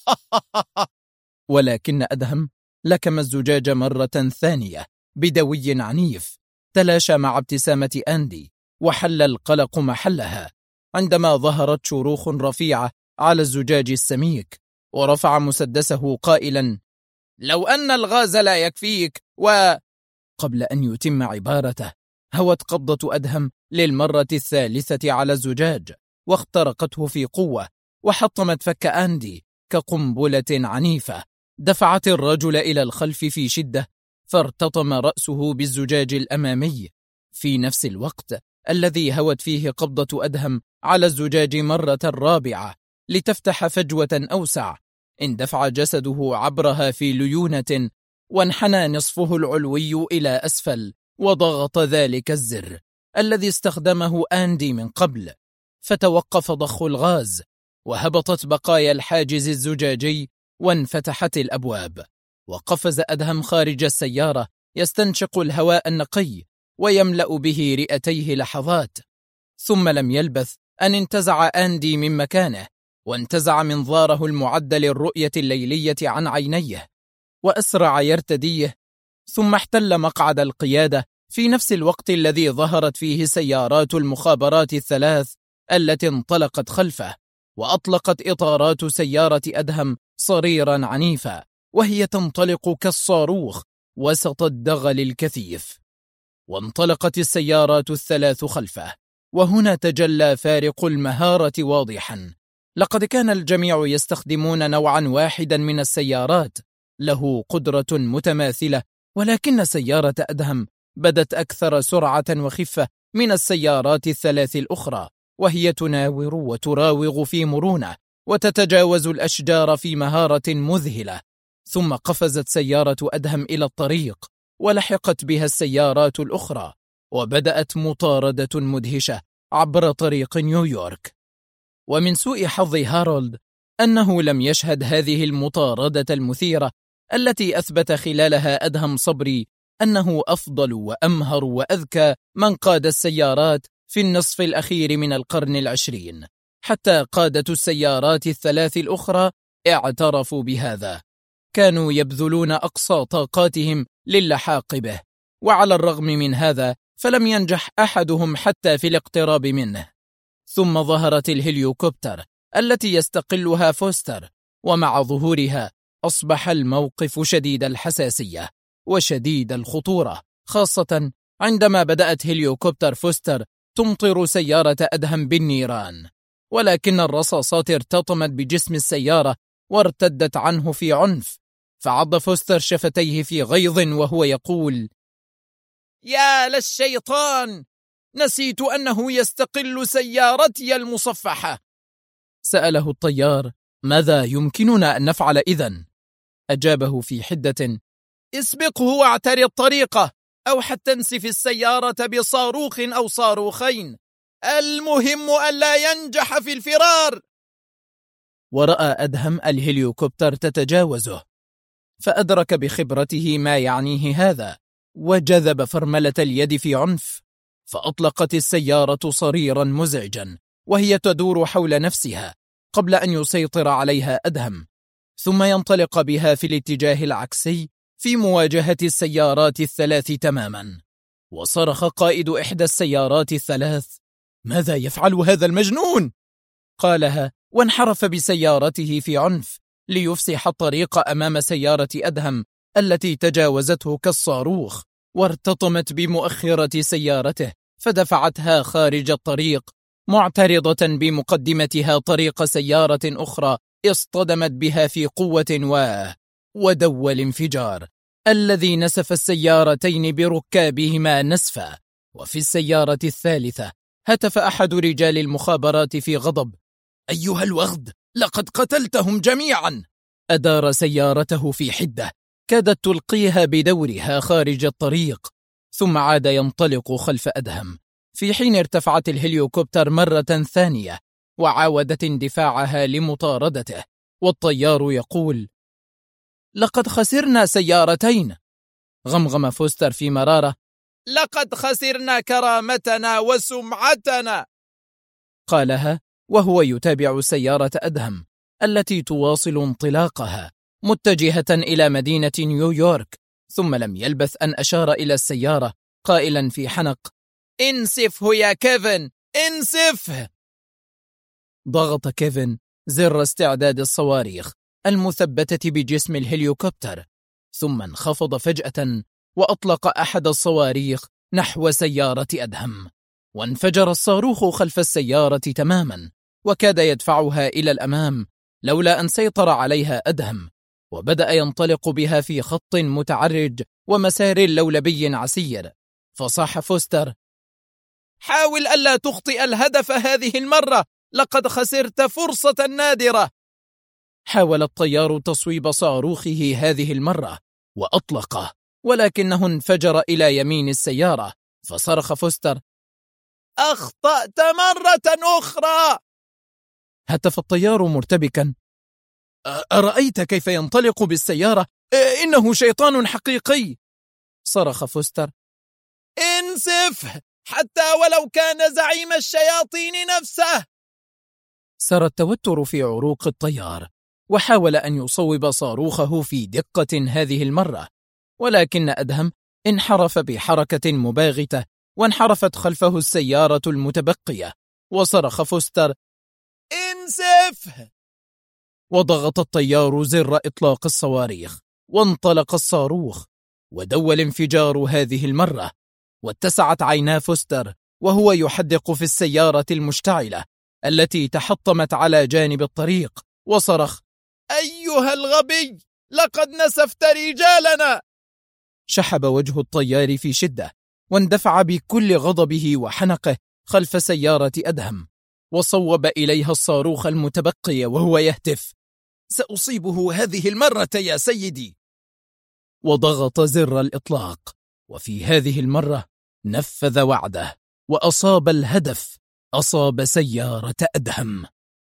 ولكن أدهم لكم الزجاج مرة ثانية بدوي عنيف تلاشى مع ابتسامة أندي، وحل القلق محلها عندما ظهرت شروخ رفيعة على الزجاج السميك، ورفع مسدسه قائلا: لو أن الغاز لا يكفيك قبل أن يتم عبارته هوت قبضة أدهم للمرة الثالثة على الزجاج واخترقته في قوة وحطمت فك أندي كقنبلة عنيفة دفعت الرجل إلى الخلف في شدة، فارتطم رأسه بالزجاج الأمامي في نفس الوقت الذي هوت فيه قبضة أدهم على الزجاج مرة رابعة لتفتح فجوة أوسع. اندفع جسده عبرها في ليونة، وانحنى نصفه العلوي إلى أسفل، وضغط ذلك الزر الذي استخدمه آندي من قبل، فتوقف ضخ الغاز، وهبطت بقايا الحاجز الزجاجي، وانفتحت الأبواب، وقفز أدهم خارج السيارة يستنشق الهواء النقي ويملأ به رئتيه لحظات. ثم لم يلبث أن انتزع آندي من مكانه، وانتزع منظاره المعد للرؤية الليلية عن عينيه، وأسرع يرتديه، ثم احتل مقعد القيادة في نفس الوقت الذي ظهرت فيه سيارات المخابرات الثلاث التي انطلقت خلفه، وأطلقت إطارات سيارة أدهم صريرا عنيفا، وهي تنطلق كالصاروخ وسط الدغل الكثيف. وانطلقت السيارات الثلاث خلفه، وهنا تجلى فارق المهارة واضحا. لقد كان الجميع يستخدمون نوعا واحدا من السيارات له قدرة متماثلة، ولكن سيارة أدهم بدت أكثر سرعة وخفة من السيارات الثلاث الأخرى، وهي تناور وتراوغ في مرونة، وتتجاوز الأشجار في مهارة مذهلة. ثم قفزت سيارة أدهم إلى الطريق، ولحقت بها السيارات الأخرى، وبدأت مطاردة مدهشة عبر طريق نيويورك. ومن سوء حظ هارولد أنه لم يشهد هذه المطاردة المثيرة التي أثبت خلالها أدهم صبري أنه أفضل وأمهر وأذكى من قاد السيارات في النصف الأخير من القرن العشرين، حتى قادة السيارات الثلاث الأخرى اعترفوا بهذا. كانوا يبذلون أقصى طاقاتهم للحاق به، وعلى الرغم من هذا فلم ينجح أحدهم حتى في الاقتراب منه. ثم ظهرت الهليوكوبتر التي يستقلها فوستر، ومع ظهورها أصبح الموقف شديد الحساسية وشديد الخطورة، خاصة عندما بدأت هليوكوبتر فوستر تمطر سيارة أدهم بالنيران، ولكن الرصاصات ارتطمت بجسم السيارة وارتدت عنه في عنف، فعض فوستر شفتيه في غيظ وهو يقول: يا للشيطان، نسيت أنه يستقل سيارتي المصفحة. سأله الطيار: ماذا يمكننا أن نفعل إذن؟ أجابه في حدة: اسبقه واعترض طريقه، أو حتى انسف السيارة بصاروخ أو صاروخين، المهم ألا ينجح في الفرار. ورأى أدهم الهليوكوبتر تتجاوزه، فأدرك بخبرته ما يعنيه هذا، وجذب فرملة اليد في عنف، فأطلقت السيارة صريرا مزعجا وهي تدور حول نفسها قبل أن يسيطر عليها أدهم، ثم ينطلق بها في الاتجاه العكسي في مواجهة السيارات الثلاث تماما. وصرخ قائد إحدى السيارات الثلاث: ماذا يفعل هذا المجنون؟ قالها، وانحرف بسيارته في عنف ليفسح الطريق أمام سيارة أدهم التي تجاوزته كالصاروخ، وارتطمت بمؤخرة سيارته فدفعتها خارج الطريق، معترضة بمقدمتها طريق سيارة أخرى اصطدمت بها في قوة ودوى الانفجار الذي نسف السيارتين بركابهما نسفا. وفي السيارة الثالثة هتف أحد رجال المخابرات في غضب: أيها الوغد، لقد قتلتهم جميعا. أدار سيارته في حدة كادت تلقيها بدورها خارج الطريق، ثم عاد ينطلق خلف أدهم، في حين ارتفعت الهليوكوبتر مرة ثانية وعاودت اندفاعها لمطاردته، والطيار يقول: لقد خسرنا سيارتين. غمغم فوستر في مرارة: لقد خسرنا كرامتنا وسمعتنا. قالها وهو يتابع سيارة أدهم التي تواصل انطلاقها متجهة إلى مدينة نيويورك. ثم لم يلبث أن أشار إلى السيارة قائلا في حنق: انسفه يا كيفن، انسفه. ضغط كيفن زر استعداد الصواريخ المثبتة بجسم الهليوكوبتر، ثم انخفض فجأة وأطلق أحد الصواريخ نحو سيارة أدهم، وانفجر الصاروخ خلف السيارة تماما، وكاد يدفعها إلى الأمام، لولا أن سيطر عليها أدهم، وبدأ ينطلق بها في خط متعرج ومسار لولبي عسير. فصاح فوستر: حاول ألا تخطئ الهدف هذه المرة، لقد خسرت فرصة نادرة. حاول الطيار تصويب صاروخه هذه المرة وأطلقه، ولكنه انفجر إلى يمين السيارة. فصرخ فوستر: أخطأت مرة أخرى! هتف الطيار مرتبكا: أرأيت كيف ينطلق بالسيارة؟ إنه شيطان حقيقي! صرخ فوستر: انسف حتى ولو كان زعيم الشياطين نفسه! سر التوتر في عروق الطيار، وحاول أن يصوب صاروخه في دقة هذه المرة، ولكن أدهم انحرف بحركة مباغتة، وانحرفت خلفه السيارة المتبقية. وصرخ فوستر: انسف! وضغط الطيار زر إطلاق الصواريخ، وانطلق الصاروخ، ودوى الانفجار هذه المرة. واتسعت عينا فوستر وهو يحدق في السيارة المشتعلة التي تحطمت على جانب الطريق، وصرخ: أيها الغبي، لقد نسفت رجالنا! شحب وجه الطيار في شدة، واندفع بكل غضبه وحنقه خلف سيارة أدهم، وصوب إليها الصاروخ المتبقي وهو يهتف: سأصيبه هذه المرة يا سيدي! وضغط زر الإطلاق، وفي هذه المرة نفذ وعده وأصاب الهدف، أصاب سيارة أدهم.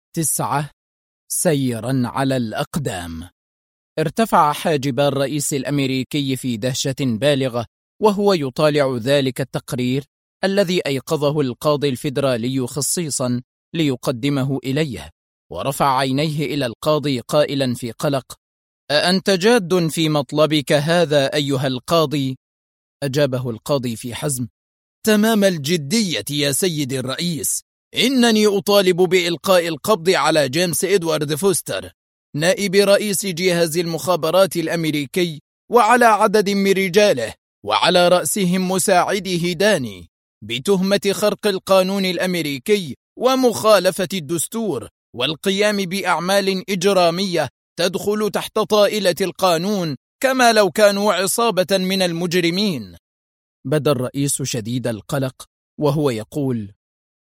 9 سيرا على الأقدام. ارتفع حاجب الرئيس الأمريكي في دهشة بالغة وهو يطالع ذلك التقرير الذي أيقظه القاضي الفيدرالي خصيصا ليقدمه إليه، ورفع عينيه إلى القاضي قائلا في قلق: أأنت جاد في مطلبك هذا أيها القاضي؟ أجابه القاضي في حزم: تمام الجدية يا سيدي الرئيس، إنني أطالب بإلقاء القبض على جيمس إدوارد فوستر نائب رئيس جهاز المخابرات الأمريكي، وعلى عدد من رجاله، وعلى رأسهم مساعده داني، بتهمة خرق القانون الأمريكي ومخالفة الدستور والقيام بأعمال إجرامية تدخل تحت طائلة القانون، كما لو كانوا عصابة من المجرمين. بدا الرئيس شديد القلق وهو يقول: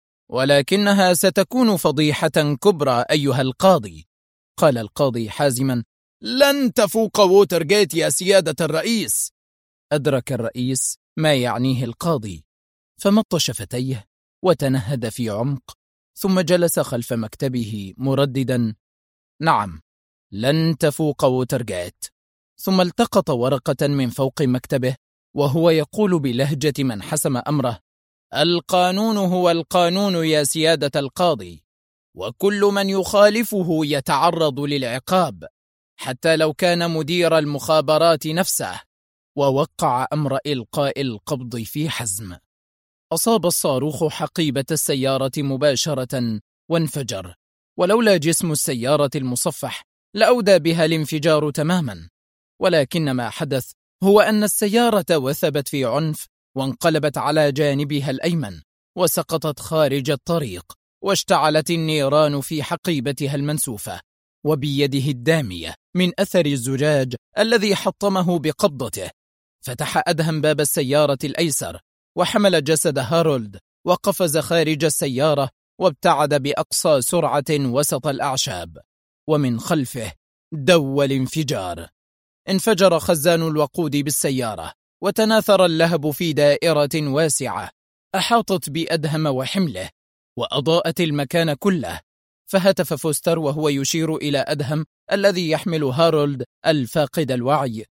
ولكنها ستكون فضيحة كبرى أيها القاضي. قال القاضي حازما: لن تفوق ووترغيت يا سيادة الرئيس. أدرك الرئيس ما يعنيه القاضي، فمط شفتيه وتنهد في عمق، ثم جلس خلف مكتبه مرددا: نعم، لن تفوق ووترغيت. ثم التقط ورقة من فوق مكتبه وهو يقول بلهجة من حسم أمره: القانون هو القانون يا سيادة القاضي، وكل من يخالفه يتعرض للعقاب، حتى لو كان مدير المخابرات نفسه. ووقع أمر إلقاء القبض في حزم. أصاب الصاروخ حقيبة السيارة مباشرة وانفجر، ولولا جسم السيارة المصفح لأودى بها الانفجار تماما، ولكن ما حدث هو أن السيارة وثبت في عنف وانقلبت على جانبها الأيمن، وسقطت خارج الطريق، واشتعلت النيران في حقيبتها المنسوفة وبيده الدامية من أثر الزجاج الذي حطمه بقبضته. فتح أدهم باب السيارة الأيسر، وحمل جسد هارولد وقفز خارج السيارة، وابتعد بأقصى سرعة وسط الأعشاب. ومن خلفه دوى الانفجار. انفجر خزان الوقود بالسيارة، وتناثر اللهب في دائرة واسعة أحاطت بأدهم وحمله، وأضاءت المكان كله. فهتف فوستر وهو يشير إلى أدهم الذي يحمل هارولد الفاقد الوعي: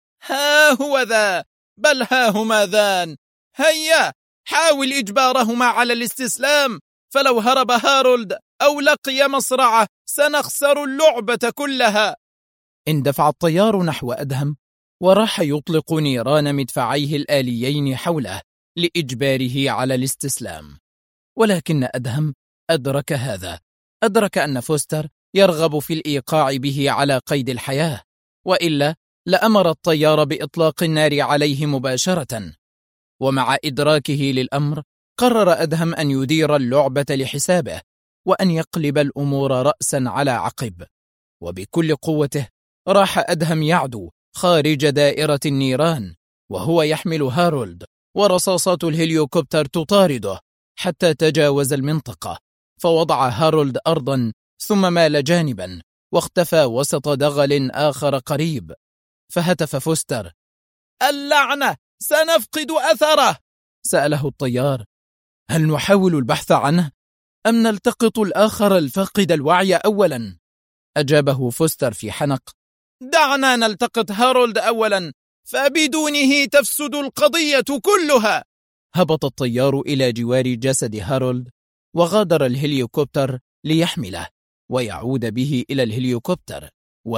ها هو ذا، بل ها هما ذان، هيا حاول إجبارهما على الاستسلام، فلو هرب هارولد أو لقي مصرعه سنخسر اللعبة كلها. اندفع الطيار نحو أدهم، وراح يطلق نيران مدفعيه الآليين حوله لإجباره على الاستسلام. ولكن أدهم أدرك هذا، أدرك أن فوستر يرغب في الإيقاع به على قيد الحياة، وإلا لأمر الطيار بإطلاق النار عليه مباشرة. ومع إدراكه للأمر قرر أدهم أن يدير اللعبة لحسابه، وأن يقلب الأمور رأسا على عقب، وبكل قوته راح أدهم يعدو خارج دائرة النيران، وهو يحمل هارولد، ورصاصات الهليوكوبتر تطارده حتى تجاوز المنطقة، فوضع هارولد أرضا ثم مال جانبا واختفى وسط دغل آخر قريب. فهتف فوستر: اللعنة، سنفقد أثره. سأله الطيار: هل نحاول البحث عنه أم نلتقط الآخر الفاقد الوعي أولا؟ أجابه فوستر في حنق: دعنا نلتقط هارولد أولا، فبدونه تفسد القضية كلها. هبط الطيار إلى جوار جسد هارولد وغادر الهليوكوبتر ليحمله ويعود به إلى الهليوكوبتر.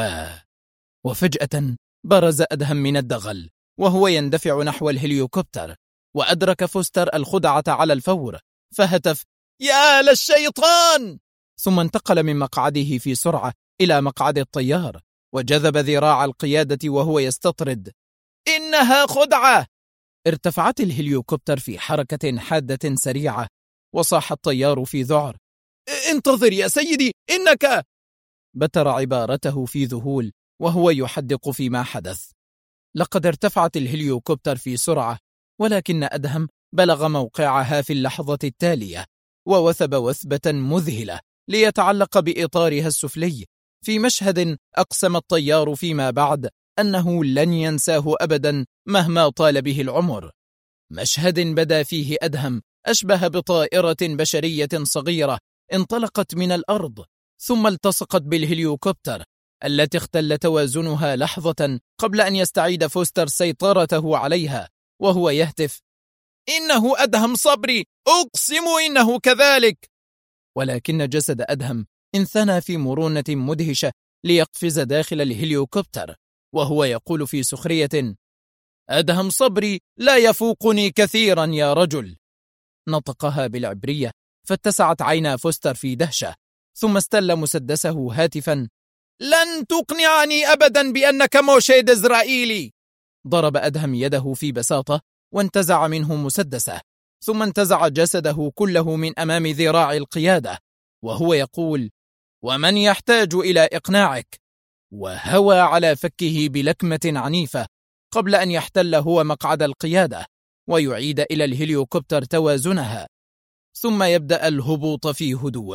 وفجأة برز أدهم من الدغل وهو يندفع نحو الهليوكوبتر، وأدرك فوستر الخدعة على الفور، فهتف: يا للشيطان! ثم انتقل من مقعده في سرعة إلى مقعد الطيار وجذب ذراع القيادة وهو يستطرد: إنها خدعة! ارتفعت الهليوكوبتر في حركة حادة سريعة، وصاح الطيار في ذعر: انتظر يا سيدي، إنك... بتر عبارته في ذهول وهو يحدق فيما حدث. لقد ارتفعت الهليوكوبتر في سرعة، ولكن أدهم بلغ موقعها في اللحظة التالية ووثب وثبة مذهلة ليتعلق بإطارها السفلي في مشهد أقسم الطيار فيما بعد أنه لن ينساه أبدا مهما طال به العمر. مشهد بدا فيه أدهم أشبه بطائرة بشرية صغيرة انطلقت من الأرض ثم التصقت بالهليوكوبتر التي اختل توازنها لحظة قبل أن يستعيد فوستر سيطرته عليها وهو يهتف: إنه أدهم صبري، أقسم إنه كذلك. ولكن جسد أدهم انثنى في مرونة مدهشة ليقفز داخل الهليوكوبتر وهو يقول في سخرية: أدهم صبري لا يفوقني كثيرا يا رجل. نطقها بالعبرية فاتسعت عينا فوستر في دهشة، ثم استل مسدسه هاتفا: لن تقنعني أبدا بأنك موشيد إسرائيلي. ضرب أدهم يده في بساطة وانتزع منه مسدسه، ثم انتزع جسده كله من أمام ذراع القيادة وهو يقول: ومن يحتاج إلى إقناعك؟ وهوى على فكه بلكمة عنيفة قبل أن يحتل هو مقعد القيادة ويعيد إلى الهليوكوبتر توازنها، ثم يبدأ الهبوط في هدوء.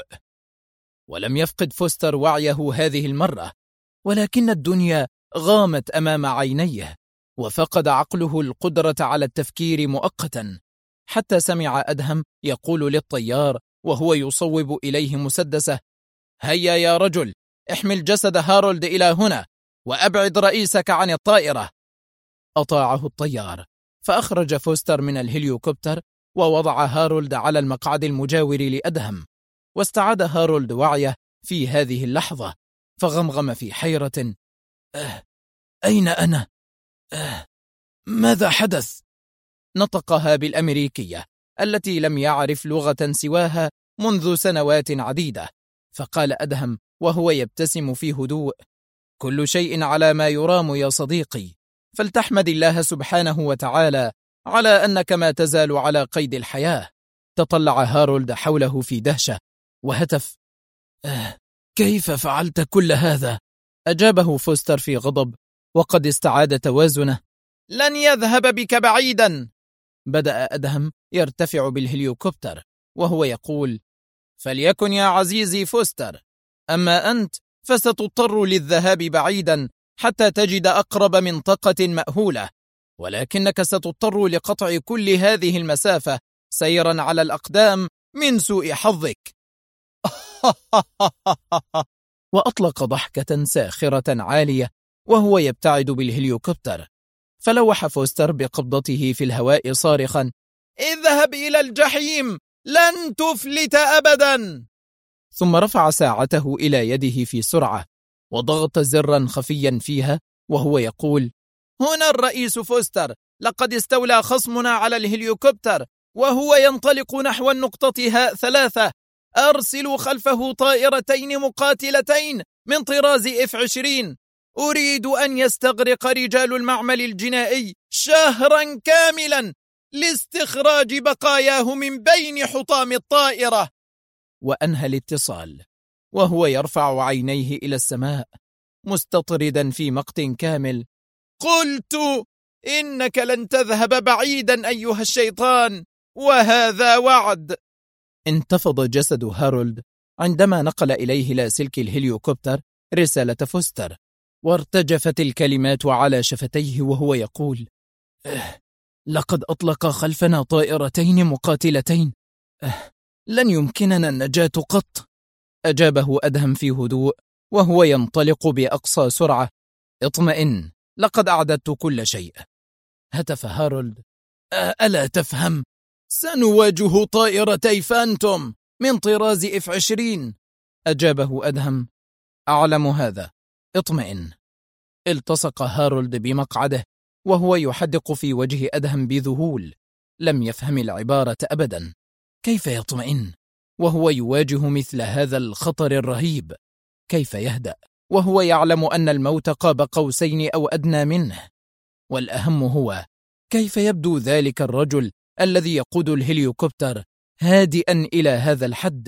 ولم يفقد فوستر وعيه هذه المرة، ولكن الدنيا غامت أمام عينيه وفقد عقله القدرة على التفكير مؤقتا، حتى سمع أدهم يقول للطيار وهو يصوب إليه مسدسه: هيا يا رجل، احمل جسد هارولد إلى هنا وأبعد رئيسك عن الطائرة. أطاعه الطيار، فأخرج فوستر من الهليوكوبتر ووضع هارولد على المقعد المجاور لأدهم، واستعاد هارولد وعيه في هذه اللحظة، فغمغم في حيرة: أين أنا؟ ماذا حدث؟ نطقها بالأمريكية التي لم يعرف لغة سواها منذ سنوات عديدة، فقال أدهم وهو يبتسم في هدوء: كل شيء على ما يرام يا صديقي، فلتحمد الله سبحانه وتعالى على أنك ما تزال على قيد الحياة. تطلع هارولد حوله في دهشة وهتف: كيف فعلت كل هذا؟ أجابه فوستر في غضب وقد استعاد توازنه: لن يذهب بك بعيدا. بدأ أدهم يرتفع بالهليوكوبتر وهو يقول: فليكن يا عزيزي فوستر، أما أنت فستضطر للذهاب بعيدا حتى تجد أقرب منطقة مأهولة، ولكنك ستضطر لقطع كل هذه المسافة سيرا على الأقدام من سوء حظك. وأطلق ضحكة ساخرة عالية وهو يبتعد بالهليوكوبتر، فلوح فوستر بقبضته في الهواء صارخا: اذهب إلى الجحيم، لن تفلت أبدا. ثم رفع ساعته إلى يده في سرعة وضغط زرا خفيا فيها وهو يقول: هنا الرئيس فوستر، لقد استولى خصمنا على الهليوكوبتر وهو ينطلق نحو النقطة 3. أرسلوا خلفه طائرتين مقاتلتين من طراز F-20. أريد أن يستغرق رجال المعمل الجنائي شهرا كاملا لاستخراج بقاياه من بين حطام الطائرة. وأنهى الاتصال. وهو يرفع عينيه إلى السماء مستطردا في مقت كامل: قلت إنك لن تذهب بعيدا أيها الشيطان، وهذا وعد. انتفض جسد هارولد عندما نقل إليه لاسلكي الهليوكوبتر رسالة فوستر، وارتجفت الكلمات على شفتيه وهو يقول: لقد أطلق خلفنا طائرتين مقاتلتين، لن يمكننا النجاة قط. أجابه أدهم في هدوء وهو ينطلق بأقصى سرعة: اطمئن، لقد أعددت كل شيء. هتف هارولد: ألا تفهم؟ سنواجه طائرتي فانتوم من طراز F-20. أجابه أدهم: أعلم هذا، اطمئن. التصق هارولد بمقعده وهو يحدق في وجه أدهم بذهول. لم يفهم العبارة أبدا. كيف يطمئن وهو يواجه مثل هذا الخطر الرهيب؟ كيف يهدأ وهو يعلم أن الموت قاب قوسين أو أدنى منه؟ والأهم هو كيف يبدو ذلك الرجل الذي يقود الهليوكوبتر هادئا إلى هذا الحد؟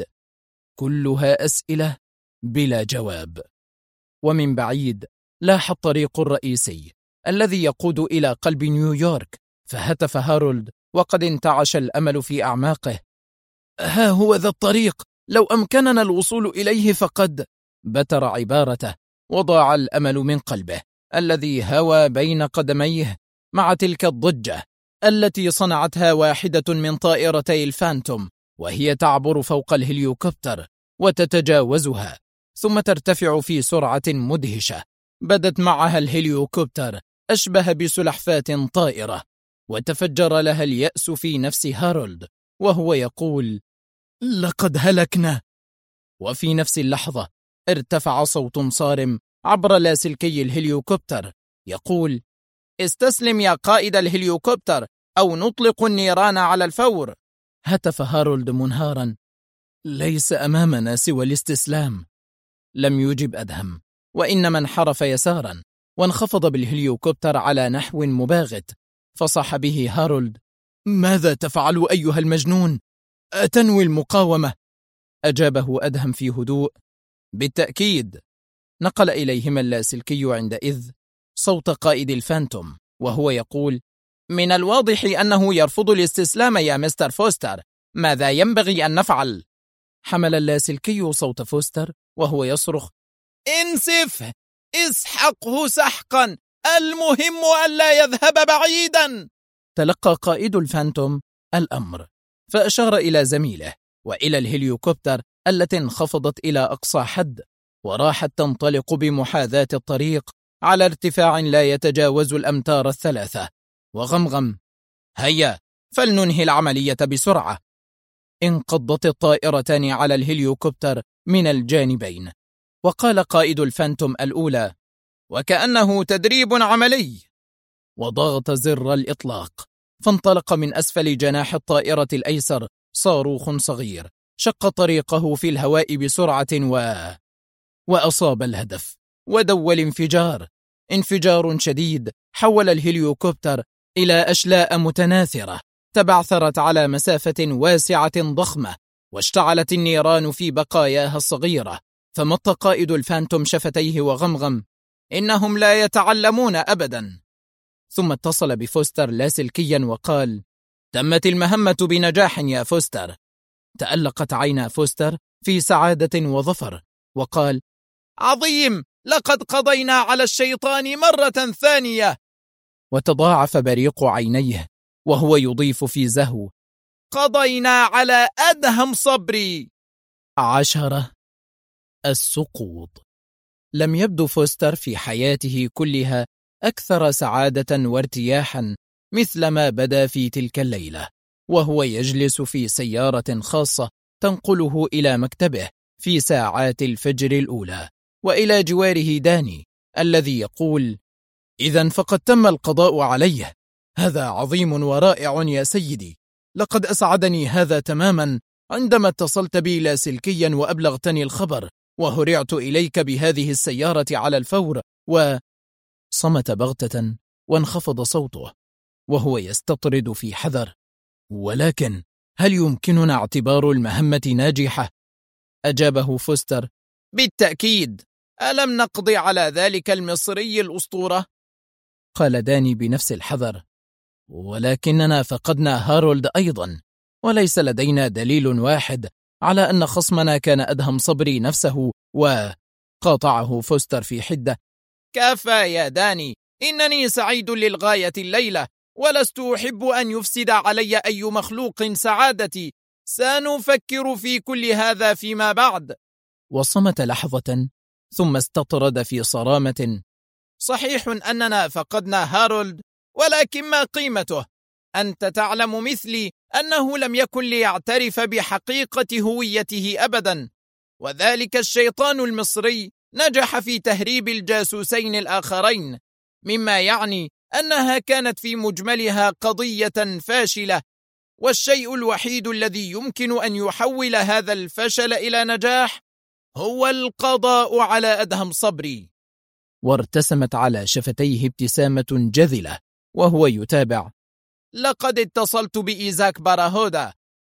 كلها أسئلة بلا جواب. ومن بعيد لاح الطريق الرئيسي الذي يقود إلى قلب نيويورك، فهتف هارولد وقد انتعش الأمل في أعماقه: ها هو ذا الطريق، لو أمكننا الوصول إليه فقد. بتر عبارته وضاع الأمل من قلبه الذي هوى بين قدميه مع تلك الضجة التي صنعتها واحدة من طائرتي الفانتوم وهي تعبر فوق الهليوكوبتر وتتجاوزها، ثم ترتفع في سرعة مدهشة. بدت معها الهليوكوبتر أشبه بسلحفاة طائرة، وتفجر لها اليأس في نفس هارولد وهو يقول: لقد هلكنا. وفي نفس اللحظة ارتفع صوت صارم عبر لاسلكي الهليوكوبتر يقول: استسلم يا قائد الهليوكوبتر أو نطلق النيران على الفور. هتف هارولد منهارا: ليس أمامنا سوى الاستسلام. لم يجب أدهم، وإنما انحرف يسارا وانخفض بالهليوكوبتر على نحو مباغت. فصاح به هارولد: ماذا تفعل أيها المجنون؟ أتنوي المقاومة؟ أجابه أدهم في هدوء: بالتأكيد. نقل إليهما اللاسلكي عندئذ صوت قائد الفانتوم وهو يقول: من الواضح أنه يرفض الاستسلام يا مستر فوستر، ماذا ينبغي أن نفعل؟ حمل اللاسلكي صوت فوستر وهو يصرخ: انسف، اسحقه سحقا، المهم أن لا يذهب بعيدا. تلقى قائد الفانتوم الأمر، فأشار إلى زميله وإلى الهليوكوبتر التي انخفضت إلى أقصى حد وراحت تنطلق بمحاذاة الطريق على ارتفاع لا يتجاوز الأمتار 3. وغمغم: هيا فلننهي العملية بسرعة. انقضت الطائرتان على الهليوكوبتر من الجانبين، وقال قائد الفانتوم الأولى: وكأنه تدريب عملي. وضغط زر الإطلاق، فانطلق من أسفل جناح الطائرة الأيسر صاروخ صغير شق طريقه في الهواء بسرعة وأصاب الهدف، ودوى الانفجار. انفجار شديد حول الهليوكوبتر إلى أشلاء متناثرة تبعثرت على مسافة واسعة ضخمة، واشتعلت النيران في بقاياها الصغيرة. فمط قائد الفانتوم شفتيه وغمغم: إنهم لا يتعلمون أبدا. ثم اتصل بفوستر لاسلكيا وقال: تمت المهمة بنجاح يا فوستر. تألقت عينا فوستر في سعادة وظفر وقال: عظيم، لقد قضينا على الشيطان مرة ثانية. وتضاعف بريق عينيه وهو يضيف في زهو: قضينا على أدهم صبري. 10. السقوط. لم يبدو فوستر في حياته كلها أكثر سعادة وارتياحا مثل ما بدا في تلك الليلة، وهو يجلس في سيارة خاصة تنقله إلى مكتبه في ساعات الفجر الأولى، وإلى جواره داني الذي يقول: إذن فقد تم القضاء عليه. هذا عظيم ورائع يا سيدي، لقد أسعدني هذا تماما عندما اتصلت بي لاسلكيا وأبلغتني الخبر، وهرعت إليك بهذه السيارة على الفور. صمت بغتة وانخفض صوته وهو يستطرد في حذر: ولكن هل يمكننا اعتبار المهمة ناجحة؟ أجابه فوستر: بالتأكيد. ألم نقضي على ذلك المصري الأسطورة؟ قال داني بنفس الحذر. ولكننا فقدنا هارولد أيضا، وليس لدينا دليل واحد على أن خصمنا كان أدهم صبري نفسه. وقاطعه فوستر في حدة. كفى يا داني، إنني سعيد للغاية الليلة، ولست أحب أن يفسد علي أي مخلوق سعادتي. سنفكر في كل هذا فيما بعد. وصمت لحظة ثم استطرد في صرامة. صحيح أننا فقدنا هارولد، ولكن ما قيمته؟ أنت تعلم مثلي أنه لم يكن ليعترف بحقيقة هويته أبدا، وذلك الشيطان المصري نجح في تهريب الجاسوسين الآخرين، مما يعني أنها كانت في مجملها قضية فاشلة، والشيء الوحيد الذي يمكن أن يحول هذا الفشل إلى نجاح هو القضاء على أدهم صبري. وارتسمت على شفتيه ابتسامة جذلة وهو يتابع. لقد اتصلت بإيزاك باراهودا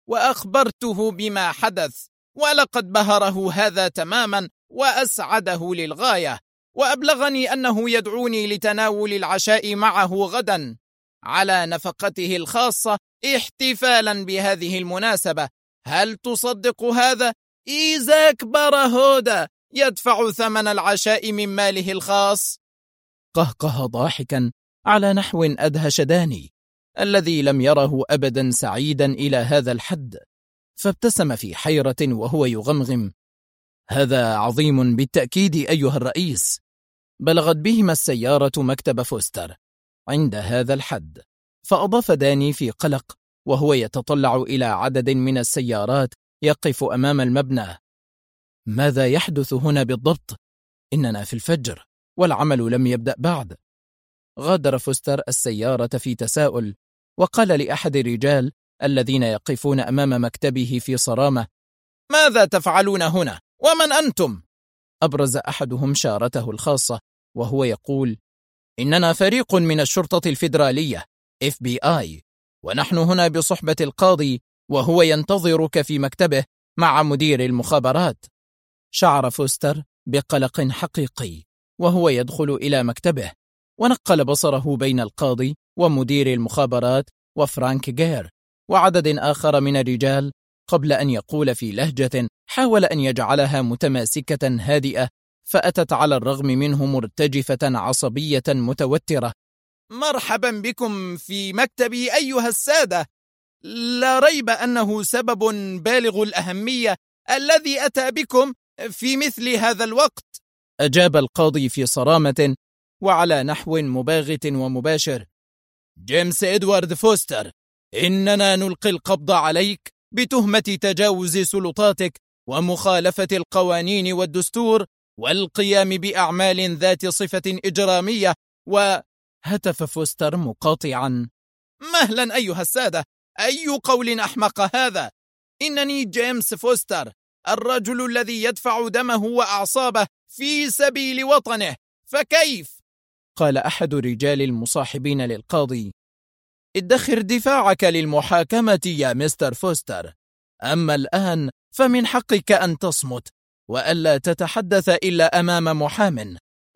وأخبرته بما حدث، ولقد بهره هذا تماما وأسعده للغاية، وأبلغني أنه يدعوني لتناول العشاء معه غدا على نفقته الخاصة احتفالا بهذه المناسبة. هل تصدق هذا؟ إيزاك باراهودا يدفع ثمن العشاء من ماله الخاص. قهقه ضاحكا على نحو أدهش داني الذي لم يره أبدا سعيدا إلى هذا الحد، فابتسم في حيرة وهو يغمغم. هذا عظيم بالتأكيد أيها الرئيس. بلغت بهما السيارة مكتب فوستر عند هذا الحد، فأضاف داني في قلق وهو يتطلع إلى عدد من السيارات يقف أمام المبنى. ماذا يحدث هنا بالضبط؟ إننا في الفجر والعمل لم يبدأ بعد. غادر فوستر السيارة في تساؤل، وقال لأحد الرجال الذين يقفون أمام مكتبه في صرامة: ماذا تفعلون هنا؟ ومن أنتم؟ أبرز أحدهم شارته الخاصة وهو يقول: إننا فريق من الشرطة الفيدرالية FBI، ونحن هنا بصحبة القاضي وهو ينتظرك في مكتبه مع مدير المخابرات. شعر فوستر بقلق حقيقي وهو يدخل إلى مكتبه، ونقل بصره بين القاضي ومدير المخابرات وفرانك غير وعدد آخر من الرجال قبل أن يقول في لهجة حاول أن يجعلها متماسكة هادئة، فأتت على الرغم منه مرتجفة عصبية متوترة: مرحبا بكم في مكتبي أيها السادة. لا ريب أنه سبب بالغ الأهمية الذي أتى بكم في مثل هذا الوقت، أجاب القاضي في صرامة وعلى نحو مباغت ومباشر: جيمس إدوارد فوستر، إننا نلقي القبض عليك بتهمة تجاوز سلطاتك ومخالفة القوانين والدستور والقيام بأعمال ذات صفة إجرامية. وهتف فوستر مقاطعا: مهلا أيها السادة، أي قول أحمق هذا؟ إنني جيمس فوستر، الرجل الذي يدفع دمه وأعصابه في سبيل وطنه، فكيف؟ قال أحد الرجال المصاحبين للقاضي: ادخر دفاعك للمحاكمة يا مستر فوستر، أما الآن فمن حقك أن تصمت وألا تتحدث إلا أمام محام.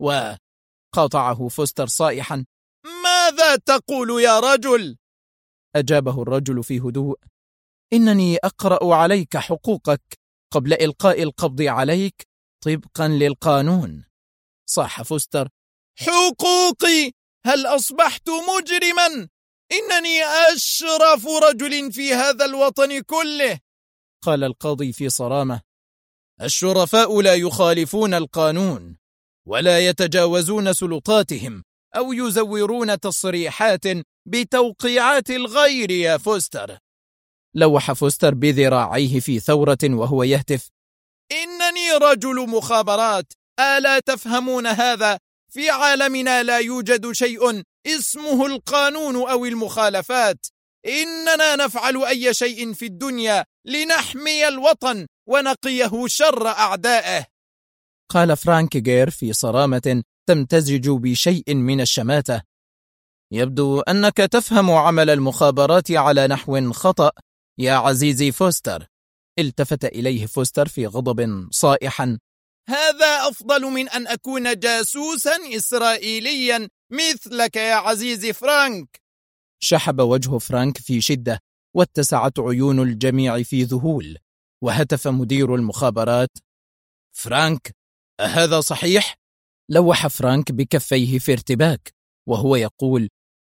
وقاطعه فوستر صائحا: ماذا تقول يا رجل؟ أجابه الرجل في هدوء: إنني أقرأ عليك حقوقك قبل إلقاء القبض عليك طبقا للقانون. صاح فوستر: حقوقي؟ هل أصبحت مجرما؟ إنني أشرف رجل في هذا الوطن كله. قال القاضي في صرامة: الشرفاء لا يخالفون القانون ولا يتجاوزون سلطاتهم أو يزورون تصريحات بتوقيعات الغير يا فوستر. لوح فوستر بذراعيه في ثورة وهو يهتف: إنني رجل مخابرات، ألا تفهمون هذا؟ في عالمنا لا يوجد شيء اسمه القانون أو المخالفات. إننا نفعل أي شيء في الدنيا لنحمي الوطن ونقيه شر أعدائه. قال فرانك غير في صرامة تمتزج بشيء من الشماتة: يبدو أنك تفهم عمل المخابرات على نحو خطأ يا عزيزي فوستر. التفت إليه فوستر في غضب صائحا: هذا أفضل من أن أكون جاسوسا إسرائيليا مثلك يا عزيزي فرانك. شحب وجه فرانك في شدة، واتسعت عيون الجميع في ذهول، وهتف مدير المخابرات: فرانك، أهذا صحيح؟ لوح فرانك بكفيه في ارتباك وهو يقول: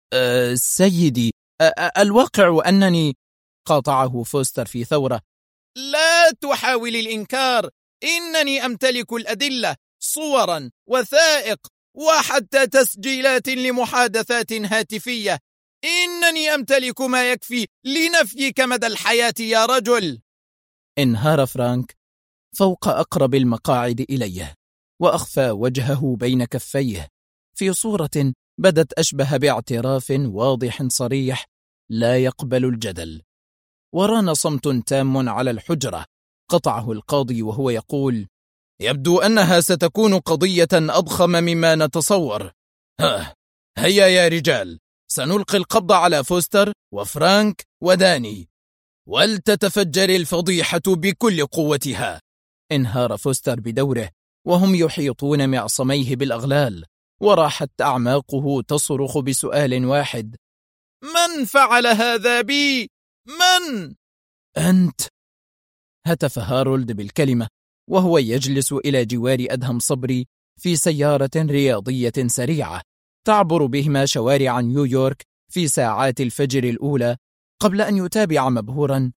سيدي، الواقع أنني... قاطعه فوستر في ثورة: لا تحاول الإنكار، إنني أمتلك الأدلة، صورا، وثائق، وحتى تسجيلات لمحادثات هاتفية. إنني أمتلك ما يكفي لنفيك مدى الحياة يا رجل. انهار فرانك فوق أقرب المقاعد إليه، وأخفى وجهه بين كفيه في صورة بدت أشبه باعتراف واضح صريح لا يقبل الجدل. وران صمت تام على الحجرة. قطعه القاضي وهو يقول: يبدو أنها ستكون قضية أضخم مما نتصور. هيا يا رجال، سنلقي القبض على فوستر وفرانك وداني، ولتتفجر الفضيحة بكل قوتها. انهار فوستر بدوره وهم يحيطون معصميه بالأغلال، وراحت أعماقه تصرخ بسؤال واحد: من فعل هذا بي؟ من؟ أنت. هتف هارولد بالكلمة وهو يجلس إلى جوار أدهم صبري في سيارة رياضية سريعة تعبر بهما شوارع نيويورك في ساعات الفجر الأولى، قبل أن يتابع مبهورا: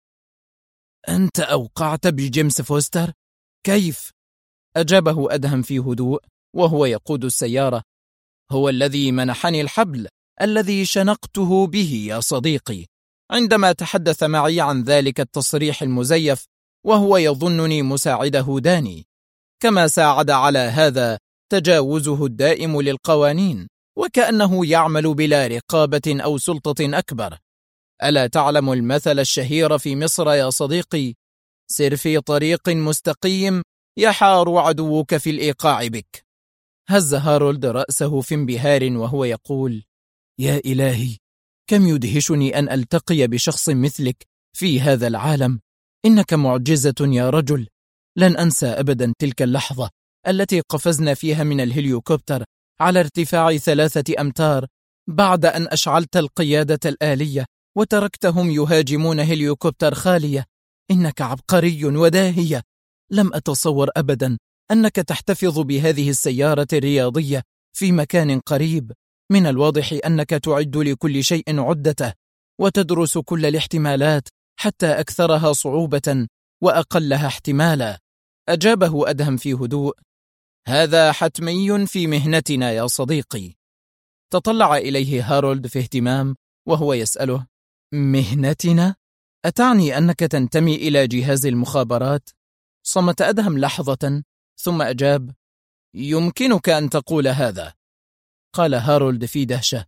أنت أوقعت بجيمس فوستر؟ كيف؟ أجابه أدهم في هدوء وهو يقود السيارة: هو الذي منحني الحبل الذي شنقته به يا صديقي، عندما تحدث معي عن ذلك التصريح المزيف وهو يظنني مساعده داني، كما ساعد على هذا تجاوزه الدائم للقوانين، وكأنه يعمل بلا رقابة أو سلطة أكبر. ألا تعلم المثل الشهير في مصر يا صديقي: سر في طريق مستقيم يحار عدوك في الإيقاع بك. هز هارولد رأسه في انبهار وهو يقول: يا إلهي، كم يدهشني أن ألتقي بشخص مثلك في هذا العالم. إنك معجزة يا رجل. لن أنسى أبدا تلك اللحظة التي قفزنا فيها من الهليكوبتر على ارتفاع 3 أمتار بعد أن أشعلت القيادة الآلية وتركتهم يهاجمون هليكوبتر خالية. إنك عبقري وداهية. لم أتصور أبدا أنك تحتفظ بهذه السيارة الرياضية في مكان قريب. من الواضح أنك تعد لكل شيء عدته وتدرس كل الاحتمالات حتى أكثرها صعوبة وأقلها احتمالا. أجابه أدهم في هدوء: هذا حتمي في مهنتنا يا صديقي. تطلع إليه هارولد في اهتمام وهو يسأله: مهنتنا؟ أتعني أنك تنتمي إلى جهاز المخابرات؟ صمت أدهم لحظة ثم أجاب: يمكنك أن تقول هذا. قال هارولد في دهشة: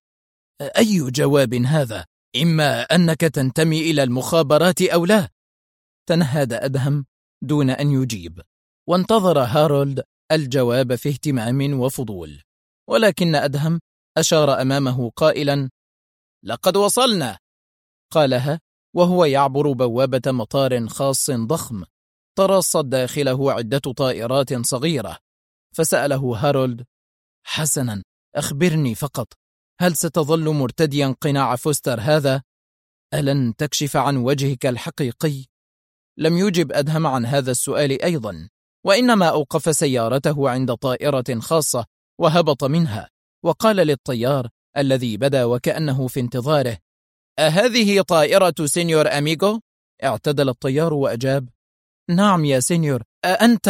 أي جواب هذا؟ إما أنك تنتمي إلى المخابرات أو لا. تنهد أدهم دون أن يجيب، وانتظر هارولد الجواب في اهتمام وفضول، ولكن أدهم أشار أمامه قائلا: لقد وصلنا. قالها وهو يعبر بوابة مطار خاص ضخم ترصد داخله عدة طائرات صغيرة. فسأله هارولد: حسنا، أخبرني فقط، هل ستظل مرتديا قناع فوستر هذا؟ ألن تكشف عن وجهك الحقيقي؟ لم يجب أدهم عن هذا السؤال أيضا، وإنما أوقف سيارته عند طائرة خاصة وهبط منها، وقال للطيار الذي بدا وكأنه في انتظاره: أهذه طائرة سينيور أميغو؟ اعتدل الطيار وأجاب: نعم يا سينيور. أنت؟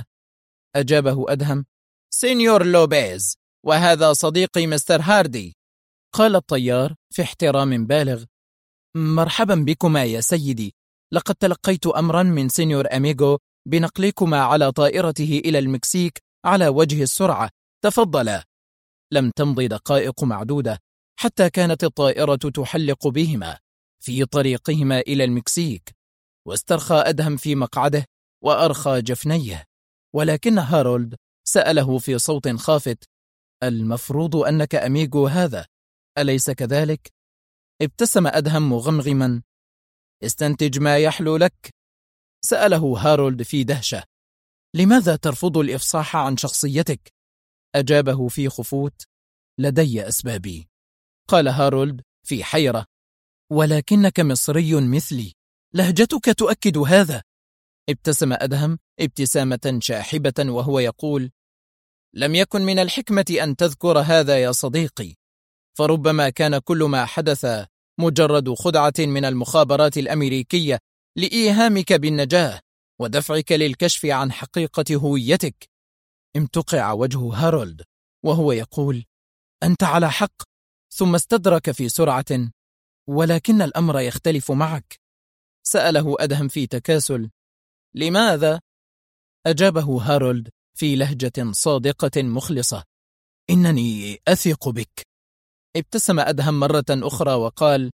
أجابه أدهم: سينيور لوبيز، وهذا صديقي مستر هاردي. قال الطيار في احترام بالغ: مرحبا بكما يا سيدي، لقد تلقيت أمرا من سينيور أميغو بنقلكما على طائرته إلى المكسيك على وجه السرعة، تفضلا. لم تمض دقائق معدودة حتى كانت الطائرة تحلق بهما في طريقهما إلى المكسيك، واسترخى أدهم في مقعده وأرخى جفنيه، ولكن هارولد سأله في صوت خافت: المفروض أنك أميغو هذا، أليس كذلك؟ ابتسم أدهم مغمغما: استنتج ما يحلو لك. سأله هارولد في دهشة: لماذا ترفض الإفصاح عن شخصيتك؟ أجابه في خفوت: لدي أسبابي. قال هارولد في حيرة: ولكنك مصري مثلي، لهجتك تؤكد هذا. ابتسم أدهم ابتسامة شاحبة وهو يقول: لم يكن من الحكمة أن تذكر هذا يا صديقي، فربما كان كل ما حدث مجرد خدعة من المخابرات الأمريكية لإيهامك بالنجاة ودفعك للكشف عن حقيقة هويتك. امتقع وجه هارولد وهو يقول: أنت على حق. ثم استدرك في سرعة: ولكن الأمر يختلف معك. سأله أدهم في تكاسل: لماذا؟ أجابه هارولد في لهجة صادقة مخلصة: إنني أثق بك. ابتسم أدهم مرة أخرى وقال: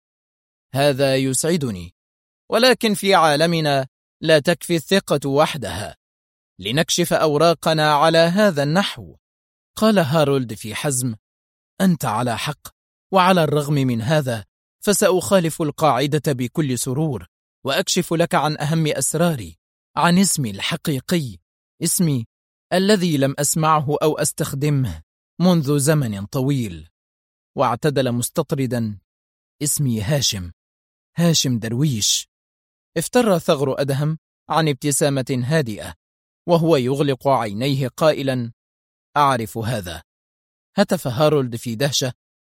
هذا يسعدني، ولكن في عالمنا لا تكفي الثقة وحدها لنكشف أوراقنا على هذا النحو. قال هارولد في حزم: أنت على حق، وعلى الرغم من هذا فسأخالف القاعدة بكل سرور، وأكشف لك عن أهم أسراري، عن اسمي الحقيقي، اسمي الذي لم أسمعه أو أستخدمه منذ زمن طويل. واعتدل مستطردا: اسمي هاشم، هاشم درويش. افتر ثغر أدهم عن ابتسامة هادئة وهو يغلق عينيه قائلا: أعرف هذا. هتف هارولد في دهشة: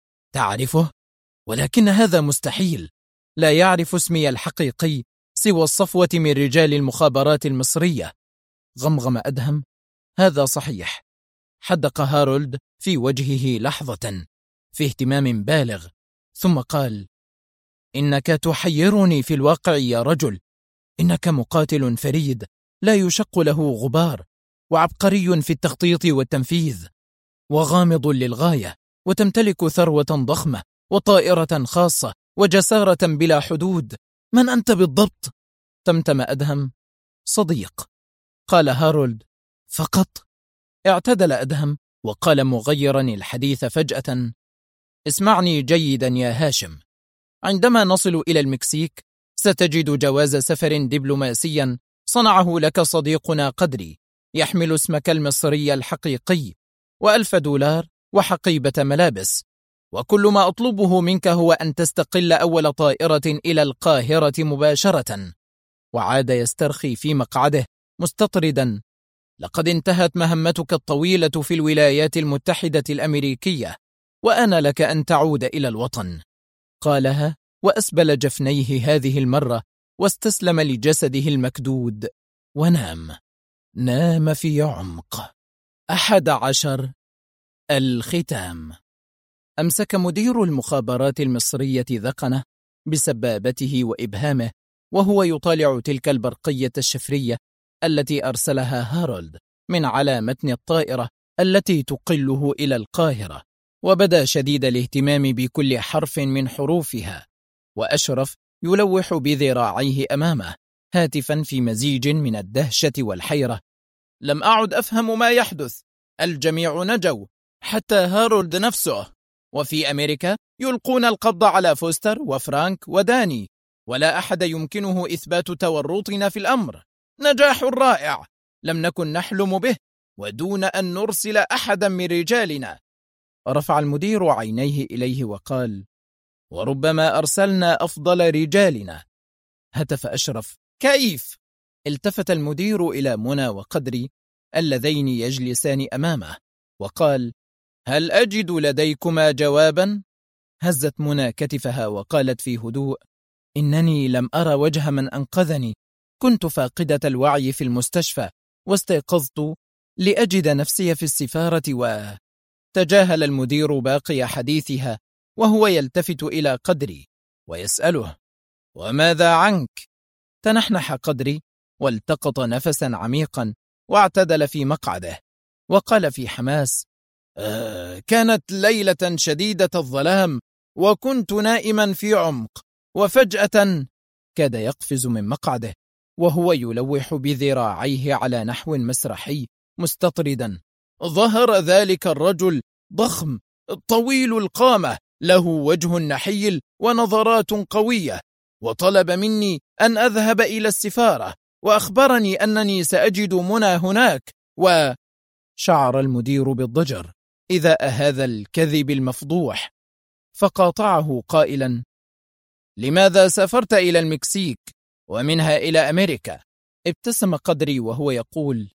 تعرفه؟ ولكن هذا مستحيل، لا يعرف اسمي الحقيقي سوى الصفوة من رجال المخابرات المصرية. غمغم أدهم: هذا صحيح. حدق هارولد في وجهه لحظة في اهتمام بالغ، ثم قال: إنك تحيرني في الواقع يا رجل. إنك مقاتل فريد لا يشق له غبار، وعبقري في التخطيط والتنفيذ، وغامض للغاية، وتمتلك ثروة ضخمة وطائرة خاصة وجسارة بلا حدود. من أنت بالضبط؟ تمتم أدهم: صديق. قال هارولد: فقط؟ اعتدل أدهم وقال مغيرا الحديث فجأة: اسمعني جيدا يا هاشم، عندما نصل إلى المكسيك ستجد جواز سفر دبلوماسيا صنعه لك صديقنا قدري، يحمل اسمك المصري الحقيقي، $1000 وحقيبة ملابس، وكل ما أطلبه منك هو أن تستقل أول طائرة إلى القاهرة مباشرة. وعاد يسترخي في مقعده مستطردا: لقد انتهت مهمتك الطويلة في الولايات المتحدة الأمريكية، وأنا لك أن تعود إلى الوطن. قالها وأسبل جفنيه هذه المرة واستسلم لجسده المكدود ونام. نام في عمق. 11. الختام. أمسك مدير المخابرات المصرية ذقنه بسبابته وإبهامه وهو يطالع تلك البرقية الشفرية التي أرسلها هارولد من على متن الطائرة التي تقله إلى القاهرة، وبدا شديد الاهتمام بكل حرف من حروفها. وأشرف يلوح بذراعيه أمامه هاتفا في مزيج من الدهشة والحيرة: لم أعد أفهم ما يحدث، الجميع نجوا حتى هارولد نفسه، وفي أمريكا يلقون القبض على فوستر وفرانك وداني، ولا أحد يمكنه إثبات تورطنا في الأمر. نجاح رائع لم نكن نحلم به، ودون أن نرسل أحدا من رجالنا. رفع المدير عينيه إليه وقال: وربما أرسلنا أفضل رجالنا. هتف أشرف: كيف؟ التفت المدير إلى منى وقدري اللذين يجلسان أمامه وقال: هل أجد لديكما جوابا؟ هزت منى كتفها وقالت في هدوء: إنني لم أرى وجه من أنقذني، كنت فاقدة الوعي في المستشفى واستيقظت لأجد نفسي في السفارة. تجاهل المدير باقي حديثها وهو يلتفت إلى قدري ويسأله: وماذا عنك؟ تنحنح قدري والتقط نفسا عميقا واعتدل في مقعده وقال في حماس: كانت ليلة شديدة الظلام، وكنت نائما في عمق، وفجأة كاد يقفز من مقعده وهو يلوح بذراعيه على نحو مسرحي مستطردا: ظهر ذلك الرجل ضخم طويل القامة، له وجه نحيل ونظرات قوية، وطلب مني أن أذهب إلى السفارة وأخبرني أنني سأجد منى هناك. وشعر المدير بالضجر إذا هذا الكذب المفضوح، فقاطعه قائلا: لماذا سافرت إلى المكسيك ومنها إلى أمريكا؟ ابتسم قدري وهو يقول: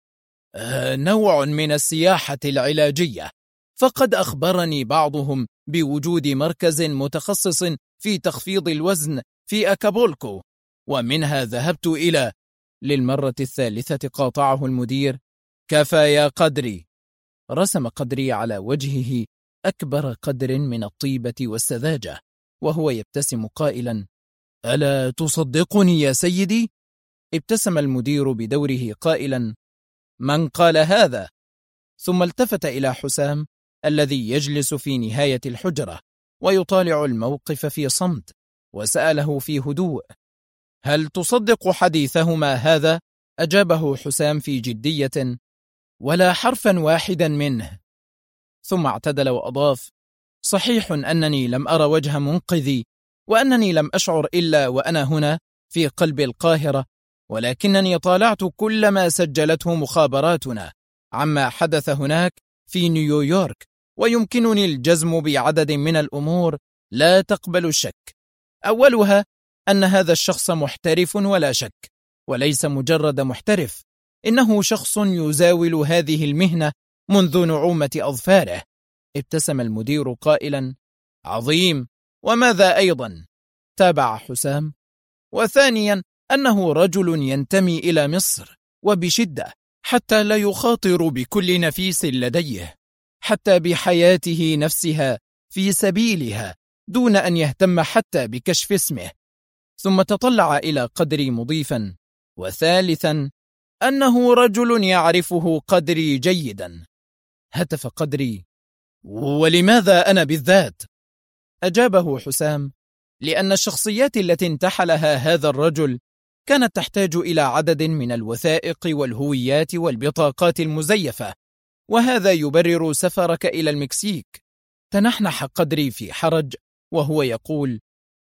نوع من السياحة العلاجية، فقد أخبرني بعضهم بوجود مركز متخصص في تخفيض الوزن في أكابولكو، ومنها ذهبت إلى. للمرة الثالثة قاطعه المدير: كفى يا قدري. رسم قدري على وجهه أكبر قدر من الطيبة والسذاجة وهو يبتسم قائلا: ألا تصدقني يا سيدي؟ ابتسم المدير بدوره قائلا: من قال هذا؟ ثم التفت إلى حسام الذي يجلس في نهاية الحجرة ويطالع الموقف في صمت، وسأله في هدوء: هل تصدق حديثهما هذا؟ أجابه حسام في جدية: ولا حرفا واحدا منه. ثم اعتدل وأضاف: صحيح أنني لم أرى وجه منقذي، وأنني لم أشعر إلا وأنا هنا في قلب القاهرة، ولكنني طالعت كل ما سجلته مخابراتنا عما حدث هناك في نيويورك، ويمكنني الجزم بعدد من الأمور لا تقبل الشك. أولها أن هذا الشخص محترف ولا شك، وليس مجرد محترف، إنه شخص يزاول هذه المهنة منذ نعومة أظفاره. ابتسم المدير قائلا: عظيم، وماذا أيضا؟ تابع حسام: وثانيا أنه رجل ينتمي إلى مصر وبشدة، حتى لا يخاطر بكل نفيس لديه، حتى بحياته نفسها في سبيلها، دون أن يهتم حتى بكشف اسمه. ثم تطلع إلى قدري مضيفا: وثالثا أنه رجل يعرفه قدري جيدا. هتف قدري: ولماذا أنا بالذات؟ أجابه حسام: لأن الشخصيات التي انتحلها هذا الرجل كانت تحتاج إلى عدد من الوثائق والهويات والبطاقات المزيفة، وهذا يبرر سفرك إلى المكسيك. تنحنح قدري في حرج وهو يقول: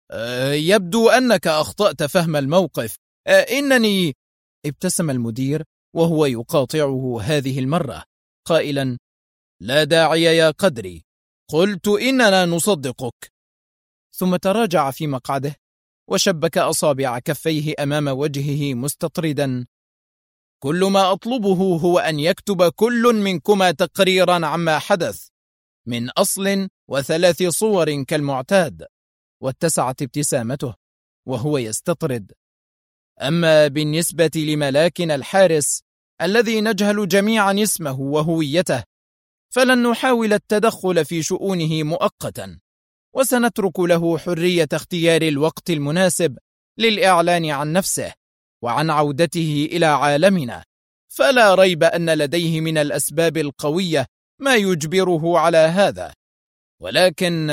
يبدو أنك أخطأت فهم الموقف. إنني. ابتسم المدير وهو يقاطعه هذه المرة قائلا: لا داعي يا قدري، قلت إننا نصدقك. ثم تراجع في مقعده وشبك أصابع كفيه أمام وجهه مستطردا: كل ما أطلبه هو أن يكتب كل منكما تقريرا عما حدث من أصل و3 صور كالمعتاد. واتسعت ابتسامته وهو يستطرد: أما بالنسبة لملاكنا الحارس الذي نجهل جميعا اسمه وهويته، فلن نحاول التدخل في شؤونه مؤقتا، وسنترك له حرية اختيار الوقت المناسب للإعلان عن نفسه وعن عودته إلى عالمنا، فلا ريب أن لديه من الأسباب القوية ما يجبره على هذا. ولكن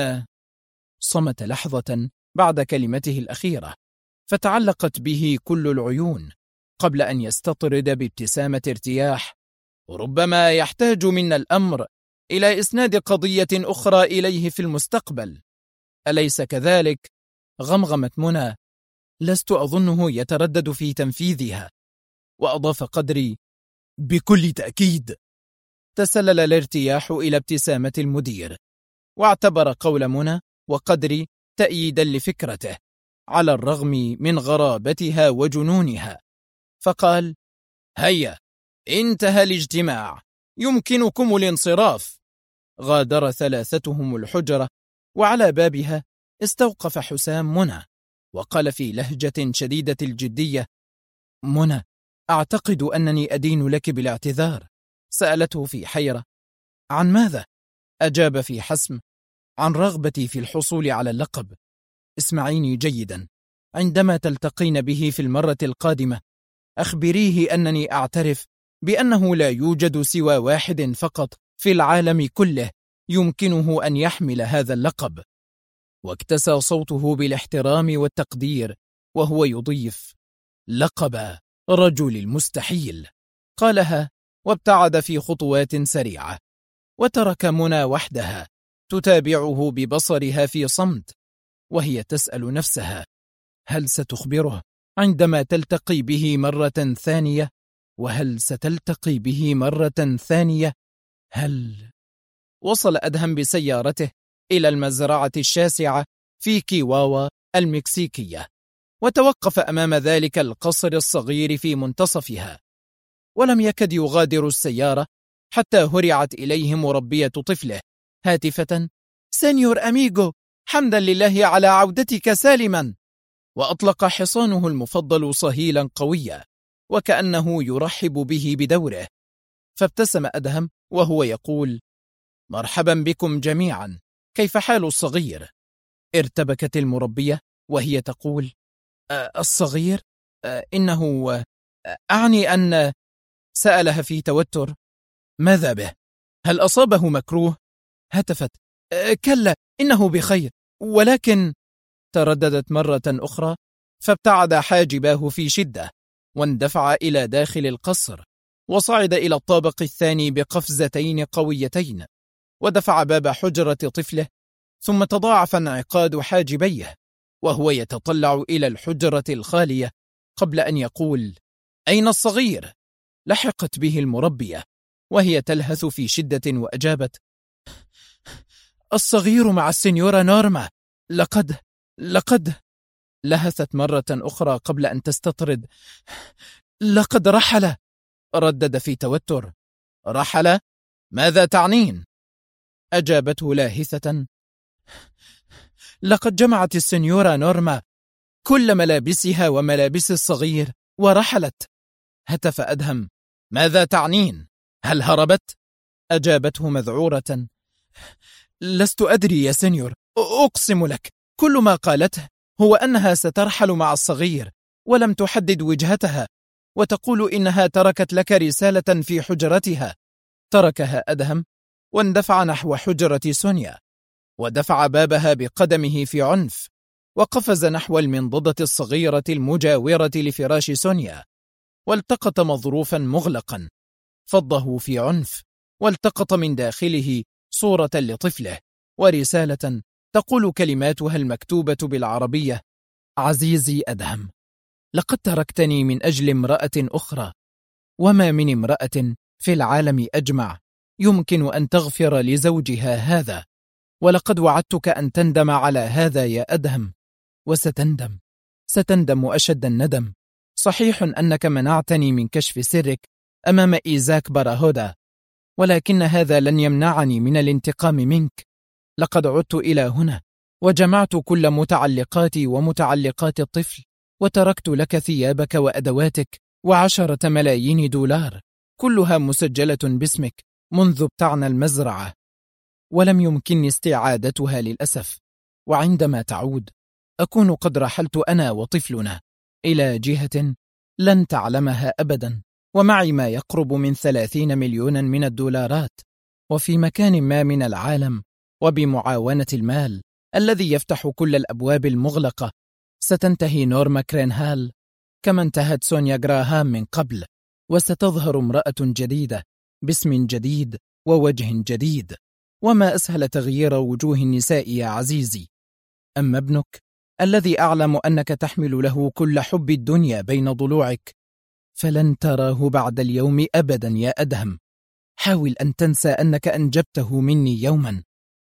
صمت لحظة بعد كلمته الأخيرة، فتعلقت به كل العيون قبل أن يستطرد بابتسامة ارتياح: ربما يحتاج منا الأمر إلى إسناد قضية أخرى إليه في المستقبل، أليس كذلك؟ غمغمت منى: لست أظنه يتردد في تنفيذها. وأضاف قدري: بكل تأكيد. تسلل الارتياح إلى ابتسامة المدير، واعتبر قول منى وقدري تأييدا لفكرته على الرغم من غرابتها وجنونها، فقال: هيا، انتهى الاجتماع، يمكنكم الانصراف. غادر ثلاثتهم الحجرة، وعلى بابها استوقف حسام منى وقال في لهجة شديدة الجدية: منى، أعتقد أنني أدين لك بالاعتذار. سألته في حيرة: عن ماذا؟ أجاب في حسم: عن رغبتي في الحصول على اللقب. اسمعيني جيدا، عندما تلتقين به في المرة القادمة أخبريه أنني أعترف بأنه لا يوجد سوى واحد فقط في العالم كله يمكنه أن يحمل هذا اللقب. واكتسى صوته بالاحترام والتقدير وهو يضيف: لقب رجل المستحيل. قالها وابتعد في خطوات سريعة، وترك منى وحدها تتابعه ببصرها في صمت، وهي تسأل نفسها: هل ستخبره عندما تلتقي به مرة ثانية؟ وهل ستلتقي به مرة ثانية؟ هل؟ وصل أدهم بسيارته إلى المزرعة الشاسعة في كيواوا المكسيكية، وتوقف أمام ذلك القصر الصغير في منتصفها، ولم يكد يغادر السيارة حتى هرعت إليه مربية طفله هاتفة: سينيور أميغو، حمدا لله على عودتك سالما. وأطلق حصانه المفضل صهيلا قويا وكأنه يرحب به بدوره، فابتسم أدهم وهو يقول: مرحبا بكم جميعا، كيف حال الصغير؟ ارتبكت المربية وهي تقول: الصغير؟ إنه أعني أن... سألها في توتر: ماذا به؟ هل أصابه مكروه؟ هتفت: كلا، إنه بخير، ولكن... ترددت مرة أخرى، فابتعد حاجباه في شدة واندفع إلى داخل القصر، وصعد إلى الطابق الثاني بقفزتين قويتين، ودفع باب حجرة طفله، ثم تضاعف انعقاد حاجبيه وهو يتطلع إلى الحجرة الخالية قبل أن يقول: أين الصغير؟ لحقت به المربية وهي تلهث في شدة وأجابت: الصغير مع السنيورة نورما، لقد لهثت مرة أخرى قبل أن تستطرد: لقد رحل. ردد في توتر: رحل؟ ماذا تعنين؟ أجابته لاهثة: لقد جمعت السنيورة نورما كل ملابسها وملابس الصغير ورحلت. هتف أدهم: ماذا تعنين؟ هل هربت؟ أجابته مذعورة: لست أدري يا سنيور، أقسم لك كل ما قالته هو أنها سترحل مع الصغير، ولم تحدد وجهتها، وتقول إنها تركت لك رسالة في حجرتها. تركها أدهم واندفع نحو حجرة سونيا، ودفع بابها بقدمه في عنف، وقفز نحو المنضدة الصغيرة المجاورة لفراش سونيا، والتقط مظروفا مغلقا، فضه في عنف، والتقط من داخله صورة لطفله ورسالة تقول كلماتها المكتوبة بالعربية: عزيزي أدهم، لقد تركتني من أجل امرأة أخرى، وما من امرأة في العالم أجمع يمكن أن تغفر لزوجها هذا، ولقد وعدتك أن تندم على هذا يا أدهم، ستندم أشد الندم. صحيح أنك منعتني من كشف سرك أمام إيزاك باراهودا، ولكن هذا لن يمنعني من الانتقام منك. لقد عدت إلى هنا وجمعت كل متعلقاتي ومتعلقات الطفل، وتركت لك ثيابك وأدواتك و10 ملايين دولار، كلها مسجلة باسمك منذ ابتعنا المزرعة، ولم يمكنني استعادتها للأسف. وعندما تعود أكون قد رحلت أنا وطفلنا إلى جهة لن تعلمها أبدا، ومعي ما يقرب من 30 مليونا من الدولارات، وفي مكان ما من العالم وبمعاونة المال الذي يفتح كل الأبواب المغلقة ستنتهي نورما كرينهال كما انتهت سونيا غراهام من قبل، وستظهر امرأة جديدة باسم جديد ووجه جديد. وما أسهل تغيير وجوه النساء يا عزيزي. أما ابنك الذي أعلم أنك تحمل له كل حب الدنيا بين ضلوعك فلن تراه بعد اليوم أبدا يا أدهم. حاول أن تنسى أنك أنجبته مني يوما،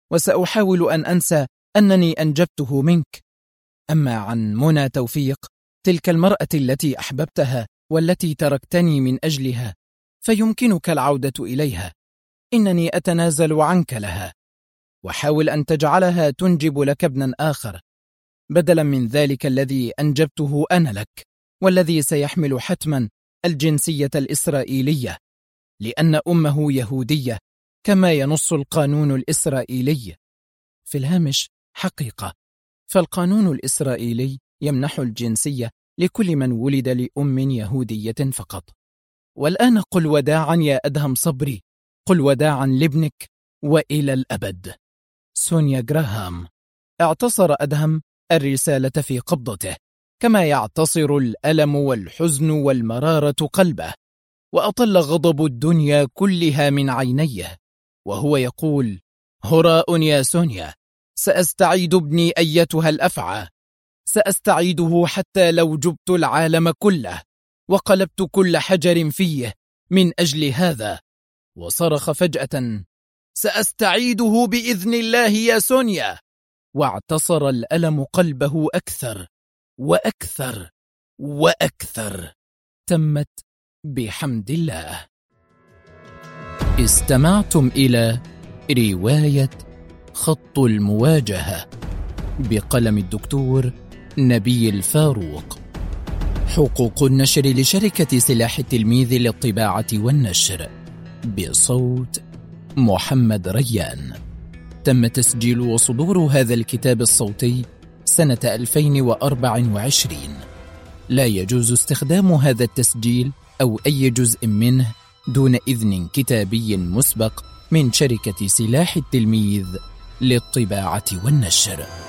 وسأحاول أن أنسى أنني أنجبته منك. أما عن منى توفيق، تلك المرأة التي أحببتها والتي تركتني من أجلها، فيمكنك العودة إليها. إنني أتنازل عنك لها، وحاول أن تجعلها تنجب لك ابنا آخر بدلا من ذلك الذي أنجبته أنا لك، والذي سيحمل حتما الجنسية الإسرائيلية، لأن أمه يهودية كما ينص القانون الإسرائيلي. في الهامش حقيقة، فالقانون الإسرائيلي يمنح الجنسية لكل من ولد لأم يهودية فقط. والآن قل وداعا يا أدهم صبري، قل وداعا لابنك وإلى الأبد. سونيا غراهام. اعتصر أدهم الرسالة في قبضته كما يعتصر الألم والحزن والمرارة قلبه، وأطل غضب الدنيا كلها من عينيه وهو يقول: هراء يا سونيا، سأستعيد ابني أيتها الأفعى، سأستعيده حتى لو جبت العالم كله وقلبت كل حجر فيه من أجل هذا. وصرخ فجأة: سأستعيده بإذن الله يا سونيا. واعتصر الألم قلبه أكثر وأكثر وأكثر. تمت بحمد الله. استمعتم إلى رواية خط المواجهة بقلم الدكتور نبيل فاروق. حقوق النشر لشركة سلاح التلميذ للطباعة والنشر، بصوت محمد ريان. تم تسجيل وصدور هذا الكتاب الصوتي سنة 2024. لا يجوز استخدام هذا التسجيل أو أي جزء منه دون إذن كتابي مسبق من شركة سلاح التلميذ للطباعة والنشر.